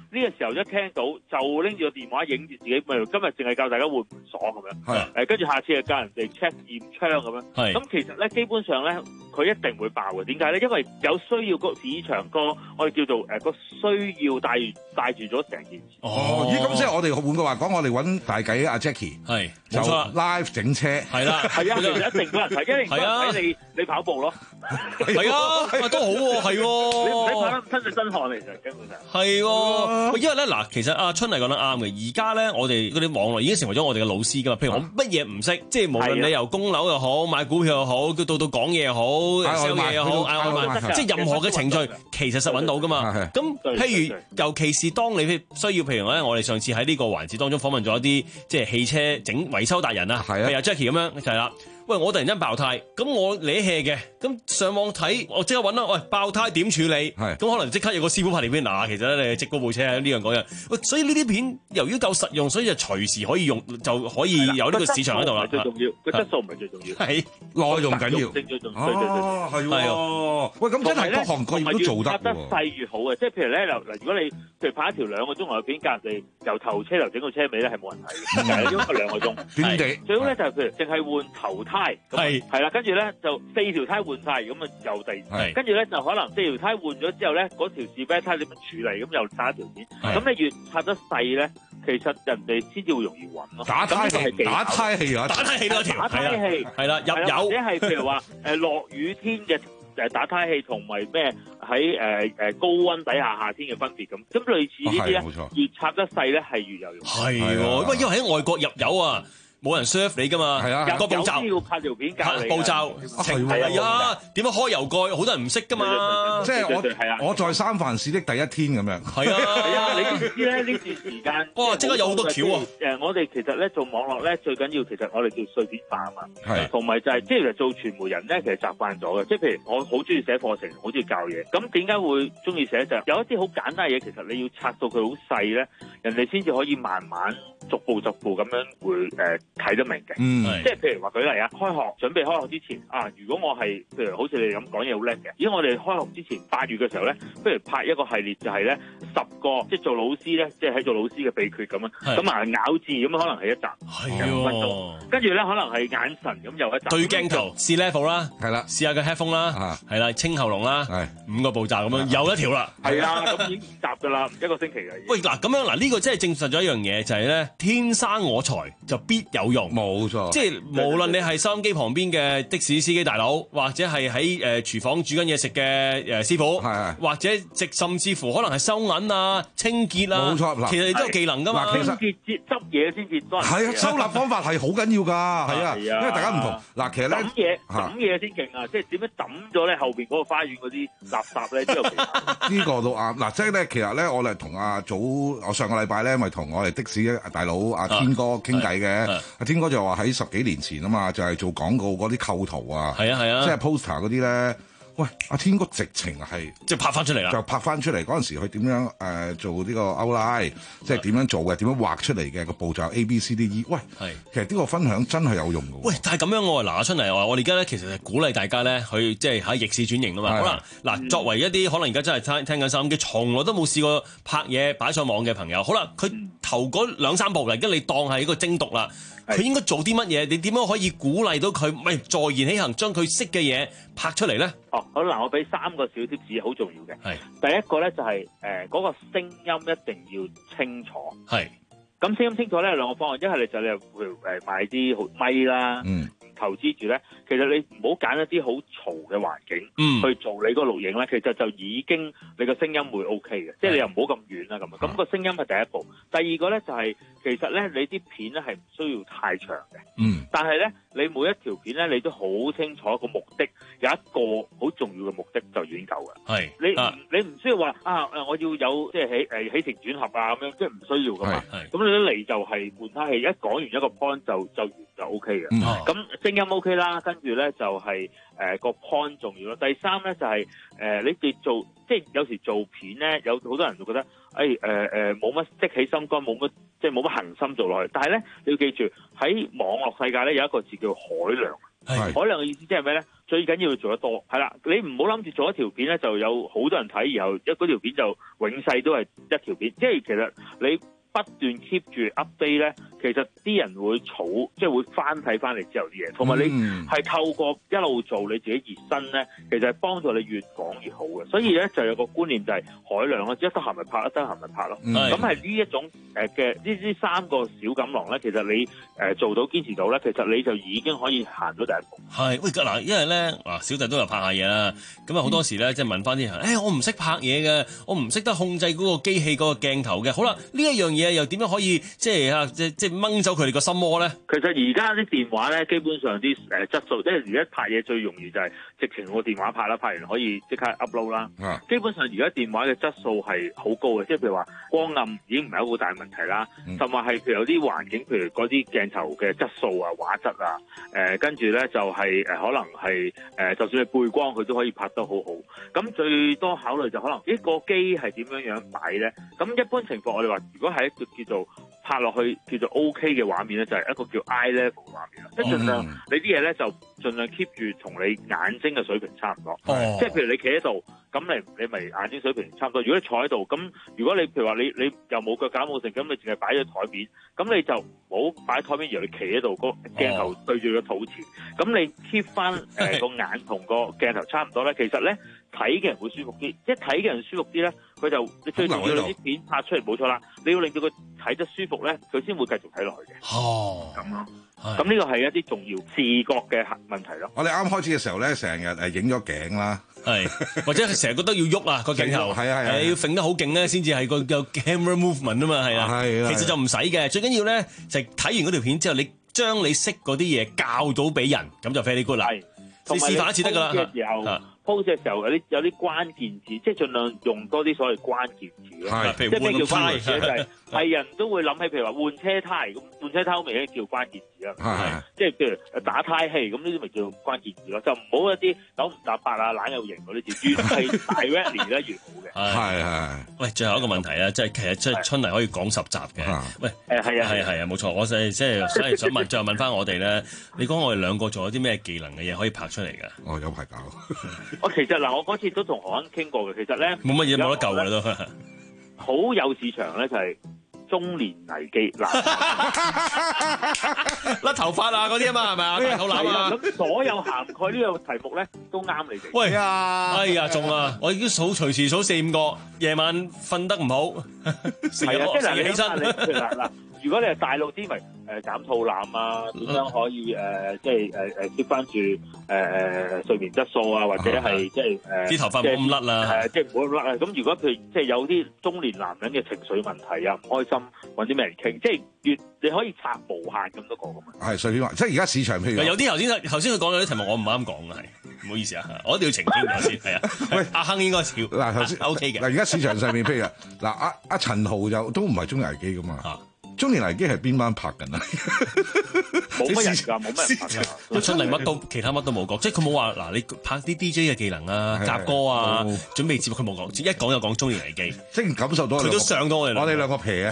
呢個時候一聽到就拎住個電話影住自己，咪今日淨係教大家換門鎖咁樣，誒跟住下次就教人哋 check 驗槍咁樣。咁其實咧基本上咧佢一定會爆嘅。點解咧？因為有需要個市場個我哋叫做誒個需要帶帶住咗成件事。 哦，咦咁即係我哋換句話講，我哋揾大計阿 Jackie 係就 live 整車係啦， 係啊，其實一定多人睇，一定多人睇你你跑步咯。 係啊，都好喎，係喎。 你唔使跑得親水身汗嚟，就根本上係喎。因為咧嗱，其實阿春係講得啱嘅。而家咧，我哋嗰啲網絡已經成為咗我哋嘅老師噶嘛。譬如我乜嘢唔識，即係無論你由供樓又好，買股票又好，到到講嘢又好 ，sell 嘢又好，嗌外賣，即係任何嘅程序，其實實揾到噶嘛。咁譬如，尤其是當你需要，譬如咧，我哋上次喺呢個環節當中訪問咗一啲即係汽車整維修達人啊，譬如阿 Jackie 咁樣就係啦。喂，我突然間爆胎，咁我理氣嘅，咁上網睇，我即刻揾啦。喂，爆胎點處理？咁可能即刻有個師傅拍條片嗱，其實咧你即嗰部車呢樣嗰樣。喂，所以呢啲片由於夠實用，所以就隨時可以用，就可以有呢個市場喺度啦。 最重要，個質素唔係最重要， 係內容緊要。 最重要。 哦，係喎。喂，咁真係各行各業都做得喎。 拍得細越好嘅，即係譬如咧嗱，如果你譬如拍一條兩個鐘頭嘅片，隔離由頭車頭整到車尾咧，係冇人睇嘅，因為兩個鐘。 短地。 最好咧就係譬如淨係換頭胎。係。係啦，跟住咧就四條胎換晒，咁啊又第，跟住咧就可能四條胎換咗之後咧，嗰條士啤胎點樣處理，咁又打一條片。咁你越拍得細咧，其實人哋先至會容易揾咯。 打胎器，打胎器啊， 打胎器多條， 打胎器係啦，入油。 或者係譬如話誒落雨天嘅誒打胎器，同埋咩喺誒誒高溫底下夏天嘅分別咁。咁類似呢啲咧，越插得細咧係越有用。 係喎，因為因為喺外國入油啊。冇人 serve 你噶嘛？係啊， 個步驟要拍條片教你。 步驟係啊，點樣開油蓋？好多人唔識噶嘛。 即係我我在三藩市的第一天咁樣。 係啊，係啊，你知唔知咧？呢段時間哇，即刻有好多橋啊！ 誒，我哋其實咧做網絡咧最緊要，其實我哋叫碎片化啊嘛。 係。同埋就係即係做傳媒人咧，其實習慣咗嘅。即係譬如我好中意寫課程，好中意教嘢。咁點解會中意寫就係有一啲好簡單嘅嘢，其實你要拆到佢好細咧，人哋先至可以慢慢逐步逐步咁樣會誒睇得明嘅。嗯，即係譬如話舉例啊，開學準備開學之前啊，如果我係譬如好似你哋咁講嘢好叻嘅，如果我哋開學之前八月嘅時候咧，不如拍一個系列就係咧十個即係做老師咧，即係喺做老師嘅秘訣咁啊，咁啊咬字咁可能係一集，係五分鐘，跟住咧可能係眼神咁又一集， 對鏡頭試 level 啦， 係啦， 試下個 headphone 啦，係啦，清喉嚨啦，係五個步驟咁樣又一條啦， 係啊，咁已經集㗎啦，一個星期嘅。 喂嗱，咁樣嗱呢個真係證實咗一樣嘢，就係咧天生我材就必有用， 冇錯， 即係無論你係收音機旁邊嘅的士司機大佬，或者係喺誒廚房煮緊嘢食嘅誒師傅，或者直甚至乎可能係收銀啊、清潔啊， 冇錯， 其實你都有技能㗎嘛。 清潔接執嘢先至多。 係啊，收納方法係好緊要㗎，係啊，因為大家唔同。嗱，其實咧抌嘢抌嘢先勁啊，即係點樣抌咗咧後邊嗰個花園嗰啲垃圾咧，都有技能。 呢個都啱。嗱，即係咧，其實咧，我哋同阿早我上個禮拜咧，咪同我哋的士大佬阿天哥傾偈嘅。阿天哥就話喺十幾年前啊嘛，就係做廣告嗰啲構圖啊， 係啊係啊， 即係 poster 嗰啲咧。喂，阿天哥直情係即係拍翻出嚟啦， 就拍翻出嚟嗰陣時，佢點樣誒做呢個 outline，即係點樣做嘅，點樣畫出嚟嘅個步驟 A B C D E。喂，係其實呢個分享真係有用嘅。 喂，但係咁樣我話嗱，出嚟話我哋而家咧，其實係鼓勵大家咧去即係喺逆市轉型啊嘛。好啦，嗱，作為一啲可能而家真係聽聽緊收音機，從來都冇試過拍嘢擺上網嘅朋友，好啦，佢頭嗰兩三步嚟，而家你當係一個精讀啦。佢應該做啲乜嘢？你點樣可以鼓勵到佢？咪坐言起行，將佢識嘅嘢拍出嚟咧？ 哦，好嗱，我俾三個小貼士，好重要嘅。係第一個咧，就係誒嗰個聲音一定要清楚。係咁聲音清楚咧，有兩個方案，一係你就你譬如誒買啲好咪啦，嗯，投資住咧，其實你唔好揀一啲好嘈嘅環境，嗯，去做你嗰個錄影咧，其實就已經你個聲音會 O K 嘅，即係你又唔好咁遠啦咁啊。咁個聲音係第一步，第二個咧就係其實咧你啲片咧係唔需要太長嘅，嗯，但係咧你每一條片咧你都好清楚個目的，有一個好重要嘅目的就已經夠嘅。係你你唔需要話啊誒，我要有即係起誒起承轉合啊咁樣，即係唔需要噶嘛。咁你一嚟就係換胎器，一講完一個 point 就就完就 O K 嘅。咁聲音 O K 啦，跟住咧就係誒個 point 重要咯。第三咧就係誒你哋做即係有時做片咧，有好多人就覺得誒誒誒冇乜積起心肝，冇乜即係冇乜恒心做落去。但係咧你要記住喺網絡世界咧有一個字叫海量。海量嘅意思即係咩咧？ 最緊要做得多，係啦，你唔好諗住做一條片咧就有好多人睇，然後一嗰條片就永世都係一條片，即係其實你不斷 keep 住 update 咧，其實啲人會儲，即係會翻睇翻嚟之後啲嘢，同埋你係透過一路做你自己熱身咧，其實係幫助你越講越好嘅。所以咧就有個觀念就係海量咯，一得閒咪拍，一得閒咪拍咯。咁係呢一種誒嘅呢呢三個小錦囊咧，其實你誒、呃、做到堅持到咧，其實你就已經可以行到第一步。 係喂嗱，因為咧嗱小弟都有拍下嘢啦，咁啊好多時咧即係問翻啲人，誒、哎、我唔識拍嘢嘅，我唔識得控制嗰個機器嗰個鏡頭嘅，好啦，呢一樣嘢又點樣可以即係啊即即掹走佢哋個心魔咧？ 其實而家啲電話咧，基本上啲誒質素，即係而家拍嘢最容易就係直情個電話拍啦，拍完可以即刻 upload 啦。啊、基本上而家電話嘅質素係好高嘅，即係譬如話光暗已經唔係一個好大問題啦，嗯、甚至係譬如有啲環境，譬如嗰啲鏡頭嘅質素啊、畫質啊，誒跟住咧就係、是、誒、呃、可能係誒、呃、就算係背光，佢都可以拍得好好。咁最多考慮就可能呢個機係點樣樣擺咧？咁一般情況我哋話，如果係一個叫做拍落去叫做 OK 嘅畫面咧，就係、是、一個叫 eye level 嘅畫面啦。即係盡量你啲嘢咧就盡量 keep 住同你眼睛嘅水平差唔多。哦、即係譬如你企喺度，咁你你咪眼睛水平差唔多。如果你坐喺度，咁如果你譬如話你你又冇腳架冇成，咁你淨係擺咗台面，咁你就唔好擺台面，然後你企喺度，個鏡頭對住個肚前，咁、哦、你 keep 翻誒個眼同個鏡頭差唔多咧，其實咧睇嘅人會舒服啲。即係睇嘅人舒服啲咧，佢就你最重要你啲片拍出嚟冇錯啦，你要令到佢睇得舒服咧，佢先會繼續睇落去嘅。哦，咁咯。咁呢個係一啲重要視覺嘅問題咯。 我哋啱開始嘅時候咧，成日誒影咗頸啦， 係或者係成日覺得要喐啊個鏡頭，係啊係啊，要揈得好勁咧，先至係個有 camera movement 啊嘛，係啊，係啊，其實就唔使嘅，最緊要咧就係睇完嗰條片之後，你將你識嗰啲嘢教到俾人，咁就 very good 啦。你示範一次得㗎啦。post 嘅時候有啲有啲關鍵字，即係盡量用多啲所謂關鍵字咯。即係咩叫關鍵字咧？就係係人都會諗起，譬如話換車胎咁，換車胎好明顯叫關鍵字啦。係即係譬如打胎氣咁，呢啲咪叫關鍵字咯。就唔好一啲九唔搭八啊、懶有型嗰啲字，越係 directly 咧越好嘅。係係。喂，最後一個問題啊，即係其實即係春麗可以講十集嘅。喂，誒係啊係啊係啊，冇錯。我就係即係所以想問，最後問翻我哋咧，你講我哋兩個仲有啲咩技能嘅嘢可以拍出嚟㗎？ 哦，有排搞。 我其實嗱，我嗰次都同何鈞傾過嘅，其實咧冇乜嘢冇得救嘅都， 好有市場咧就係中年危機嗱， 甩頭髮啊嗰啲啊嘛係咪啊？大肚腩啊， 咁所有涵蓋呢個題目咧都啱你哋。 喂啊，哎呀中啊！我已經數隨時數四五個，夜晚瞓得唔好， 係啊，即係嗱，你起身嗱嗱。如果你係大陸啲，咪誒減肚腩啊？點樣可以誒、呃、即係誒誒 keep 翻住誒誒睡眠質素啊？或者係即係誒啲頭髮唔好咁甩啦， 係即係唔好咁甩啊！咁如果譬如即係有啲中年男人嘅情緒問題啊，唔開心，揾啲咩人傾？即係越你可以拆無限咁多個咁啊！ 係隨便話，即係而家市場譬如有啲頭先頭先佢講有啲題目我唔啱講嘅係，唔好意思啊，我一定要澄清咗先係啊。喂，阿亨應該笑嗱頭先 OK 嘅嗱，而家市場上面譬如嗱阿阿陳豪就都唔係中年危機噶嘛。啊中年危機係邊班拍緊啊？ 冇乜人㗎，冇乜人拍㗎。 春麗乜都其他乜都冇講，即係佢冇話嗱，你拍啲 D J 嘅技能啊、夾歌啊、準備節目，佢冇講，一講就講中年危機。 即係感受到佢都上到我哋， 我哋兩個皮啊！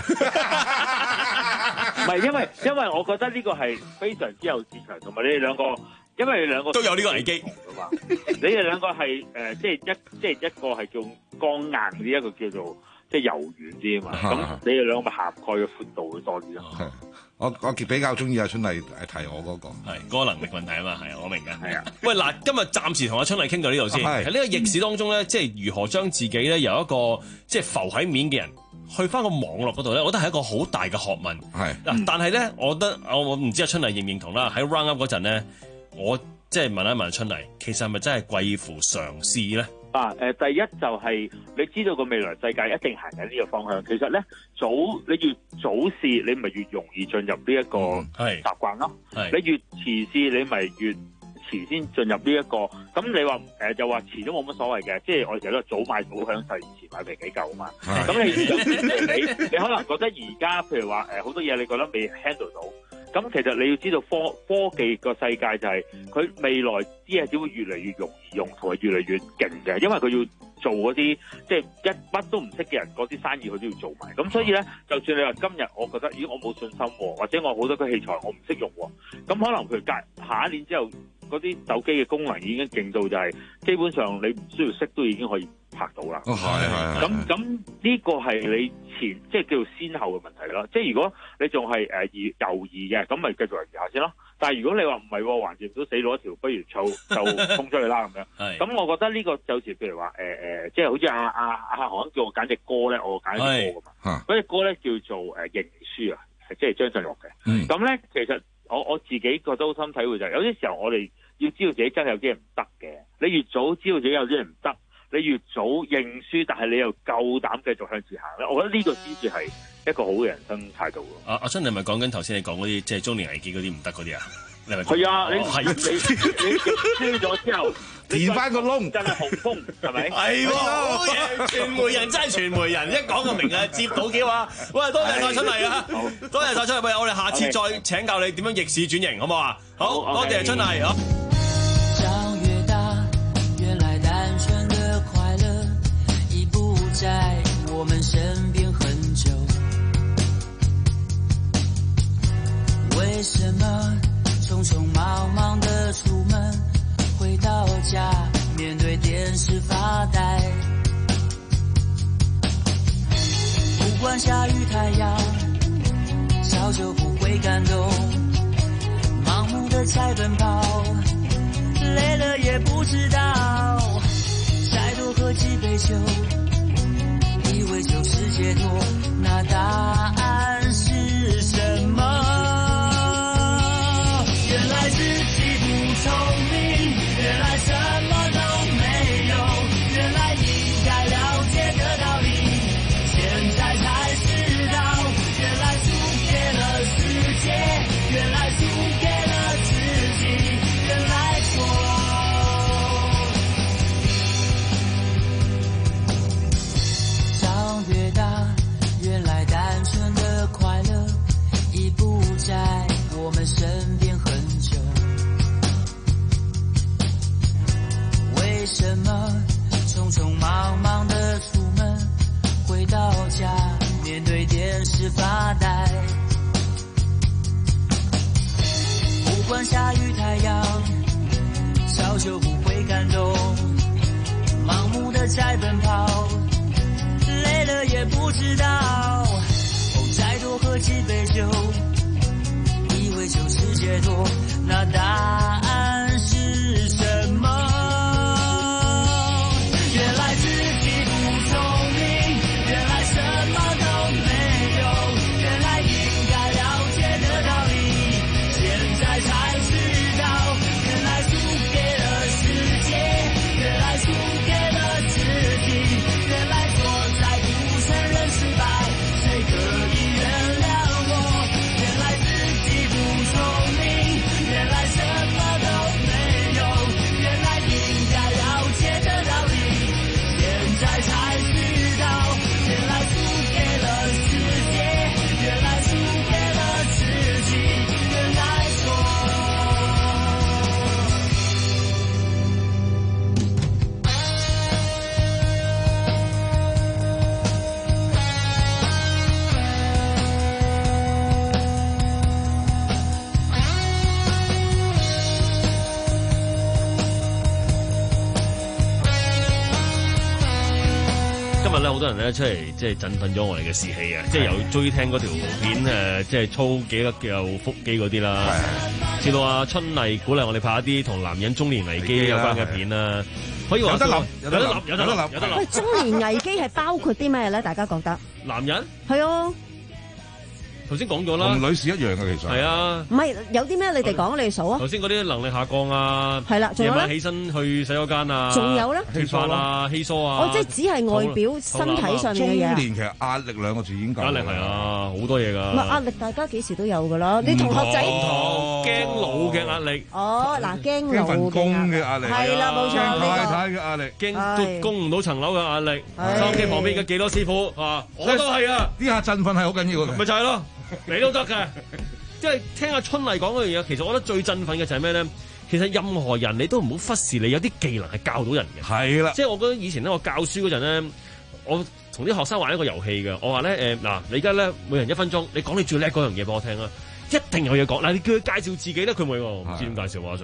唔係因為因為我覺得呢個係非常之有市場，同埋你哋兩個，因為你哋兩個都有呢個危機㗎嘛。你哋兩個係誒，即係一即係一個係叫剛硬啲，一個叫做。即係柔軟啲啊嘛，咁你哋兩個咪涵蓋嘅寬度會多啲咯。 我我比較中意阿春麗提我嗰個， 係嗰個能力問題啊嘛，係啊，我明嘅。係啊，喂嗱，今日暫時同阿春麗傾到呢度先。喺呢個逆市當中咧，即係如何將自己咧由一個即係浮喺面嘅人，去翻個網絡嗰度咧，我覺得係一個好大嘅學問。係嗱，但係咧，我覺得我我唔知阿春麗認唔認同啦。喺 round up 嗰陣咧，我即係問一問春麗，其實係咪真係貴乎嘗試咧？ 啊誒、呃，第一就係、是、你知道個未來世界一定行緊呢個方向。其實咧，早你越早試，你咪越容易進入呢一個習慣咯。嗯、你越遲試，你咪越遲先進入呢、這、一個。咁你話誒、呃、就話遲都冇乜所謂嘅，即係我哋都係早買早享受，遲買未幾夠啊嘛。咁你你你可能覺得而家譬如話誒好多嘢，你覺得未 handle 到。咁其實你要知道科科技個世界就係、是、佢未來啲嘢只會越嚟越容易用，同埋越嚟越勁嘅，因為佢要做嗰啲即係一乜都唔識嘅人嗰啲生意，佢都要做埋。咁所以咧，就算你話今日我覺得咦我冇信心喎，或者我好多個器材我唔識用喎，咁可能佢隔下一年之後嗰啲手機嘅功能已經勁到就係基本上你唔需要識都已經可以拍到啦。 哦，係係。 咁咁呢個係你前即係叫做先後嘅問題啦。即係如果你仲係誒豫猶豫嘅，咁咪繼續猶豫下先咯。但係如果你話唔係，橫掂都死路一條，不如就就衝出去啦咁樣。咁我覺得呢個就似譬如話誒誒，即係好似阿阿阿韓叫我揀隻歌咧，我揀隻歌噶嘛。嗰隻歌咧叫做誒認輸啊，即係張震岳嘅。咁咧其實我我自己覺得好深體會就係有啲時候我哋要知道自己真係有啲人唔得嘅。你越早知道自己有啲人唔得，你越早認輸，但係你又夠膽繼續向前行咧，我覺得呢個先至係一個好嘅人生態度。 阿阿春，你係咪講緊頭先你講嗰啲即係中年危機嗰啲唔得嗰啲啊？你係咪？ 係啊，你係你你輸咗之後填翻個窿， 真係紅風係咪？ 係喎，好嘢！傳媒人真係傳媒人，一講就明啊，接到叫啊！喂，多謝晒春麗啊，多謝晒春麗。喂，我哋下次再請教你點樣逆市轉型，好唔好啊？好，多謝春麗。好。 在我們身邊很久，為什麼匆匆忙忙地出門，回到家面對電視發呆？不管下雨太陽，早就不會感動，盲目地在奔跑，累了也不知道，再多喝幾杯酒以為就是解脫，那答案是什麼？原來自己不聰明，原來什麼都沒有，原來應該了解的道理，現在才知道，原來輸給了世界，原來輸給了自己，原來錯。越大，原來單純的快樂已不在我們身邊很久。為什麼匆匆忙忙的出門，回到家面對電視發呆？不管下雨太陽，早就不會感動，盲目的在奔跑，累了也不知道，哦，再多喝幾杯酒，以為就是解脫，那答案是什麼？原來自己不聰明，原來什麼都沒有，原來應該了解的道理，現在才知道，原來輸給了世界，原來輸給了自己，原來錯在不承認失敗，誰可以原諒我？原來自己不聰明，原來什麼都沒有，原來應該了解的道理，現在才知道，原來輸給了世界，原來輸給了自己，原來錯。 今日咧好多人咧出嚟，即係振奮咗我哋嘅士氣啊！即係由追聽嗰條片誒，即係操幾多嚿腹肌嗰啲啦，至到阿春麗鼓勵我哋拍一啲同男人中年危機有關嘅片啦。可以話有得諗， 有得諗，有得諗，有得諗。 喂，中年危機係包括啲咩咧？大家覺得？ 男人係啊。 頭先講咗啦， 同女士一樣嘅其實。 係啊。 唔係有啲咩？你哋講，你哋數啊。 頭先嗰啲能力下降啊， 係啦，仲有咧。 夜晚起身去洗手間啊， 仲有咧。 脫髮啊，稀疏啊。 哦，即係只係外表身體上面嘅嘢。 中年其實壓力兩個字已經夠。 壓力係啊，好多嘢㗎。 唔係壓力，大家幾時都有㗎啦。你同學仔驚老嘅壓力。 哦，嗱，驚老份工嘅壓力。 係啦，冇錯。 太太嘅壓力， 驚供唔到層樓嘅壓力。收屋企旁邊嘅幾多師傅啊？我都係啊！ 呢下振奮係好緊要嘅。 咪就係咯。你都得嘅，即係聽阿春麗講嗰樣嘢，其實我覺得最振奮嘅就係咩咧？其實任何人你都唔好忽視，你有啲技能係教到人嘅。係啦，即係我覺得以前咧，我教書嗰陣咧，我同啲學生玩一個遊戲嘅。我話咧誒嗱，你而家咧每人一分鐘，你講你最叻嗰樣嘢俾我聽啦，一定有嘢講。嗱，你叫佢介紹自己咧，佢唔會喎，唔知點介紹啊 Sir。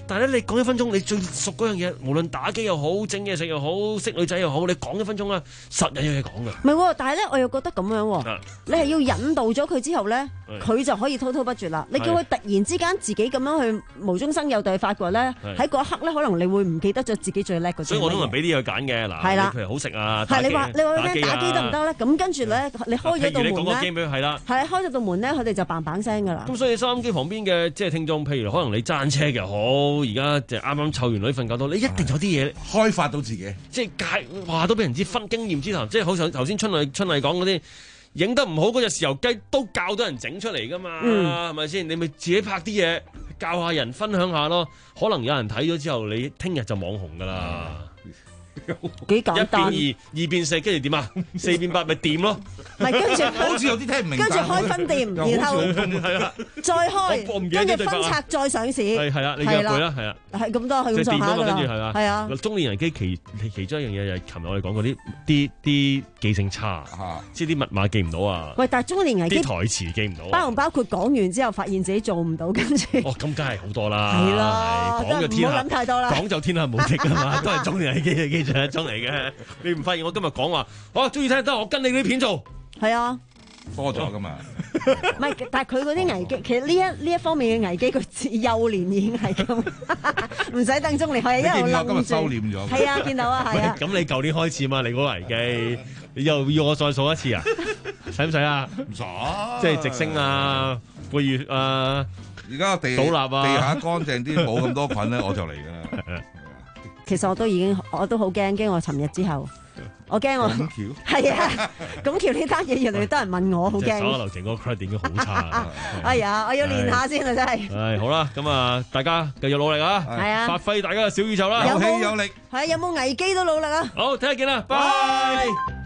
但係咧，你講一分鐘，你最熟嗰樣嘢，無論打機又好，整嘢食又好，識女仔又好，你講一分鐘啦，實有嘢講㗎。 唔係喎，但係咧，我又覺得咁樣喎， 啊、 你係要引導咗佢之後咧，佢就可以滔滔不絕啦。你叫佢突然之間自己咁樣去無中生有地發掘咧，喺嗰一刻咧，可能你會唔記得咗自己最叻嗰啲。所以我通常俾啲佢揀嘅嗱，係啦，譬如好食啊， 係你話你話打機打機得唔得咧？咁跟住咧，你開咗道門咧， 係啦， 係啊，開咗道門咧，佢哋就嘭嘭聲㗎啦。 咁所以收音機旁邊嘅即係聽眾，譬如可能你揸車嘅好，而家就啱啱湊完女瞓覺到，你一定有啲嘢開發到自己， 即係介話都俾人知分經驗之談，即係好似頭先春麗春麗講嗰啲。影得唔好嗰隻豉油雞都教到人整出嚟噶嘛，係咪先？你咪自己拍啲嘢教下人分享下咯，可能有人睇咗之後，你聽日就網紅噶啦。 幾簡單， 一變二，二變四，跟住點啊？四變八咪掂咯。 唔係跟住好似有啲聽唔明。跟住開分店，然後係啦， 再開，跟住分拆再上市。 係係啦，你嘅句啦，係啊， 係咁多，係咁上下噶啦。 跟住係啊， 係啊。 中年危機其其中一樣嘢就係琴日我哋講嗰啲啲啲記性差，即係啲密碼記唔到啊。 喂，但係中年危機啲台詞記唔到， 包唔包括講完之後發現自己做唔到，跟住哦，咁梗係好多啦。 係啦， 講就天下， 唔好諗太多啦。 講就天下無敵噶嘛，都係中年危機嘅其中一種嚟嘅。你唔發現我今日講話，我中意聽得，我跟你啲片做。 係啊， 多咗噶嘛。 唔係，但係佢嗰啲危機，其實呢一呢一方面嘅危機，佢幼年已經係咁，唔使等中年，係一路諗住。今日收斂咗。係啊，見到啊，係啊。 咁你舊年開始嘛，你嗰個危機，你又要我再數一次啊？使唔使啊？ 唔使。 即係直升啊，背月啊， 而家地倒立啊， 地下乾淨啲，冇咁多菌咧，我就嚟㗎啦。 其實我都已經，我都好驚，驚我尋日之後，我驚我係啊，咁橋呢單嘢越嚟越多人問我，好驚。 手下留情嗰個 credit 已經好差。 哎呀，我要練下先啊，真係。 係好啦，咁啊，大家繼續努力啊， 係啊， 發揮大家嘅小宇宙啦， 有氣有力。 係有冇危機都努力啊！ 好，聽日見啦，拜。